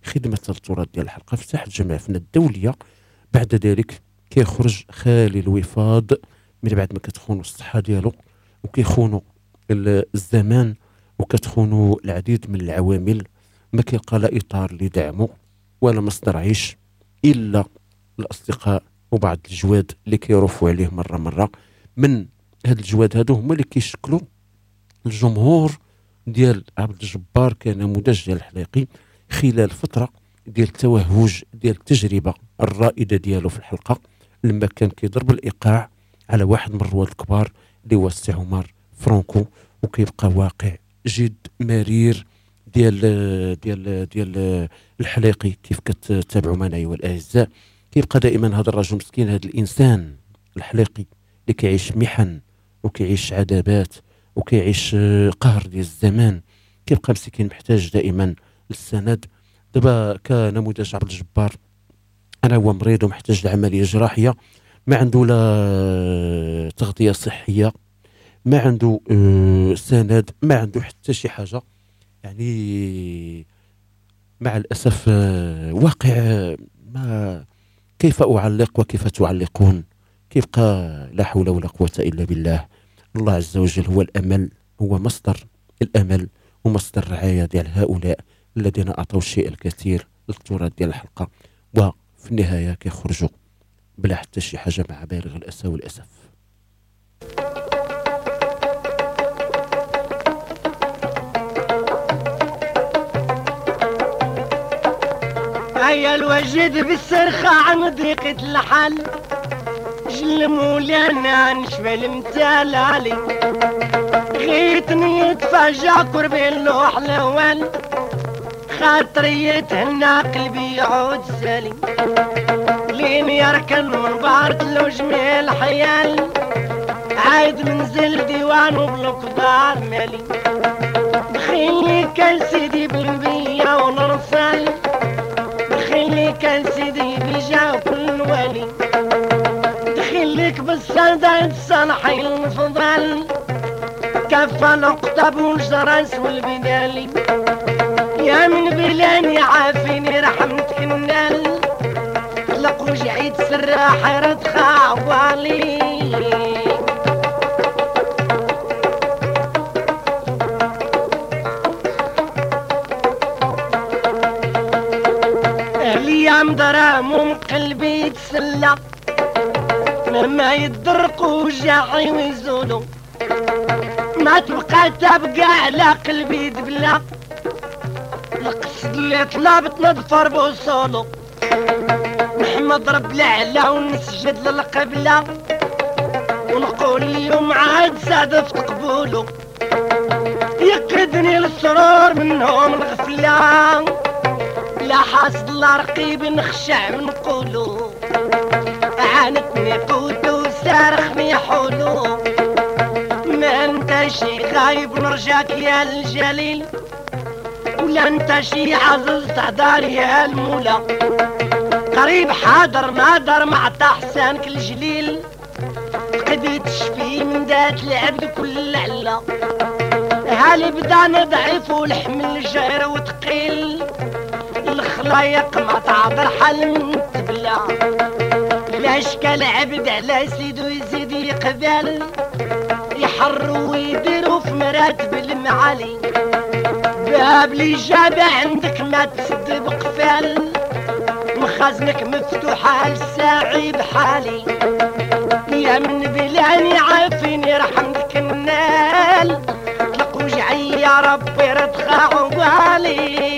خدمه التراث ديال الحلقه في ساحه جمع فن الدوليه. بعد ذلك كيخرج خالي الوفاض من بعد ما كتخونوا الصحه ديالو وكيخونوا الزمان وكتخونوا العديد من العوامل، ما كيلقى لا اطار لدعمه ولا مصدر عيش الا الاصدقاء وبعض الجواد اللي كيرفوا عليه مره. من هاد الجواد هادو هما اللي كيشكلوا الجمهور ديال عبد الجبار كنموذج ديال الحليقي خلال فتره ديال التوهج ديال التجربه الرائده ديالو في الحلقه، لما كان كيضرب الايقاع على واحد من الرواد الكبار اللي هو السي عمر فرانكو، وكيبقى واقع جد مرير ديال الحليقي. كيف كتتابعوا معنا ايها الاعزاء، كيبقى دائما هذا الرجل مسكين، هذا الانسان الحليقي اللي كيعيش محن وكيعيش عذابات وكيعيش قهر ديال الزمان، كيبقى مسكين محتاج دائما للسند. دابا كنموذج عبد الجبار انا هو مريض ومحتاج لعمليه جراحيه، ما عنده لا تغطيه صحيه، ما عنده سند، ما عنده حتى شي حاجه، يعني مع الاسف واقع ما كيف اعلق وكيف تعلقون. كيبقى لا حول ولا قوه الا بالله. الله عز وجل هو الامل، هو مصدر الامل ومصدر الرعايه ديال هؤلاء الذين اعطوا الشيء الكثير للتراث ديال الحلقه، وفي النهايه كيخرجوا بلا حتى شي حاجه مع بالغ الاسى والاسف. هيا الوجد بالسرخة عن ضيقة الحل، جل مولانا نشفى المثال علي، غيتني يتفجع قربي اللوح الاول، خاطري يتهنى قلبي يعود سالي، لين يركن من بارت له جميل حيال، عايد منزل ديوان وبالكبار مالي، بخيلي كان سيدي بالبية ونرسل، بخيلي كان سيدي بيجا كل والي، دخيلك بالسادة صالحي الفضل، كفى القطب والجرس والبدالي، يا من بلاني عافيني رحمتك النال، طلق وجعي تسرح رد خوالي. الايام درامهم قلبي يتسلى، لما يدرقوا وجعي ويزولوا، ما تبقى على قلبي دبلة، القصد اللي طلبت نظفر بوصولو، نحمد رب العلا ونسجد للقبلة، ونقول اليوم عاد صادفت قبولو، يقدني السرور منهم الغفلة، لا حاسد الله رقيب نخشع من قولو، عانتني قوتو سارخني حولو، ما انت شي غايب نرجاك يا الجليل، ولا انت شي عزز تحضر يا المولى، قريب حاضر نادر مع حسانك الجليل، قدي تشفي من ذات العبد كل العلا، هالي بدانا ضعيف والحمل جاير وثقيل، الخلايق ما تعبر حل من تبلا، لاش كالعبد على سيدو يزيد يقبل، يحروا ويديروا في مراتب المعالي، باب لي جاب عندك ما تسد بقفال، مخازنك مفتوحة للساعي بحالي، يا من بلاني عافيني رحمتك النال، طلق وجعي يا ربي ردخا عقالي.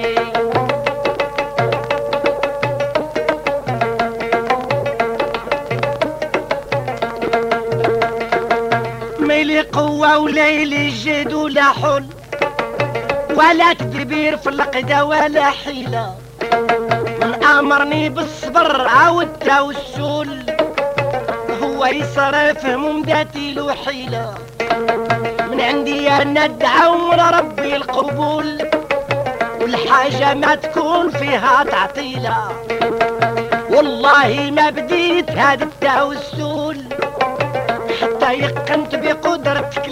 ميلي قوة وليلي جد ولا حل، ولا تدبير في القدا ولا حيلة، من امرني بالصبر عاود توسل، هو يصرف هموم ذاتي له حيلة، من عندي انا الدعوة لربي القبول، والحاجة ما تكون فيها تعطيلة، والله ما بديت هذا التوسل حتى يقنت بقدرتك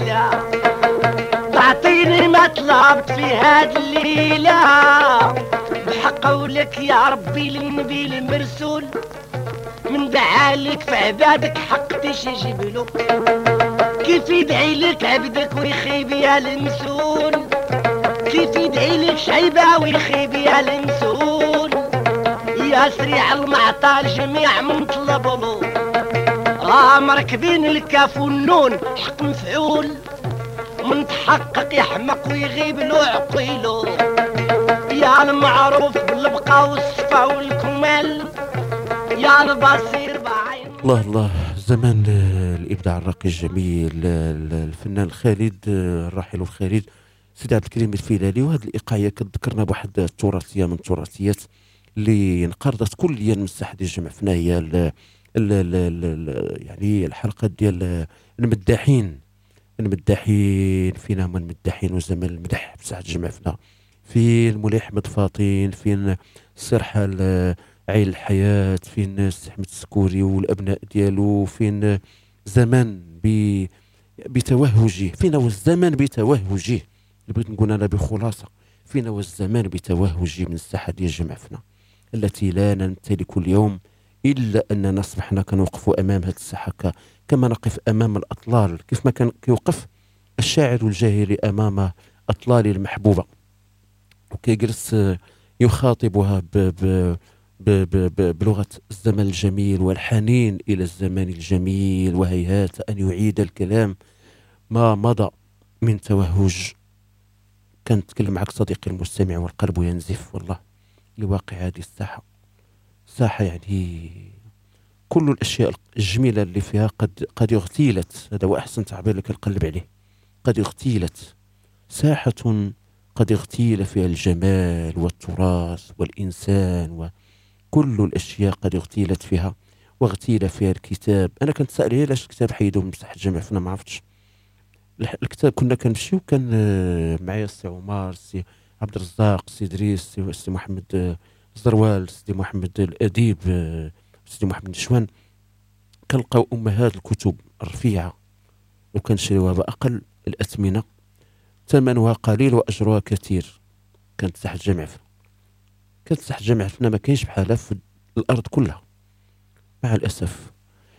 الجليلة، تعطيني ما طلبت في هاد الليلة، بحق قولك يا ربي للنبي المرسول من دعالك في عبادك حق تشجب له كيف يدعي لك عبدك ويخيب يا المسؤول كيف يدعي لك شعيبة ويخيب يا المسؤول يا سريع المعطى الجميع من طلب له مركبين الكاف والنون حق مفعول من تحقق يحمق ويغيب له عقيله يا المعروف بالبقاء والصفا والكمال يا البصير بعين الله الله. زمان الابداع الراقي الجميل الفنان الخالد الراحل الخالد سيدي عبد الكريم الفيلالي. وهذه الايقاعيه كتذكرنا بواحد التراثيه من التراثيات اللي انقرضت كليا من الساحه ديال جمع فنا، هي يعني الحلقات ديال المداحين فينا هما المداحين وزمن المدح بساحه جمع فنا، فين مولاي احمد فاطين، فين سرحال عين الحياه، فين السي احمد السكوري والابناء ديالو، فين زمان بتوهجه، فين هو الزمن بتوهجه اللي بغيت نقول انا بخلاصه، فين هو الزمان بتوهجه من الساحه ديال جمع فنا التي لا نمتلك اليوم الا اننا اصبحنا كنوقفوا امام هذه الساحه كما نقف امام الاطلال، كيف ما كان كيوقف الشاعر الجاهلي امام اطلاله المحبوبه وكيجلس يخاطبها بلغه الزمن الجميل والحنين الى الزمن الجميل، وهيهات ان يعيد الكلام ما مضى من توهج. كنتكلم معك صديقي المستمع والقلب ينزف والله لواقع هذه الساحه. ساحه يعني كل الاشياء الجميله اللي فيها قد اغتيلت، هذا هو احسن تعبير اللي كنقلب عليه، قد اغتيلت. ساحه قد اغتيل فيها الجمال والتراث والانسان وكل الاشياء قد اغتيلت فيها، واغتيل فيها الكتاب. انا كنت سائل علاش الكتاب حيدوه من مساحه الجامع فانا ما عرفتش. الكتاب كنا كنمشيو كان معايا السي عمر، السي عبد الرزاق، السي ادريس، السي محمد الزروال، السي محمد الاديب، السي محمد النشوان، كنلقاو امهات الكتب الرفيعه وكنشريوها باقل الاثمنه، ثمنها قليل واجرها كثير. كانت ساحه الجامع فنا، كانت ساحه الجامع فنا ما كاينش بحالها في الارض كلها مع الاسف.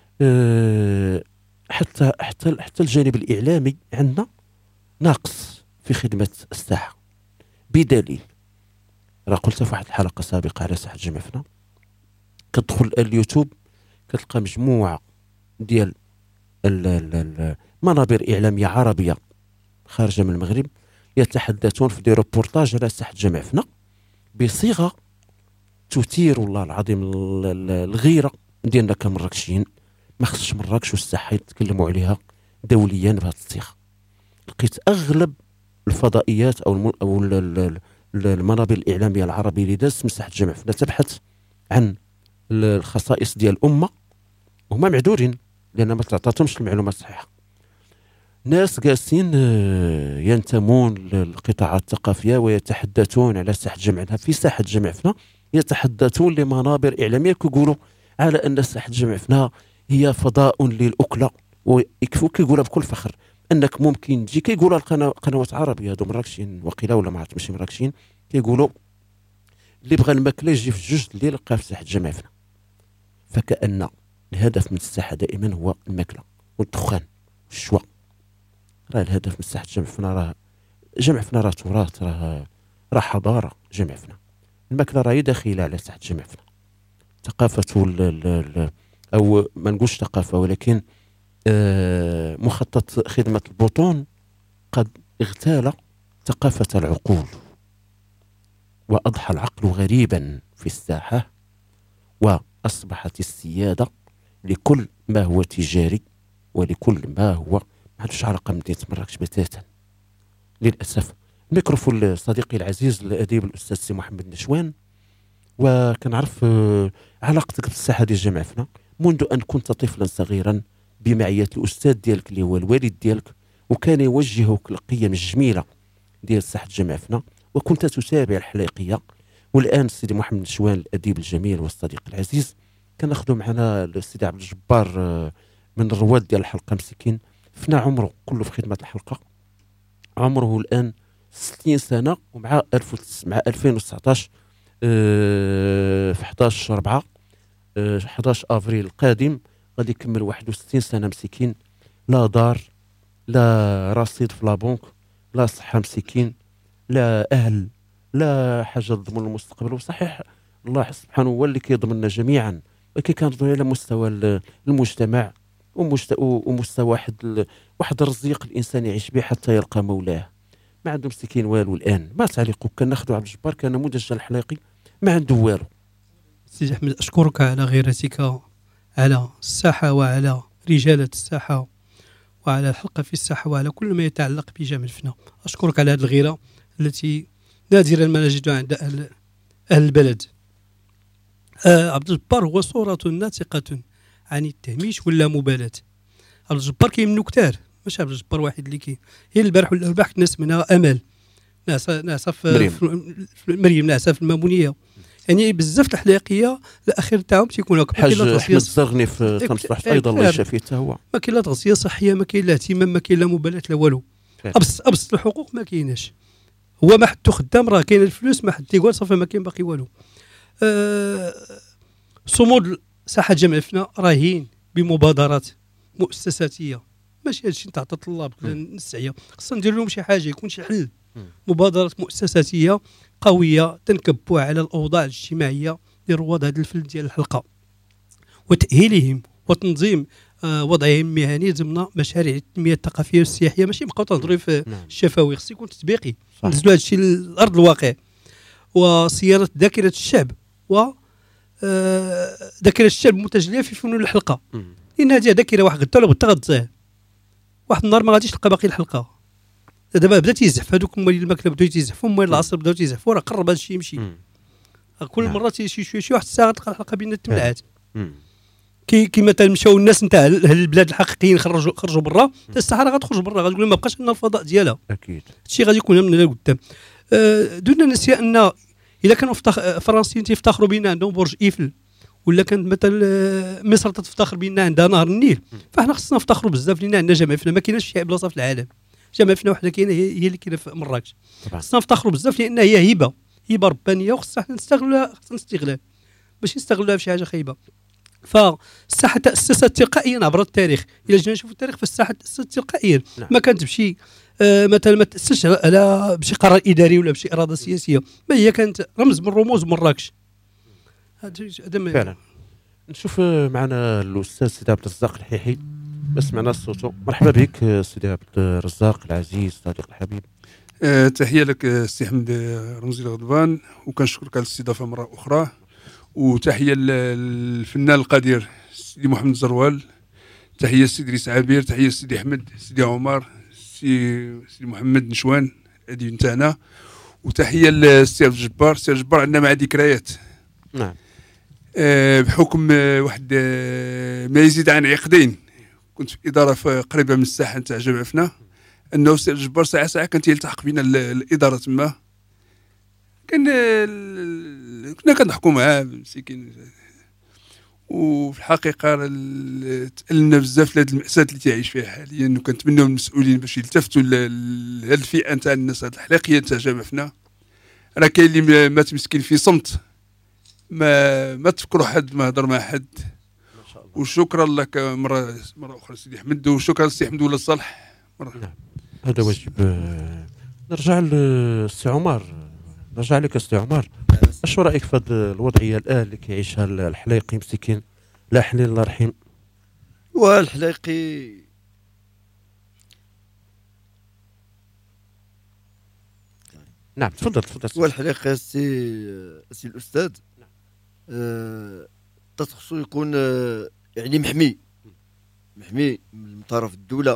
حتى الجانب الاعلامي عندنا ناقص في خدمه الساحه، بدليل راه قلت في واحد الحلقه سابقه على ساحه الجامع فنا، كتدخل اليوتيوب كتلقى مجموعه ديال المنابر اعلاميه عربيه خارجه من المغرب يتحدثون في دي روبورتاج على ساحه الجامع فنا بصيغه تثير والله العظيم الغيره ديالنا كمراكشيين. ما خصش مراكش والساحه يتكلموا عليها دوليا بهذه الصيغه. لقيت اغلب الفضائيات او المنابر الاعلاميه العربيه اللي دازت من ساحه الجامع فنا تبحث عن الخصائص ديال الامه، وهما معذورين لان ما تعطاتهمش المعلومات الصحيحه. ناس جالسين ينتمون للقطاعات الثقافيه ويتحدثون على ساحه الجامع في ساحه الجامع فنا، يتحدثون لمنابر اعلاميه كيقولوا على ان ساحه الجامع فنا هي فضاء للاكله، ويكفوا كيقولها بكل فخر انك ممكن تجي. كيقولوا القنوات العربيه هذو مراكشين وقيله ولا ما عرفت ماشي مراكشين، كيقولوا اللي بغى الماكله يجي في 2 الليل يلقاها في ساحه الجامع فنا. فكأن الهدف من الساحه دائما هو الماكله والدخان والشواء. راه الهدف من ساحه جمع فنا راه جمع فنا راه تراث، راه حضاره. جمع فنا الماكله راهي داخله على ساحه جمع فنا. ثقافه او ما نقولش ثقافه ولكن مخطط خدمه البطون قد اغتال ثقافه العقول، واضحى العقل غريبا في الساحه، واصبحت السياده لكل ما هو تجاري ولكل ما هو ما عندوش علاقه بمدينه مراكش بتاتا للاسف. الميكروفون صديقي العزيز الاديب الاستاذ سي محمد النشوان، وكنعرف علاقتك بالساحه ديال جامع فنا منذ ان كنت طفلا صغيرا بمعيه الاستاذ ديالك اللي هو الوالد ديالك، وكان يوجهك القيم الجميله ديال ساحه جامع فنا، وكنت تتابع الحليقيه. والان سيدي محمد النشوان الاديب الجميل والصديق العزيز كناخذوا معنا السيدي عبد الجبار من الرواد ديال الحلقه مسكين. فنا عمره كله في خدمه الحلقه، عمره الان 60 سنه، ومع 2019 في 11/4 11 افريل القادم غادي يكمل 61 سنه مسكين، لا دار لا رصيد في لابونك لا صحه مسكين لا اهل لا حاجه تضمن المستقبل. وصحيح الله سبحانه هو اللي كيضمننا جميعا، ولكن كنظن على مستوى المجتمع ومستوى واحد الرزيق الانسان يعيش به حتى يلقى مولاه. ما عنده مسكين والو الان. ما تعليقك؟ كناخذوا عبد الجبار كنموذج الحليقي ما عنده والو. سيدي احمد اشكرك على غيرتك على الساحه وعلى رجاله الساحه وعلى الحلقه في الساحه وعلى كل ما يتعلق بجامع الفنا. اشكرك على هذه الغيره التي نادرا ما نجدها عند اهل البلد. عبد الجبار هو صوره ناطقه عن التهميش ولا مبالاه. عبد الجبار كاين منو كثار، ماشي عبد الجبار واحد اللي كاين. هي البارح ولا البارح الناس منها امل نعسه في مريم، نعسه في المامونيه، يعني بزاف الحلاقيه الاخير تاعهم تيكون هكا. حاج احمد الزرغني في تنصح ايضا الله يشافيه حتى هو. ما كاين لا تغذيه صحيه، ما كاين لا اهتمام، ما كاين لا مبالاه لا والو. ابسط الحقوق ما كايناش. هو ما حد خدام راه كاين الفلوس، ما حد تيقول صافي ما كاين باقي والو. صمود ساحه جامع الفنا راهين بمبادرات مؤسساتيه، ماشي هادشي نتاع الطلاب السعيه. خصنا ندير لهم شي حاجه، يكون شي حل. مبادرات مؤسساتيه قويه تنكبوا على الاوضاع الاجتماعيه لرواد هذا الفن ديال الحلقه، وتاهيلهم وتنظيم وضعهم المهني ضمن مشاريع التنميه الثقافيه والسياحيه. ماشي نبقاو تهضروا في الشفوي، خص يكون تطبيقي، ننزلوا هذا الشيء لارض الواقع. وصياغه ذاكره الشعب و ذاكره الشعب متجليه في فنون الحلقه، لان هذه ذاكره واحد غدا ولا غدا غتزاه، واحد النهار ما غاديش تلقى باقي الحلقه. دابا بدا تيزحف هذوك مال الماكله، بداو تيزحفوا مال العصر، بداو تيزحفوا، راه قرب هذا الشيء يمشي. كل مره شي واحد الساعه تلقى الحلقه بين التملعات. كي مثلا مشاو الناس نتاع البلاد الحقيقيين خرجوا برا، الساحه راه غتخرج برا، غتقول ما بقاش لنا الفضاء ديالها. اكيد هادشي غادي يكون من القدام. دون نسيان ان الا كانوا فرنسيين تيفتخروا بان عندهم برج ايفل، ولا كانت مثلا مصر تفتخر بان عندها نهر النيل، فاحنا خصنا نفتخروا بزاف لان عندنا جامع فينا. ما كايناش في بلاصه في العالم جامع فينا وحده كاينه، هي اللي كاينه في مراكش. خصنا نفتخروا بزاف لان هي هبه ربانيه، وخصنا حنا نستغلوها. خصنا استغلال، ماشي نستغلوها في شي حاجه خايبه. فالساحه تاسست تلقائيا عبر التاريخ. الا جينا نشوفوا التاريخ فالساحه تاسست تلقائيا، ما كانت بشي مثلا ما تاسسش على بشي قرار اداري ولا بشي اراده سياسيه، ما هي كانت رمز من رموز مراكش. هذا فعلا. نشوف معنا الاستاذ سيدي عبد الرزاق الحيحي، ما سمعنا صوته. مرحبا بك سيدي عبد الرزاق العزيز صديق الحبيب. تحيه لك السي حمد رمزي الغضبان، وكنشكرك على الاستضافه مره اخرى، وتحيه للفنان القدير سيدي محمد الزروال، تحيه السيد ريس عبير، تحيه السيدي احمد، سيدي عمر، سيدي محمد نشوان الاديب نتاعنا، وتحيه للسي عبد الجبار. السي عبد الجبار عندنا مع ذكريات. نعم. بحكم واحد ما يزيد عن عقدين كنت في اداره قريبه من الساحه نتاع جامع فنا، انه السي عبد الجبار ساعه كان تيلتحق بنا الاداره تما، كنا كنضحكوا معاه مسكين. وفي الحقيقه تألمنا بزاف لهاد المأساة اللي تعيش فيها حاليا، وكنتمناو من المسؤولين باش يلتفتوا لهاد الفئه نتاع الناس، هاد الحلاقيه نتاع جامع فنا. راه كاين اللي مات مسكين في صمت، ما تفكروا حد، ما هضر مع حد. وشكرا لك مره اخرى سيدي احمد، وشكرا للسي حمد ولا الصالح. نعم. هذا واجب. نرجع للسي عمر، نرجع لك السي عمر. اش رايك في هذه الوضعيه الان اللي كيعيشها الحلايقي مسكين؟ لا حليل الله يرحم. والحلايقي نعم تفضل. والحلايقي السي الاستاذ خصو يكون يعني محمي من طرف الدوله،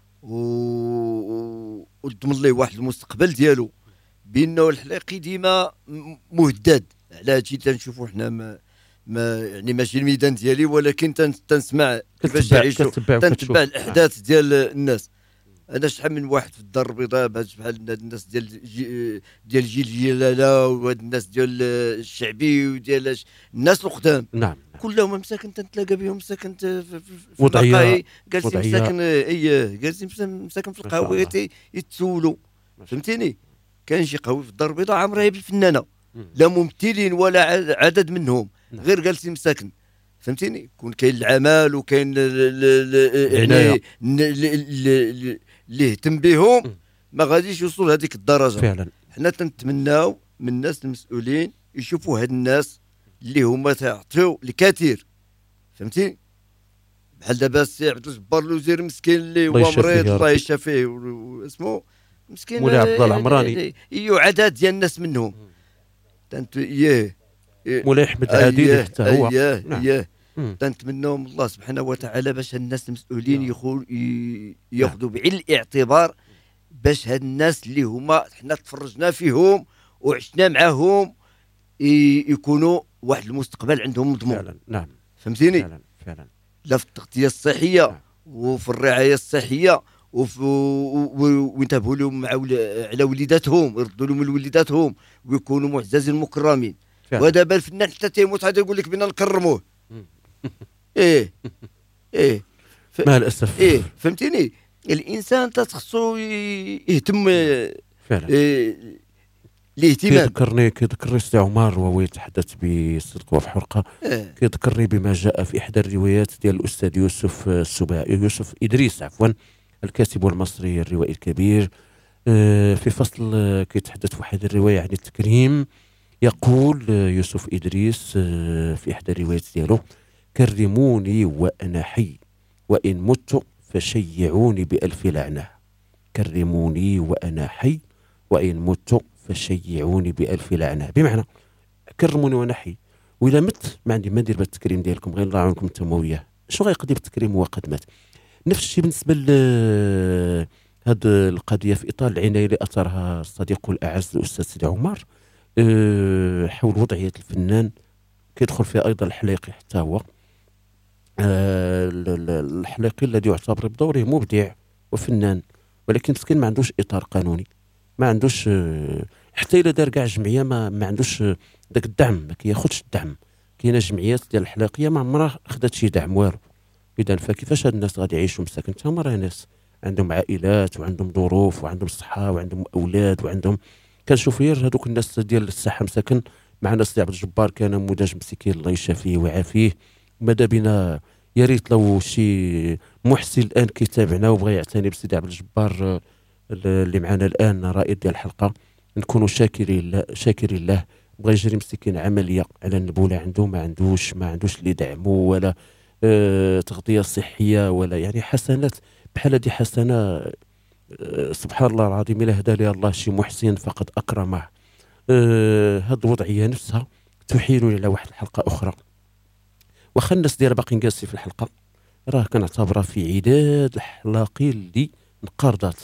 وتضمن ليه واحد المستقبل ديالو، بانه الحلايقي ديما مهدد. على هادشي تنشوفوا حنا ما يعني ماشي الميدان ديالي، ولكن تنسمع كيفاش يعيشوا، تنتبع الاحداث ديال الناس. انا شحال من واحد في الدار البيضاء بحال الناس ديال جيل جلاله، وهاد الناس ديال الشعبي وديال الناس القدام، نعم كلهم مساكن تنتلاقى بهم، مساكن في وضعيه جالسين مساكن جالسين مساكن في القهويات يتسولوا، فهمتيني. كاين شي قهوي في الدار البيضاء عامره بالفنانه، لا ممثلين ولا عدد منهم، غير جالسين مساكن، فهمتيني؟ يكون كاين العمل وكاين العناية اللي يهتم بهم، ما غاديش يوصل لهذيك الدرجه فعلا. حنا تنتمناو من الناس المسؤولين يشوفوا هاد الناس اللي هما تعطيو الكثير، فهمتي؟ بحال دابا السي عبد الجبار الوزير مسكين اللي هو مريض الله يشافيه واسمو مسكين مولاي عبد الله العمراني، عدد ديال الناس منهم مولاي احمد العادل حتى هو تنتمناو من الله سبحانه وتعالى باش الناس المسؤولين ياخذوا بعين الاعتبار، باش هاد الناس اللي هما حنا تفرجنا فيهم وعشنا معاهم يكونوا واحد المستقبل عندهم مضمون فعلا. نعم فهمتيني؟ فعلا لا في التغطيه الصحيه وفي الرعايه الصحيه وينتبهوا لهم على وليداتهم، يردوا لهم لوليداتهم ويكونوا معززين مكرمين. ودابا الفنان حتى تيموت هذا يقول لك بنا نكرموه. ايه مع الاسف فهمتيني؟ الانسان تخصو يهتم فعلا. الاهتمام. كيذكرني سي عمر وهو يتحدث بصدق وبحرقه، كيذكرني بما جاء في احدى الروايات ديال الاستاذ يوسف ادريس الكاتب المصري الروائي الكبير، في فصل كيتحدث في واحد الروايه عن التكريم. يقول يوسف ادريس في احدى الروايات ديالو: كرموني وانا حي وان مت فشيعوني بألف لعنه. كرموني وانا حي وان مت فشيعوني بألف لعنه، بمعنى كرموني وانا حي، واذا مت ما عندي ما ندير بالتكريم ديالكم، غير الله يعاونكم انتم وياه، شنو غيقضي بالتكريم هو قد مات. نفس الشيء بالنسبه لهذه القضيه في اطار العنايه اللي اثرها الصديق الاعز الاستاذ سيدي عمر حول وضعيه الفنان، كيدخل فيها ايضا الحليقي حتى هو الحليقي الذي يعتبر بدوره مبدع وفنان، ولكن مسكين ما عندوش اطار قانوني، ما عندوش حتى الا دار كاع جمعيه ما عندوش داك الدعم، ما كياخذش الدعم. كاينه جمعيات ديال الحليقيه ما عمرها خدات شي دعم والو. اذا فكيفاش هاد الناس غادي يعيشوا مساكن؟ تا هما راه ناس عندهم عائلات وعندهم ظروف وعندهم صحه وعندهم اولاد وعندهم، كنشوف غير هذوك الناس ديال الصحه مساكن. معنا سي عبد الجبار كان نموذج مسكين الله يشافيه ويعافيه، ماذا بنا يا ريت لو شي محسن الان كيتابعنا وبغى يعتني بسيدي عبد الجبار اللي معنا الان رائد ديال الحلقه، نكونوا شاكرين الله. بغى يجري مسكين عمليه على النبوله عنده، ما عندوش اللي يدعمه ولا تغطيه صحيه ولا يعني حسنات بحال هذه حسنه. سبحان الله العظيم، الا هدى لي الله شي محسن فقد اكرمه. هاد الوضعيه نفسها تحيلني على واحد الحلقه اخرى، واخا الناس ديالها باقيين جالسين في الحلقه، راه كنعتبرها في عداد الحلاقي اللي انقرضت.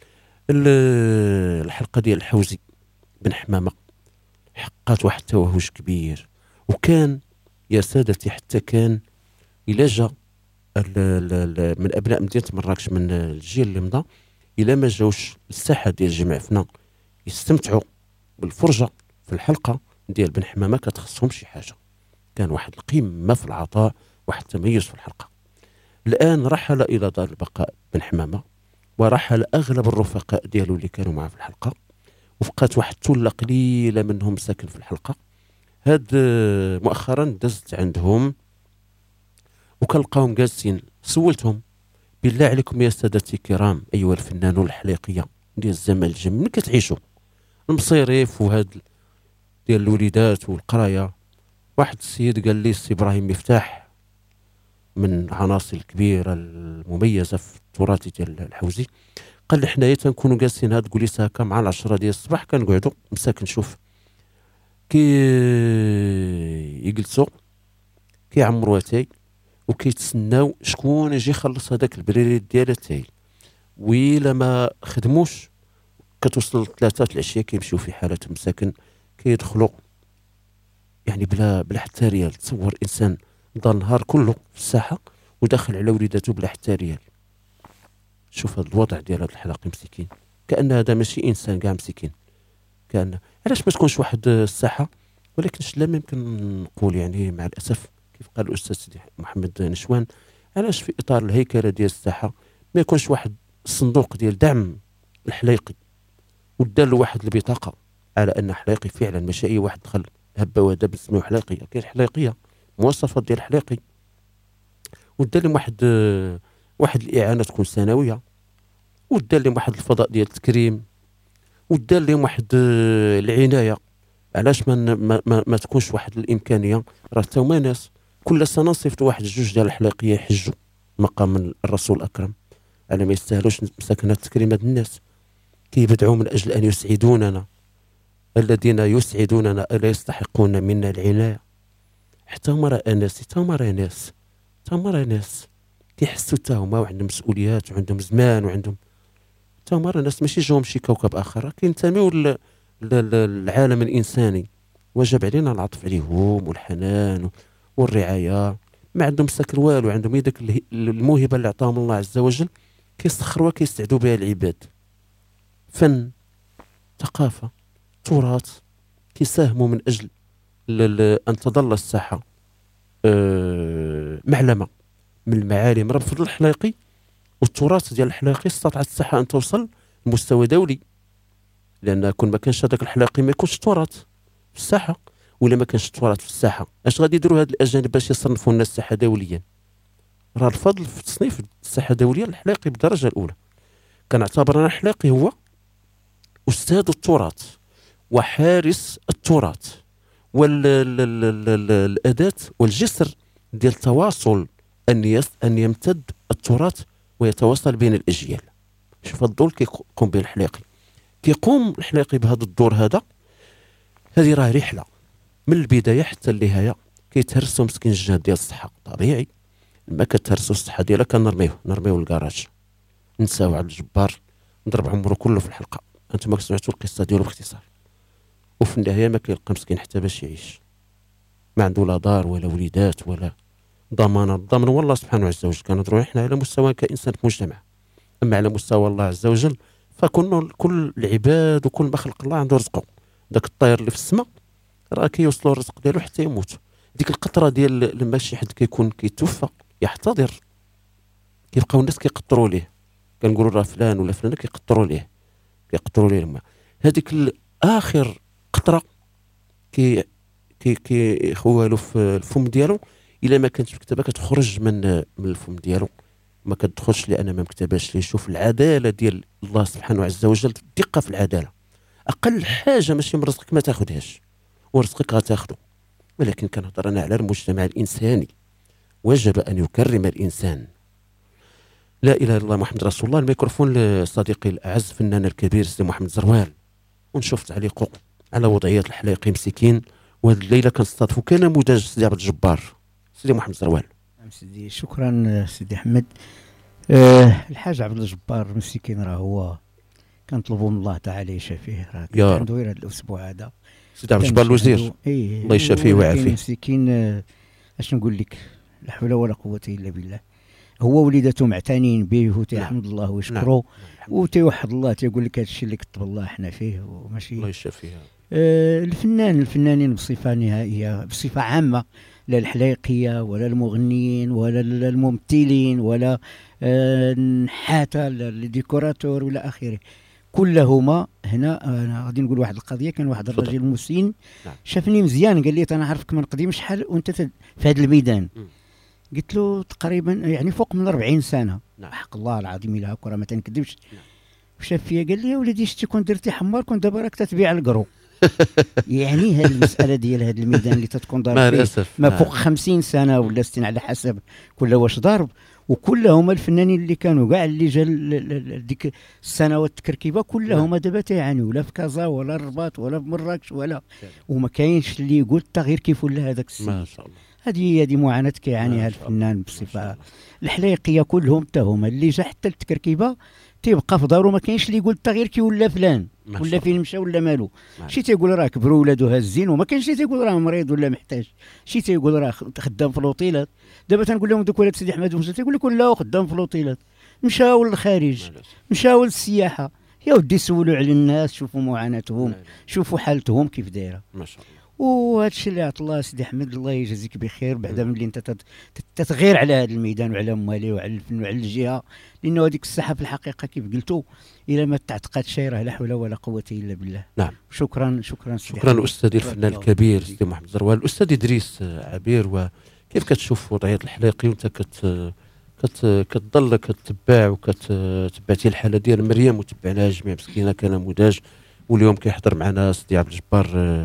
الحلقه ديال الحوزي بن حمامه حقات واحد التوهج كبير، وكان يا سادتي حتى كان إلا جا من ابناء مدينه مراكش من الجيل اللي مضى، الا ما جاوش للساحه ديال جمع فنا يستمتعوا بالفرجه في الحلقه ديال بن حمامه، كتخصهم شي حاجه. كان واحد القمه في العطاء، واحد التميز في الحلقه. الان رحل الى دار البقاء بن حمامه، ورحل اغلب الرفقاء ديالو اللي كانوا معاه في الحلقه، وبقات واحد الثله قليله منهم ساكن في الحلقه. هاد مؤخرا دزت عندهم وكنلقاهم جالسين، سولتهم بالله عليكم يا سادتي الكرام ايها الفنانون الحليقيه ديال الزمن الجميل، ملي كتعيشوا المصيرف وهاد ديال الوليدات والقرايه. واحد السيد قال لي السي ابراهيم مفتاح من العناصر الكبيره المميزه في التراث ديال الحوزي، قال لي حنايا تنكونوا جالسين هاد كوليسه هكا مع 10 ديال الصباح، كنقعدوا مساكن نشوف يجلسوا كيعمروا اتاي وكيتسناو شكون يجي يخلص هذاك البريريد ديال اتاي، وإلا ما خدموش كتوصل 3 العشيه كيمشيو في حالتهم مساكن، كيدخلوا يعني بلا حتى ريال. تصور انسان ضل النهار كله في الساحه وداخل على وليداته بلا حتى ريال. شوف هذا الوضع ديال هذا الحلاقي مسكين، كأن هذا ماشي انسان كاع مسكين. كان علاش ما تكونش واحد الساحه، ولكن لا يمكن نقول يعني مع الاسف كيف قال الاستاذ سيدي محمد نشوان، علاش في اطار الهيكله ديال الساحه ما يكونش واحد الصندوق ديال دعم الحلايقي ودار له واحد البطاقه على ان حلايقي فعلا ماشي اي واحد دخل هبه ودب سميو حلايقيه، كاين حلايقيه مواصفات ديال الحلايقي، ودار لهم واحد الاعانه تكون سنويه، ودار لهم واحد الفضاء ديال التكريم، ودار لهم واحد العنايه. علاش ما تكونش واحد الامكانيه؟ راه تا هما ناس كل سنه نصيفطوا واحد جوج ديال الحلايقيه يحجوا مقام الرسول الاكرم، على ما يستاهلوش مساكنه التكريم. هاد الناس كيبدعوا من اجل ان يسعدوننا، الذين يسعدوننا الا يستحقون منا العنايه. حتى هما راه اناس، حتى هما ناس كيحسوا حتى هما وعندهم مسؤوليات وعندهم زمان وعندهم حتى هما راه ناس، ماشي جاهم شي كوكب اخر، راه كينتميو للعالم الانساني. وجب علينا العطف عليهم والحنان والرعايه. ما عندهم سكر والو، عندهم داك الموهبه اللي عطاهم الله عز وجل، كيسخروها كيستعدوا بها العباد. فن، ثقافه، تراث، كيساهموا من اجل ان تظل الساحه معلمه من المعالم. راه بفضل الحلايقي والتراث ديال الحلايقي استطاعت الساحه ان توصل لمستوى دولي، لان كون ما كانش هذاك الحلايقي ما يكونش تراث في الساحه، ولا ما كانش تراث في الساحه اش غادي يديروا هاد الاجانب باش يصنفوا لنا الساحه دوليا؟ راه الفضل في تصنيف الساحه دوليا الحلايقي بالدرجه الاولى. كنعتبر انا الحلايقي هو استاذ التراث وحارس التراث والاداه والجسر ديال التواصل، ان يمتد التراث ويتواصل بين الاجيال. شوف الدور كيقوم به الحلايقي، كيقوم الحلايقي بهذا الدور هذا. هذه راه رحله من البدايه حتى النهايه. كيتهرسوا مسكين الجهاد ديال الصحه طبيعي، ما كتهرسوا الصحه ديالها كنرميوه للكراج، نساو عبد الجبار نضرب عمره كله في الحلقه. انتم سمعتوا القصه ديالو باختصار، وفي النهايه ما كيلقى مسكين حتى باش يعيش، ما عنده لا دار ولا وليدات ولا ضمانات. الضامن هو الله سبحانه عز وجل. كنهضروا احنا على مستوى كانسان في مجتمع، اما على مستوى الله عز وجل فكل العباد وكل ما خلق الله عنده رزقه. داك الطير اللي في السماء راه كيوصلوا الرزق ديالو حتى يموت. ديك القطره ديال لما شي حد كيكون كيتوفى يحتضر، كيبقاو الناس كيقطروا ليه، كنقولوا راه فلان ولا فلانه كيقطروا ليه الماء. هذيك اخر قطره كي خوالو في الفم ديالو، الا ما كانتش مكتبه كتخرج من الفم ديالو، ما كتدخلش لان ما مكتباش ليه. شوف العداله ديال الله سبحانه عز وجل، الدقه في العداله. اقل حاجه ماشي من رزقك ما تاخذهاش، ورزقك غتاخذه. ولكن كنهضر انا على المجتمع الانساني، وجب ان يكرم الانسان. لا اله الا الله محمد رسول الله. الميكروفون لصديقي الاعز فنان الكبير سي محمد زروال، ونشوف تعليقه على وضعيه الحلايقي مسكين. وهذه الليله كنستضيفوا كنموذج سيدي عبد الجبار سيدي محمد زروال. سيدي شكرا سيدي احمد. الحاج عبد الجبار مسكين راه هو كنطلبوا من الله تعالى يشافيه. راه كان عنده غير هذا الاسبوع هذا سيدي عبد الجبار الوزير، الله يشافيه ويعافيه. مسكين اش نقول لك، لا حول ولا قوه الا بالله. هو وليدته معتنين به وتيحمد الله ويشكره وتيوحد الله، تيقول لك هذا الشيء اللي كتب الله احنا فيه وماشي. الله يشافيه. الفنانين بصفه نهائيه بصفه عامه، لا الحلايقيه ولا المغنيين ولا الممثلين ولا النحاته الديكوراتور ولا اخره، كلهما هنا. انا غادي نقول واحد القضيه. كان واحد الرجل مسن شافني مزيان، قال لي انا عارفك من قديم شحال وانت في هذا الميدان. قلت له تقريبا يعني فوق من 40 سنه. حق الله العظيم الا هكا راه ما تنكذبش. وشاف فيا قال لي يا ولدي شتي كون درتي حمار كون دابا راك تتبيع القرو. يعني هذه المساله ديال هذا الميدان اللي تتكون ضارب فيه ما فوق 50 سنه ولا 60 على حسب كل واش ضارب، وكلهم الفنانين اللي كانوا كاع اللي جا ديك السنوات التكركيبه كلهم دابا تيعانيوا، ولا في كازا ولا الرباط ولا في مراكش ولا، وما كاينش اللي يقول حتى غير كيف ولا هذاك السيد. ما شاء الله. هذه معاناه كيعانيها الفنان بصفه. الحلايقيه كلهم حتى هما اللي جا حتى التكركيبه تيبقى في دارو، ما كاينش اللي يقول حتى غير كي ولا فلان ولا فين مشى ولا مالو. شي تيقول راه كبروا ولادو هازين، وما كاينش اللي تيقول راه مريض ولا محتاج. شي تيقول راه خدام في الوطيلات. دابا تنقول لهم دوك ولاد سيدي احمد ومشى تيقول لك لا خدام في الوطيلات، مشاو للخارج مشاو للسياحه. يا ودي سولوا على الناس، شوفوا معاناتهم، شوفوا حالتهم كيف دايره. ما شاء الله. وهذا الشيء اللي عطى الله سيدي احمد الله يجازيك بخير بعدا ملي انت تتغير على هذا الميدان وعلى مالي وعلى الفن وعلى الجهه، لانه هذيك الساحه في الحقيقه كيف قلتوا الى ما تعتقد شيء راه لا حول ولا قوه الا بالله. نعم. شكرا شكرا استاذي الفنان الكبير سيدي محمد زروال. الاستاذ ادريس عبير، وكيف كتشوف وضعيه الحلاقي وانت كتظل كتتبع وكتبعتي الحاله ديال مريم وتبعناها جميع مسكينه كنموذج، واليوم كيحضر معنا سيدي عبد الجبار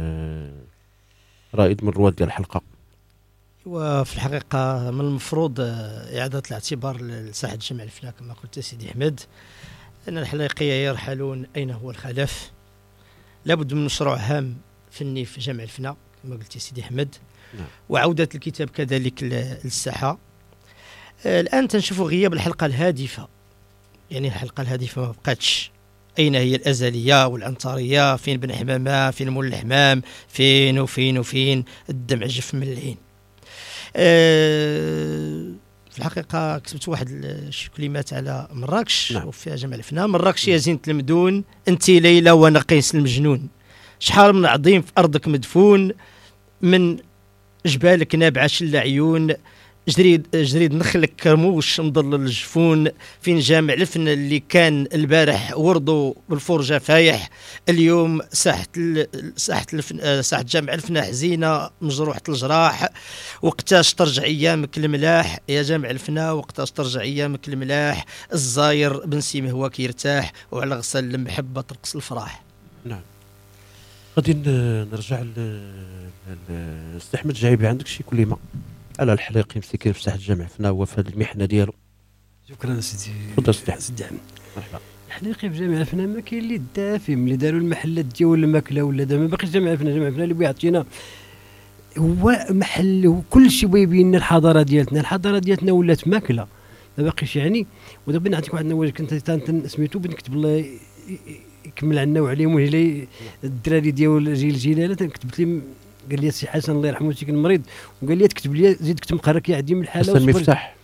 رائد من رواد ديال الحلقه. وفي الحقيقه من المفروض اعاده الاعتبار لساحه جمع الفناء كما قلت سيدي احمد، ان الحلاقيه يرحلون اين هو الخلف. لابد من مشروع هام فني في جمع الفناء كما قلت سيدي احمد. نعم. وعوده الكتاب كذلك للساحه. الان تنشوفوا غياب الحلقه الهادفه، يعني الحلقه الهادفه ما بقاتش. أين هي الأزلية والعنطرية؟ فين بن حمامة؟ فين مول الحمام؟ فين وفين وفين الدمع جف من العين. في الحقيقة كتبت واحد شي كلمات على مراكش. نعم. وفيها جمع الفناء. مراكش يا زينة المدون، أنت ليلى وأنا قيس المجنون، شحال من عظيم في أرضك مدفون، من جبالك نابعة شل عيون، جريد نخلك كرموش مضلل الجفون، فين جامع الفن اللي كان البارح وردو بالفرجة فايح، اليوم ساحة جامع الفن حزينة مجروحة الجراح، وقتاش ترجع أيامك الملاح يا جامع الفنا، وقتاش ترجع أيامك الملاح، الزاير بن سيم هواك يرتاح، وعلى غسل المحبة ترقص الفراح. نعم. غادي نرجع لأحمد جعيبي، عندك شي كلمة على الحلاقي مسكين في ساحه الجامع فنا هو في هذه المحنه ديالو؟ شكرا سيدي. تفضل سيدي احمد. مرحبا. الحلاقي في جامع الفنا ما كاين اللي دافي ملي داروا المحلات ديال الماكله ولا دابا ما باقيش جامع الفنا. جامع الفنا اللي بيعطينا هو محل وكل شيء بيبين لنا الحضاره ديالتنا ولات ماكله ما باقيش يعني. ودابا نعطيك واحد النموذج كنت سميتو بنكتب الله يكمل عنا وعليهم وجلي الدراري ديال جيل جلاله. كتبت لي قال لي السي حسن الله يرحمه مسكين المريض، وقال لي تكتب لي زيد كتب قراك يا عديم الحاله حسن مفتاح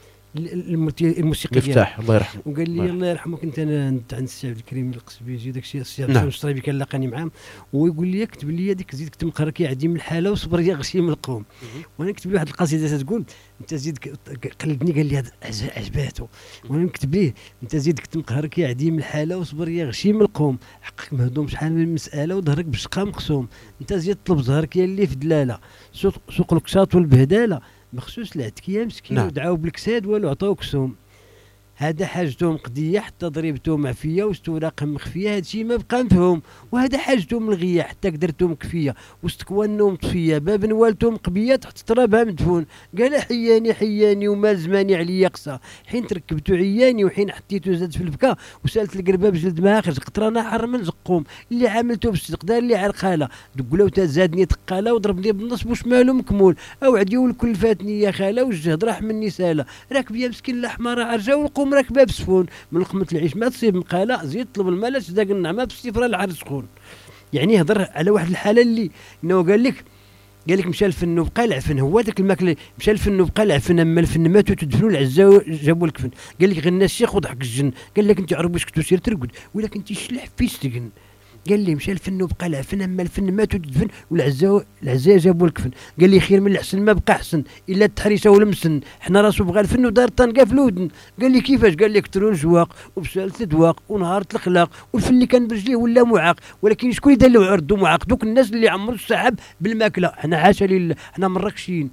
الموسيقى مفتاح الله يرحمه. وقال لي الله يرحمه كنت انا عند السي عبد الكريم القصبيجي داك الشيء السي عبد الشريبي كان لاقاني معاه، ويقول لي كتب لي هذيك زيد كتب قراك يا عديم الحاله وصبر يا غشيم القوم. وانا كتب لي واحد القصيده تقول انت زيد قلدني قال لي هذا عجباته، وانا نكتب ليه انت زيد كتب قراك يا عديم الحاله وصبر يا غشيم القوم، حقك مهضوم شحال من مساله وظهرك بشقا مقسوم، انت زيد طلب ظهرك يا اللي في دلاله سوق الكشاط والبهداله، مخصوص لعتك يا مسكين. نعم. ودعاو بالكساد ولو عطاوك سوم، هذا حاجتهم قضيه حتى ضريبتهم عفيه واستوراقهم مخفيه، هادشي ما بقى مفهوم، وهذا حاجتهم ملغيه حتى قدرتهم كفيه واستكوانهم طفيه، باب نوالتهم قبيه تحت ترابها مدفون، قال حياني وما زماني عليا قصا، حين تركبتو عياني وحين حطيتو زاد في البكا وسالت القربه بجلد ماخر قطرانه حر من زقوم، اللي عملتو بالصدق اللي عرقاله دقلو زادني تقاله وضربني بالنصب وش مالو مكمول، او عدي والكل فاتني يا خاله والجهد راح مني ساله، راكب يا مسكين الاحمر عرجه والقوم راكبه بسفون، من لقمه العيش ما تصيب مقاله زيد طلب المال صدق النعمه بالسفره العرس سخون. يعني هضر على واحد الحاله اللي انه قال لك مشى الفن وبقى العفن، هو ذاك الماكله مشى الفن وبقى العفن، اما الفن ماتوا تدفنوا العزا جابوا الكفن، قال لك غنى الشيخ وضحك الجن، قال لك انت عرب واش كنتو سير ترقد ولكن انت شلح في السجن، قال لي مشى الفن وبقى العفن، اما الفن ماتوا تدفن والعزا جابوا الكفن، قال لي خير من الحسن ما بقى حسن الا التحريسه والمسن، حنا راسو بغى الفن ودار طنقه في الودن، قال لي كيفاش؟ قال لك ترون جواق وبسالت دواق ونهارت الاخلاق، والفن اللي كان برجليه ولا معاق، ولكن شكون اللي دار له عرض معاق؟ دوك الناس اللي عمروا السحاب بالماكله، حنا عاشا لله، حنا مراكشين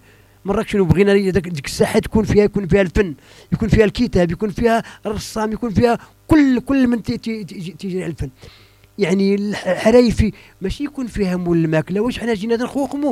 وبغينا ديك الساحه يكون فيها الفن، يكون فيها الكتاب، يكون فيها الرسام، يكون فيها كل من تيجي على الفن. يعني الحرايفي ماشي يكون فيها مول الماكله، واش حنا جينا نخوقمو؟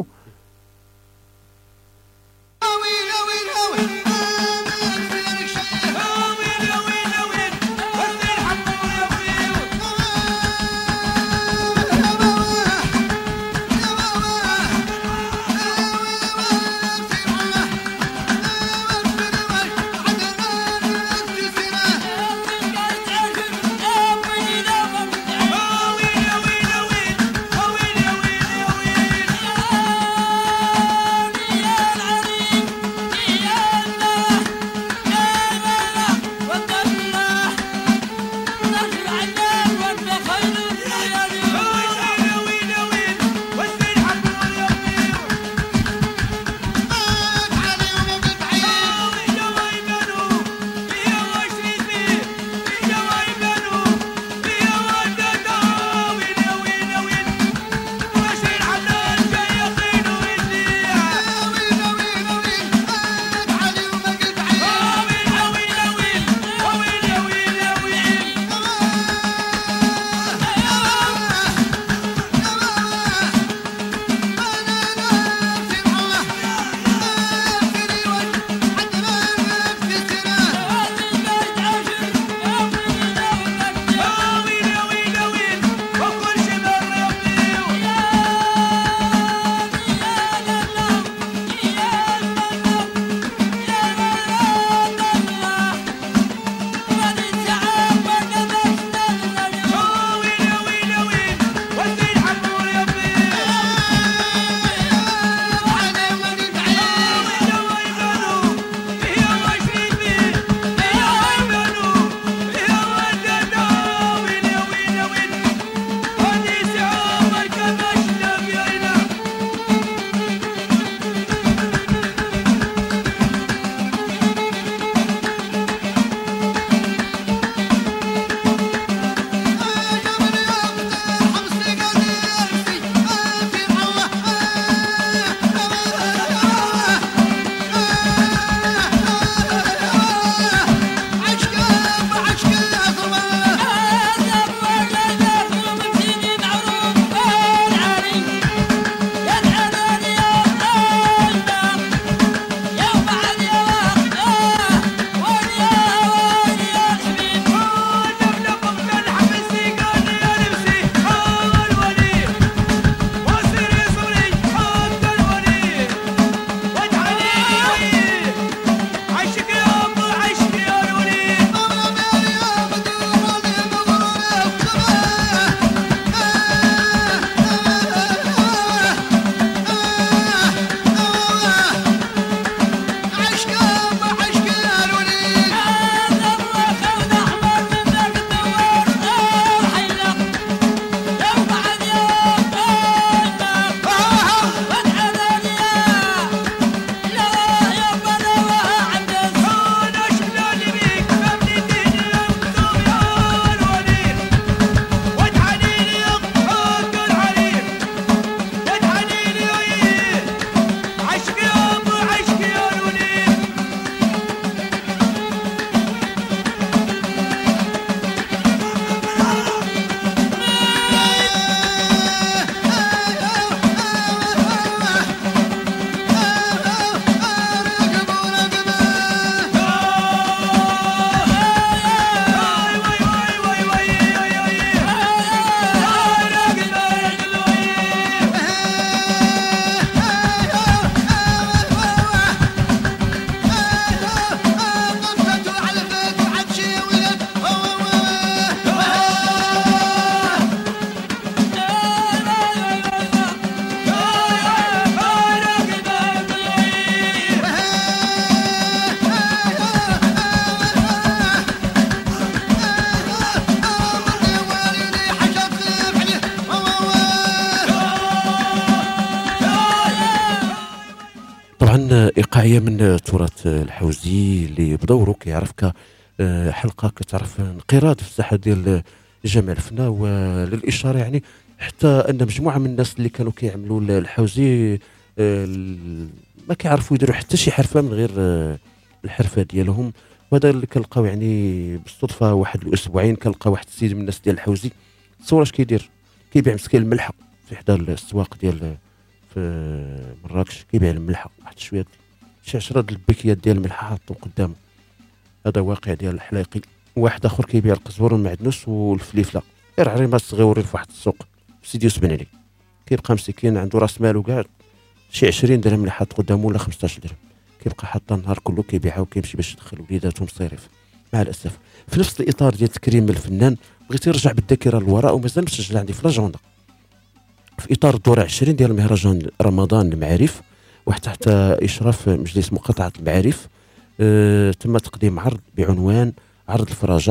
اذا ايقاعيه من التراث الحوزي اللي بدوره كيعرف كحلقه كتعرف انقراض في الساحه ديال جمع الفنا، وللاشاره يعني حتى ان مجموعه من الناس اللي كانوا كيعملوا الحوزي ما كيعرفوا يديروا حتى شي حرفه من غير الحرفه ديالهم. وهذا اللي كنلقاو يعني بالصدفه واحد الاسبوعين كنلقى واحد السيد من الناس ديال الحوزي تصور اش كيدير، كيبيع مسكين الملحه في حدا السواق ديال في مراكش، كيبيع الملحه واحد شويه شي 10 د البكيات ديال الملحه حاطهم قدامه. هذا واقع ديال الحلايقي. واحد اخر كيبيع القزبر والمعدنوس والفليفله غير عريمات صغيورين في واحد السوق سيدي يسبن عليه، كيبقى مسكين عنده راس مالو كاع شي 20 درهم اللي حاط قدامه ولا 15 درهم، كيبقى حاطه النهار كله كيبيعها وكيمشي باش يدخل وليداته مصيرف. مع الاسف في نفس الاطار ديال تكريم الفنان بغيت نرجع بالذاكره للوراء ومازال مسجل عندي في لاجوندا في اطار الدوره 20 ديال مهرجان رمضان المعارف وتحت اشراف مجلس مقاطعه المعارف. تم تقديم عرض بعنوان عرض الفراجه.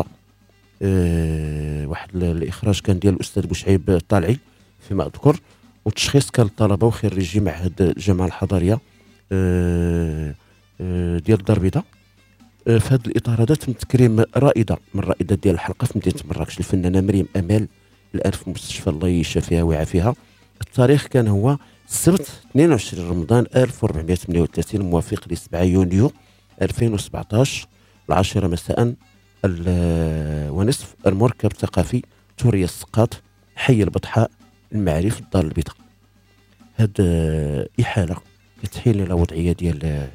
واحد الاخراج كان ديال الاستاذ بوشعيب الطالعي فيما اذكر، والتشخيص كان للطلبه وخريجي معهد الجامعه الحضريه ديال الدار البيضاء. في هذا الاطار هذا تم تكريم رائده من الرائدات ديال الحلقه في مدينه مراكش، الفنانه مريم امال، الان في المستشفى الله يشافيها ويعافيها. التاريخ كان هو السبت 22 رمضان 1438 موافق ل 7 يونيو 2017 العاشرة مساء ونصف، المركب الثقافي توريا السقاط، حي البطحاء، المعارف، الدار البيضاء. هاد إحالة كتحيل إلى وضعية ديال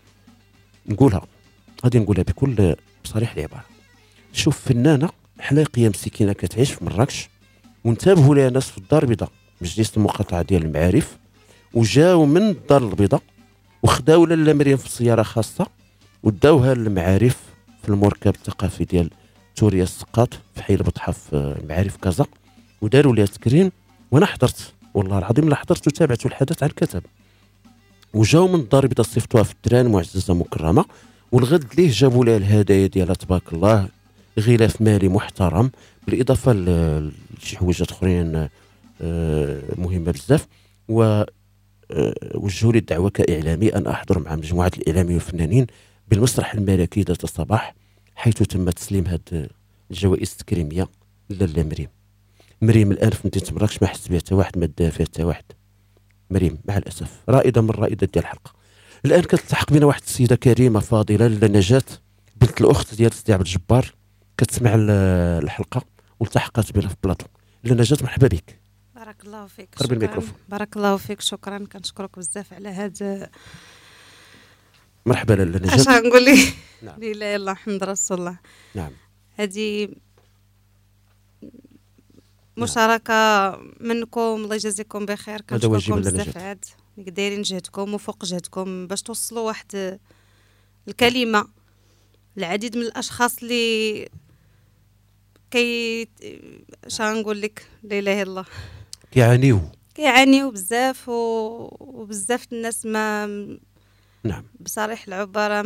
غادي نقولها بكل بصريح العبارة. شوف فنانة حلايقية مسكينة كتعيش في مراكش وانتبهوا لها ناس في الدار البيضاء مجلس المقاطعة ديال المعارف وجاو من الدار البيضاء وخداو لاله مريم في سيارة خاصة وداوها للمعارف في المركب الثقافي ديال توريا السقاط في حي البطحة في المعارف كازا، وداروا لها تكريم. وانا حضرت والله العظيم لا حضرت وتابعت الحدث على الكتب. وجاو من الدار البيضاء صيفطوها في التران معززه مكرمه، والغد ليه جابوا لها الهدايا ديالها تبارك الله، غلاف مالي محترم بالاضافه لشي حوايجات اخرين مهمه بزاف. وجهوا لي الدعوه كاعلامي ان احضر مع مجموعه الاعلاميين والفنانين بالمسرح الملكي ذات الصباح، حيث تم تسليم هذه الجوائز التكريميه لاله مريم الان في مدينه مراكش ما حس بها حتى واحد، ما دا فيها حتى واحد. مريم مع الاسف رائده من الرائدات ديال الحلقه. الان كتلتحق بنا واحد السيده كريمه فاضله نجاة بنت الاخت ديال سيدي عبد الجبار، كتسمع الحلقه والتحقت بنا في بلاطو. نجاة مرحبا بك. بارك الله فيك. قرب الميكروفون. بارك الله فيك، شكرا، كنشكرك بزاف على هذا. مرحبا نجاة. اش غنقول لي؟ نعم. لا اله الا الله محمد رسول الله. نعم. هذه مشاركه منكم، الله يجازيكم بخير، كنشكركم بزاف عاد دايرين جهدكم وفوق جهدكم باش توصلوا واحد الكلمه العديد من الاشخاص اللي اش غنقول لك، لا اله الا الله، كيعانيو بزاف وبزاف الناس ما نعم بصريح العباره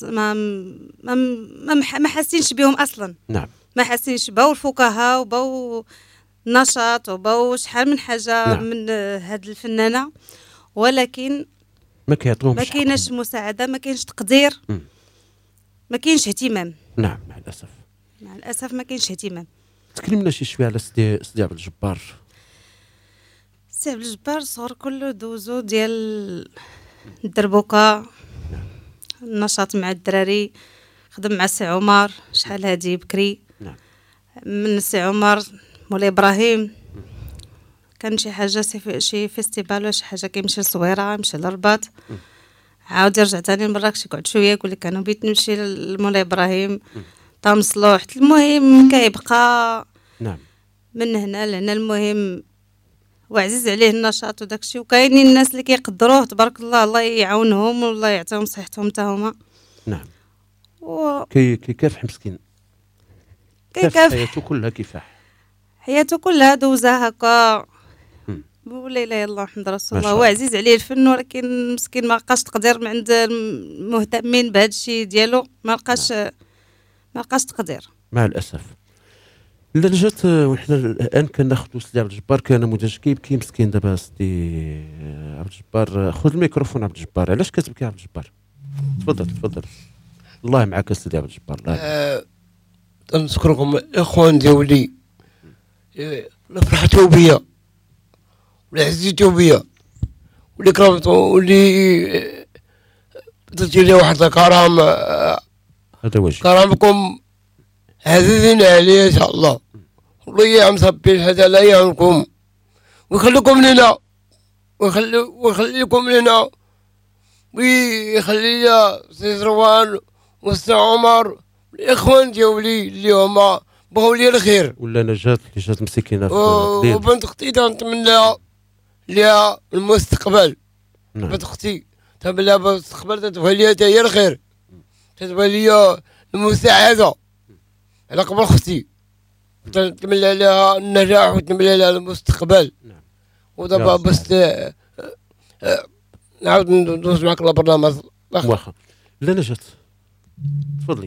ما حاسينش بهم اصلا. نعم ما حاسينش، باو الفكاهه وباو النشاط وباو شحال من حاجه. نعم. من هاد الفنانه، ولكن ما كيعطيوهمش، ما كايناش مساعده، ما كاينش تقدير، ما كاينش اهتمام. نعم مع الاسف، مع الاسف ما كاينش اهتمام. تكلمنا شي شويه على سيدي عبد الجبار. سيدي عبد الجبار صغر كله دوزو ديال الدربوكه، النشاط مع الدراري، خدم مع سي عمر شحال هادي بكري. نعم. من سي عمر مولاي ابراهيم كان شي حاجه شي فيستيفال ولا شي حاجه كيمشي للصويره، يمشي للرباط، عاود يرجع ثاني لمراكش، يقعد شويه يقول لك انا بغيت نمشي لمولاي ابراهيم طامصلوح. المهم كيبقى نعم من هنا لهنا. المهم وعزيز عليه النشاط وداكشي، وكاينين الناس اللي كيقدروه تبارك الله، الله يعاونهم والله يعطيهم صحتهم حتى هما. نعم. كيكافح مسكين، كيكافح حياته كلها كفاح، حياته كلها دوزها هكا. ولا اله الا الله محمد رسول الله. هو عزيز عليه الفن، ولكن مسكين ما لقاش تقدير من عند المهتمين بهذا الشيء ديالو، ما لقاش تقدير مع الاسف. لا جات وحنا الان كناخذوا سيدي عبد الجبار كنموذج كيبكي مسكين دابا سيدي عبد الجبار. خذ الميكروفون عبد الجبار. علاش كتبكي عبد الجبار؟ تفضل. الله معك سيدي عبد الجبار. تنشكركم الاخوان ديالي اللي فرحتوا بيا واللي عزيتوا بيا واللي كرمتوا واللي درتي لي واحد الكرامه. هذا واجب. كرامكم عزيزين عليا ان شاء الله. والله يا عم صبي هذا لا يعنكم ويخليكم لنا ويخليكم لنا ويخلي لي سي زروان وسي عمر الاخوان ديالي اللي هما بغاو لي الخير. ولا نجات اللي جات مسكينه في الليل. وبنت اختي تنتمنى لها المستقبل. نعم. بنت اختي تنتمنى لها المستقبل تتبغي لي حتى هي الخير تتبغي لي المساعده على قبل اختي. تنتمنى لها النجاح وتنتمنى لها المستقبل. نعم. ودابا بس نعاود ندوز معك البرنامج. واخا. لا نجات تفضلي.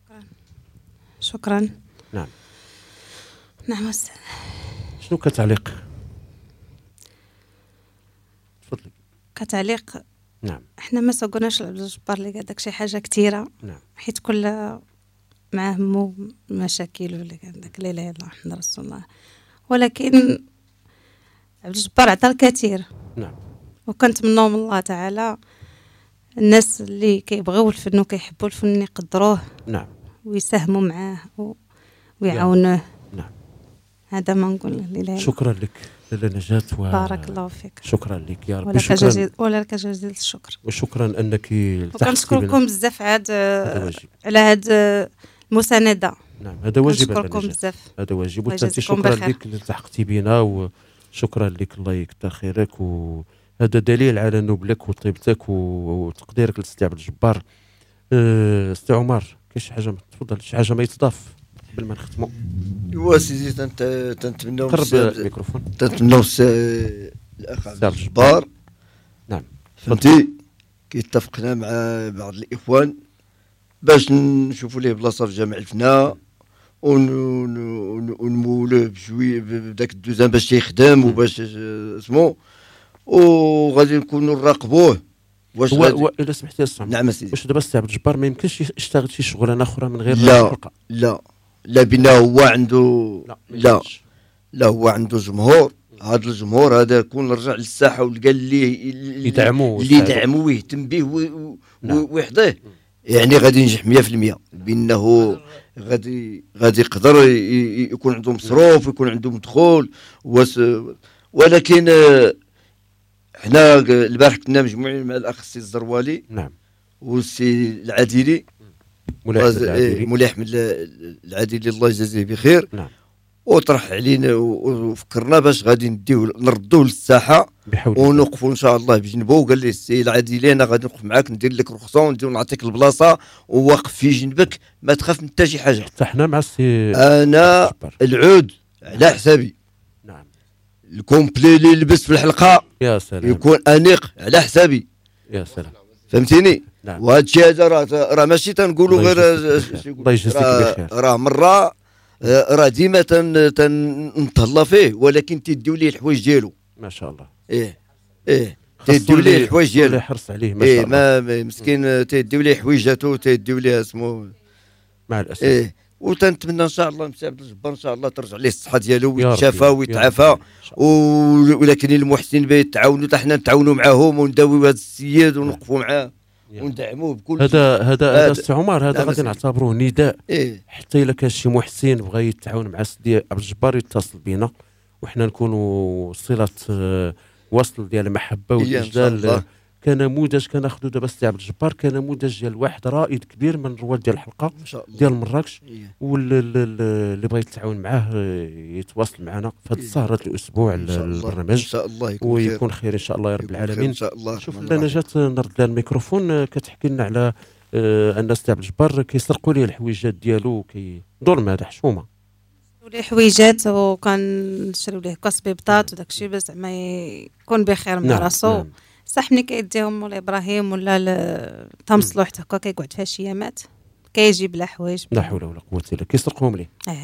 شكرا. نعم. نعم. شنو كتعليق؟ تفضلي. كتعليق. نعم. احنا ما سوقناش لعبد الجبار اللي قال داكشي حاجه كثيره. نعم. حيت كل مع همو مشاكل ولا كان داك لا اله الا الله محمد رسول الله. ولكن عبد الجبار عطى الكثير. نعم. وكنتمنوا من الله تعالى الناس اللي كيبغيو الفن وكيحبوا الفن يقدروه. نعم. ويساهموا معاه ويعاونوه. نعم. هذا ما نقول لا. شكرا لك لاله نجاة بارك الله فيك. شكرا لك يا رب. ولا لك جزيل الشكر. وشكرا انك وكنشكركم بزاف عاد على هذا المسانده. نعم هذا واجب. نشكركم بزاف. هذا واجب. وانت شكرا لك اللي التحقتي بنا وشكرا لك الله يكثر خيرك. وهذا دليل على نبلك وطيبتك وتقديرك لسيدي عبد الجبار. سي عمر كاين شي حاجه تفضل شي حاجه ما يتضاف قبل ما نختموا؟ ايوا سيدي تنتمناو قرب الميكروفون. تنتمناو الاخ عبد الجبار. نعم فهمتي كيتفقنا مع بعض الاخوان باش نشوفوا ليه بلاصه في جامع الفناء ونمولوه بشويه بداك الدوزان باش يخدم وباش اسمو وغادي نكونوا نراقبوه. واش الا سمحتي لي نعم سيدي. واش دابا السي عبد الجبار ما يمكنش يشتغل شي شغلانه اخرى من غير الحلقه؟ لا بنا هو عنده لا هو عنده جمهور. هذا الجمهور هذا كون رجع للساحه ولقى اللي يدعموه ويهتم به ويحضيه يعني غادي ينجح 100% بانه غادي يقدر يكون عنده مصروف ويكون عنده مدخول. ولكن حنا البارح كنا مجموعين مع الاخ السي الزروالي. نعم. والسي العديلي مولاي احمد العديلي الله يجازيه بخير. نعم. وطرح علينا وفكرنا باش غادي نردوه للساحه ونوقفوا ان شاء الله بجنبه. وقال لي السي العديلي انا غادي نوقف معاك ندير لك رخصه ونعطيك البلاصه وواقف في جنبك ما تخاف من حتى شي حاجه. حتى حنا مع السي انا العود على حسابي. نعم. الكومبلي اللي لبس في الحلقه يا سلام يكون انيق على حسابي. يا سلام فهمتيني. نعم. وهذا الشيء هذا راه ماشي تنقولوا غير الله يجزيك بخير. راه مره راه ديما تنتهلا فيه ولكن تيديو ليه الحوايج ديالو. ما شاء الله. ايه تيديو ليه الحوايج ديالو. يحرص عليه ما شاء الله. ما مسكين تيديو ليه حويجاتو تيديو ليه اسمو مع الاسف. وتنتمنى ان شاء الله مسي عبد الجبار ان شاء الله ترجع ليه الصحه ديالو ويتشافى ويتعافى. ولكن المحسنين بيتعاونوا حتى حنا نتعاونوا معاهم ونداويو هذا السيد ونوقفوا معاه وندعموه بكل هذا السي عمر هذا غادي نعتبروه نداء. حتى الا كان شي محسن بغى يتعاون مع سيدي عبد الجبار يتصل بينا وحنا نكونوا صله وصل ديال المحبه والاجلال كنموذج كناخذوا دابا سيدي عبد الجبار كنموذج ديال واحد رائد كبير من رواد ديال الحلقه ديال مراكش. واللي بغى يتعاون معاه يتواصل معنا في هذه السهره الاسبوع البرنامج ان شاء الله ويكون خير ان شاء الله يا رب العالمين. ان شاء الله. شوف لنا جات نرد لها الميكروفون كتحكي لنا على ان سيدي عبد الجبار كيسرقوا ليه الحويجات ديالو ظلم هذا حشومه ليه حويجات وكنشريو ليه كاس بيبطات وداك الشيء باش زعما يكون بخير مع راسو. صح ملي كيديهم مولاي ابراهيم ولا تمصلو حتى هكا كيقعد فيها شي يامات كيجي بلا حوايج. لا حول ولا قوه الا كيسرقوهم ليه.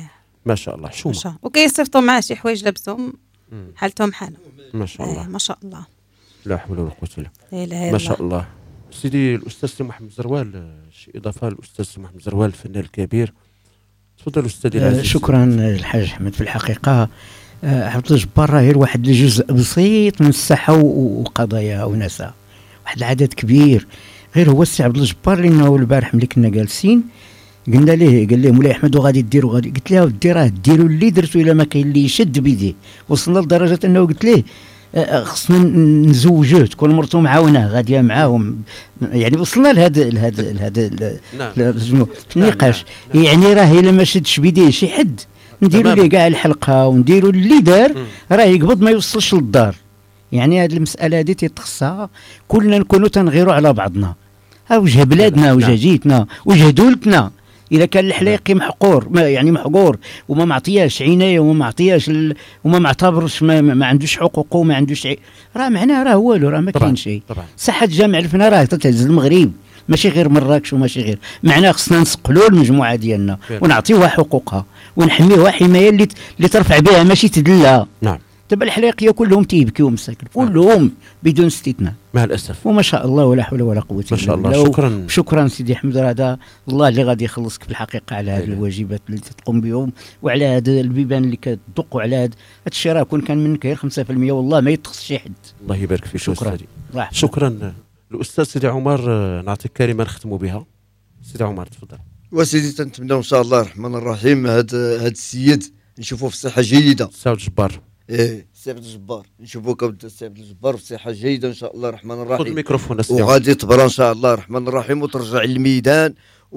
ما شاء الله حشومه ما شاء الله. وكيصيفطوا معاه شي حوايج لابسهم حالتهم حالهم ما شاء الله ما شاء الله لا حول ولا قوه الا لا اله الا ما شاء الله. سيدي الاستاذ سي محمد زروال، شي اضافه للاستاذ سي محمد زروال الفنان الكبير؟ تفضل استاذي العزيز. شكرا الحاج احمد. في الحقيقه عبد الجبار راه غير واحد الجزء بسيط من الساحه وقضاياها وناسها، واحد العدد كبير. غير هو السي عبد الجبار لانه البارح ملي كنا جالسين قلنا ليه، قال لي مولاي احمد وغادي ديروا غادي، قلت له ودي راه ديروا اللي درتو الا ما كاين اللي يشد بيديه. وصلنا لدرجه انه قلت ليه خصنا نزوجوه، تكون مرته معاونه غاديه معاهم، يعني وصلنا لهذا النقاش. يعني راه الا ما شدش بيديه شي حد نديروا ليه كاع الحلقه ونديروا اللي دار راه يقبض ما يوصلش للدار. يعني هذه المساله هذه تيتخصها كلنا نكونوا تنغيروا على بعضنا. وجه بلادنا وجه جيتنا وجه دولتنا. اذا كان الحليقي محقور يعني محقور وما معطياش عنايه وما معطياش وما معتبرش ما عندوش حقوقه وما عندوش راه معناه راه والو، راه ما كاين شيء. ساحه جامع الفنا راه تتهز المغرب، ماشي غير مراكش وماشي غير. معناه خصنا نسقلوا المجموعه ديالنا ونعطيوها حقوقها ونحميوها حمايه اللي ترفع بها ماشي تدلها. نعم. دابا الحلاقيه كلهم تيبكيو مساكن كلهم بدون استثناء مع الاسف. وما شاء الله ولا حول ولا قوه ما شاء الله. شكرا سيدي حمد. هذا الله اللي غادي يخلصك في الحقيقه على هذه الواجبات اللي تقوم بهم وعلى هذا البيبان اللي كتدق وعلى هذا الشيء. راه كون كان منك غير 5% والله ما يتخص شي حد. الله يبارك فيك. شكرا. شكرا الاستاذ سيدي عمر. نعطيك كلمه نختموا بها. سيدي عمر تفضل. وسيدي تنتمنى ان شاء الله الرحمن الرحيم هذا السيد نشوفوه في صحه جيده. سي عبد الجبار. سي عبد الجبار نشوفوه كسي عبد الجبار في صحه جيده ان شاء الله الرحمن الرحيم. خذ الميكروفون وغادي تبرى ان شاء الله الرحمن الرحيم وترجع للميدان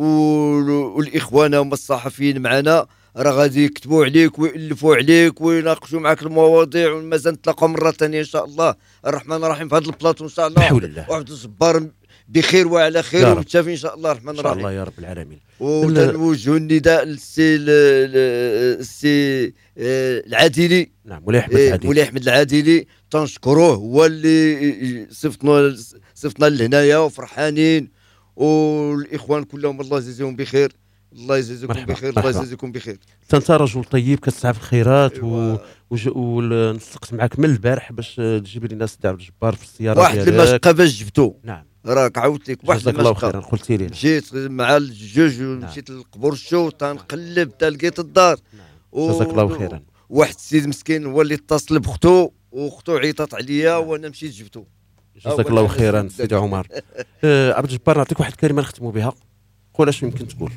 والاخوان هما الصحفيين معنا راه غادي يكتبوا عليك ويألفوا عليك ويناقشوا معك المواضيع ومازال نتلاقاو مره ثانيه ان شاء الله الرحمن الرحيم في هذا البلاطو ان شاء الله. بحول الله. وعبد الجبار بخير وعلى خير ومتشافي ان شاء الله الرحمن الرحيم. ان شاء الله يا رب العالمين. ونوجهوا النداء للسي العادلي. نعم مولاي احمد العادلي. مولاي احمد العادلي تنشكروه، هو اللي صفتنا لهنايا وفرحانين، والاخوان كلهم الله يجزيهم بخير. الله يجزيكم بخير. الله يجزيكم بخير. انت رجل طيب كتسعى في الخيرات. ونسقت معك من البارح باش تجيب لي الناس تاع عبد الجبار في السياره واحد المشقه باش جبتو. نعم راك عاودت لك واحد جزاك الله خيرا. قلتي لي مشيت مع الجوج ومشيت للقبور الشو تنقلب حتى لقيت الدار. جزاك الله خيرا. واحد السيد مسكين هو اللي اتصل بختو واختو عيطت عليا وانا مشيت جبتو. جزاك الله خيرا سيدي عمر. عبد الجبار نعطيك واحد الكلمه نختموا بها. قول اش يمكن تقول.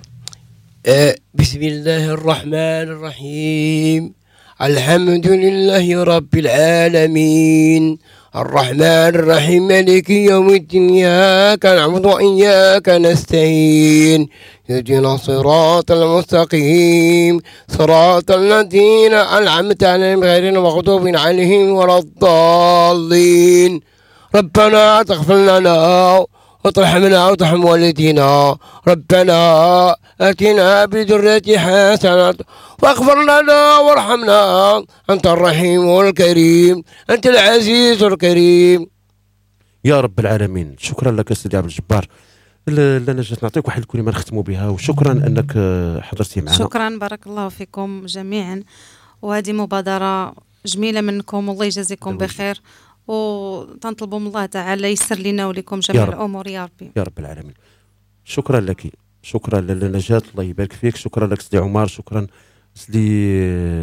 بسم الله الرحمن الرحيم. الحمد لله رب العالمين الرحمن الرحيم مالك يوم الدين إياك نعبد وإياك نستعين اهدنا الصراط المستقيم صراط الذين أنعمت عليهم غير المغضوب عليهم ولا الضالين. ربنا تغفر لنا وترحمنا وترحم والدينا. ربنا آتنا بذرية حسنة واغفر لنا وارحمنا أنت الرحيم الكريم أنت العزيز الكريم يا رب العالمين. شكرا لك سيدي عبد الجبار. لنا جات نعطيك واحد الكلمه نختموا بها وشكرا انك حضرتي معنا. شكرا بارك الله فيكم جميعا. وهذه مبادره جميله منكم والله يجازيكم بخير وتنطلبوا من الله تعالى يسر لنا ولكم جميع الامور يا ربي. يا رب العالمين. شكرا لك. شكرا لنجاة الله يبارك فيك. شكرا لك سيدي عمر. شكرا سيدي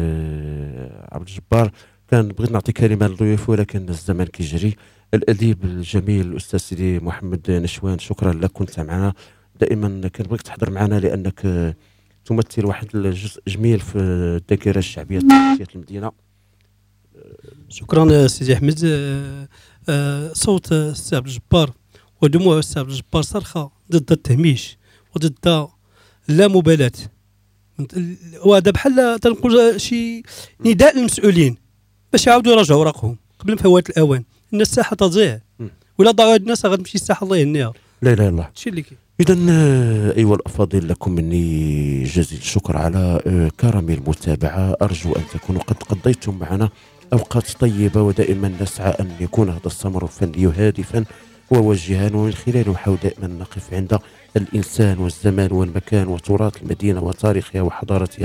عبد الجبار. كان بغيت نعطي كلمه للضيوف ولكن الزمن كيجري. الاديب الجميل الاستاذ سيدي محمد نشوان شكرا لك كنت معنا دائما. كان بغيت تحضر معنا لانك تمثل واحد الجزء جميل في الذاكره الشعبيه ديال المدينه. شكرا سيدي احمد. صوت السي عبد الجبار ودموع السي عبد الجبار صرخه ضد التهميش وضد اللامبالاه. وهذا بحال تنقول شي نداء للمسؤولين باش يعاودوا يراجعوا اوراقهم قبل فوات الاوان. ان الساحه تضيع ولا ضاعوا الناس غتمشي الساحه الله يهنيها. لا اله الا الله. هادشي اللي كاين. اذا ايها الافاضل لكم مني جزيل الشكر على كرم المتابعه. ارجو ان تكونوا قد قضيتم معنا اوقات طيبه ودائما نسعى ان يكون هذا السمر الفني هادفا ووجها ومن خلاله نحاول دائما نقف عند الانسان والزمان والمكان وتراث المدينه وتاريخها وحضارتها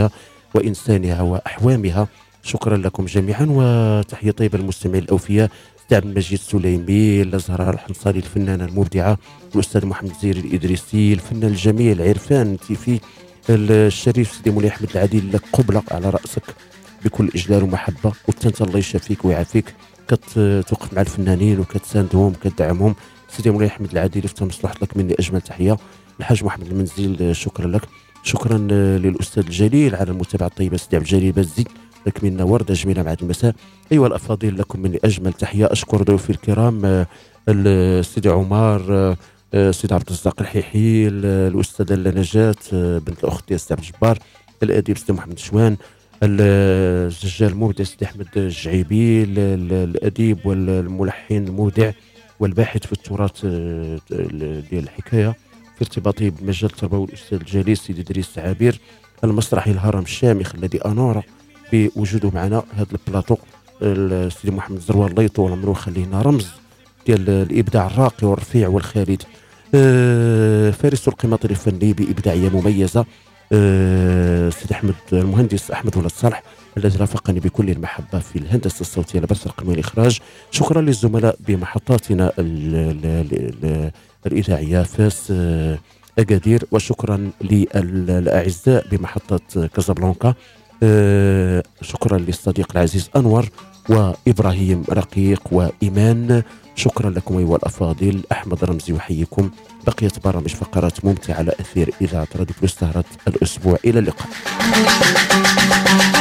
وإنسانها وأحوامها. شكرا لكم جميعا، وتحية طيبة للمستمعين الأوفياء. عبد المجيد السليمي، الأزهراء الحنصلي، الفنانة المبدعة الأستاذ محمد زيري الإدريسي، الفنان الجميل عرفان تيفي، الشريف سيدي مولاي أحمد العديل، لك قبلة على رأسك بكل إجلال ومحبة، وتنت الله يشافيك ويعافيك، كتوقف مع الفنانين وكتساندهم كتدعمهم. سيدي مولاي أحمد العديل يفتح مصلحة لك مني أجمل تحية. الحاج محمد المنزل شكرا لك. شكرا للأستاذ الجليل على المتابعة الطيبة سيدي عبد الجليل بزي، لك منا وردة جميلة مع المساء. أيها الأفاضل لكم مني أجمل تحية. أشكر ضيوفي الكرام السيدي عمر، السيد عبد الرزاق الحيحي، الأستاذة نجاة بنت الأخت ديال السي عبد الجبار، الأديب السيد محمد شوان، الججال المبدع السيد أحمد الجعيبي، الأديب والملحن المبدع والباحث في التراث ديال الحكاية في ارتباطه بالمجال التربوي الأستاذ الجليل سيدي إدريس عابير، المسرحي الهرم الشامخ الذي أنار بوجوده معنا هذا البلاطو، السيد محمد زروال الله يطول عمره ويخليه لنا رمز ديال الابداع الراقي والرفيع والخالد، فارس القناطر الفني بابداعيه مميزه، سيد احمد المهندس احمد ولد صالح الذي رافقني بكل المحبه في الهندسه الصوتيه البث الرقمي والاخراج. شكرا للزملاء بمحطاتنا الاذاعيه فاس اكادير، وشكرا للاعزاء بمحطه كازابلانكا. شكرا للصديق العزيز أنور وإبراهيم رقيق وإيمان. شكرا لكم أيها الأفاضل. أحمد رمزي يحييكم. بقيت برامج فقرات ممتعة على أثير إذاعة راديو بلوس سهرة الأسبوع. إلى اللقاء.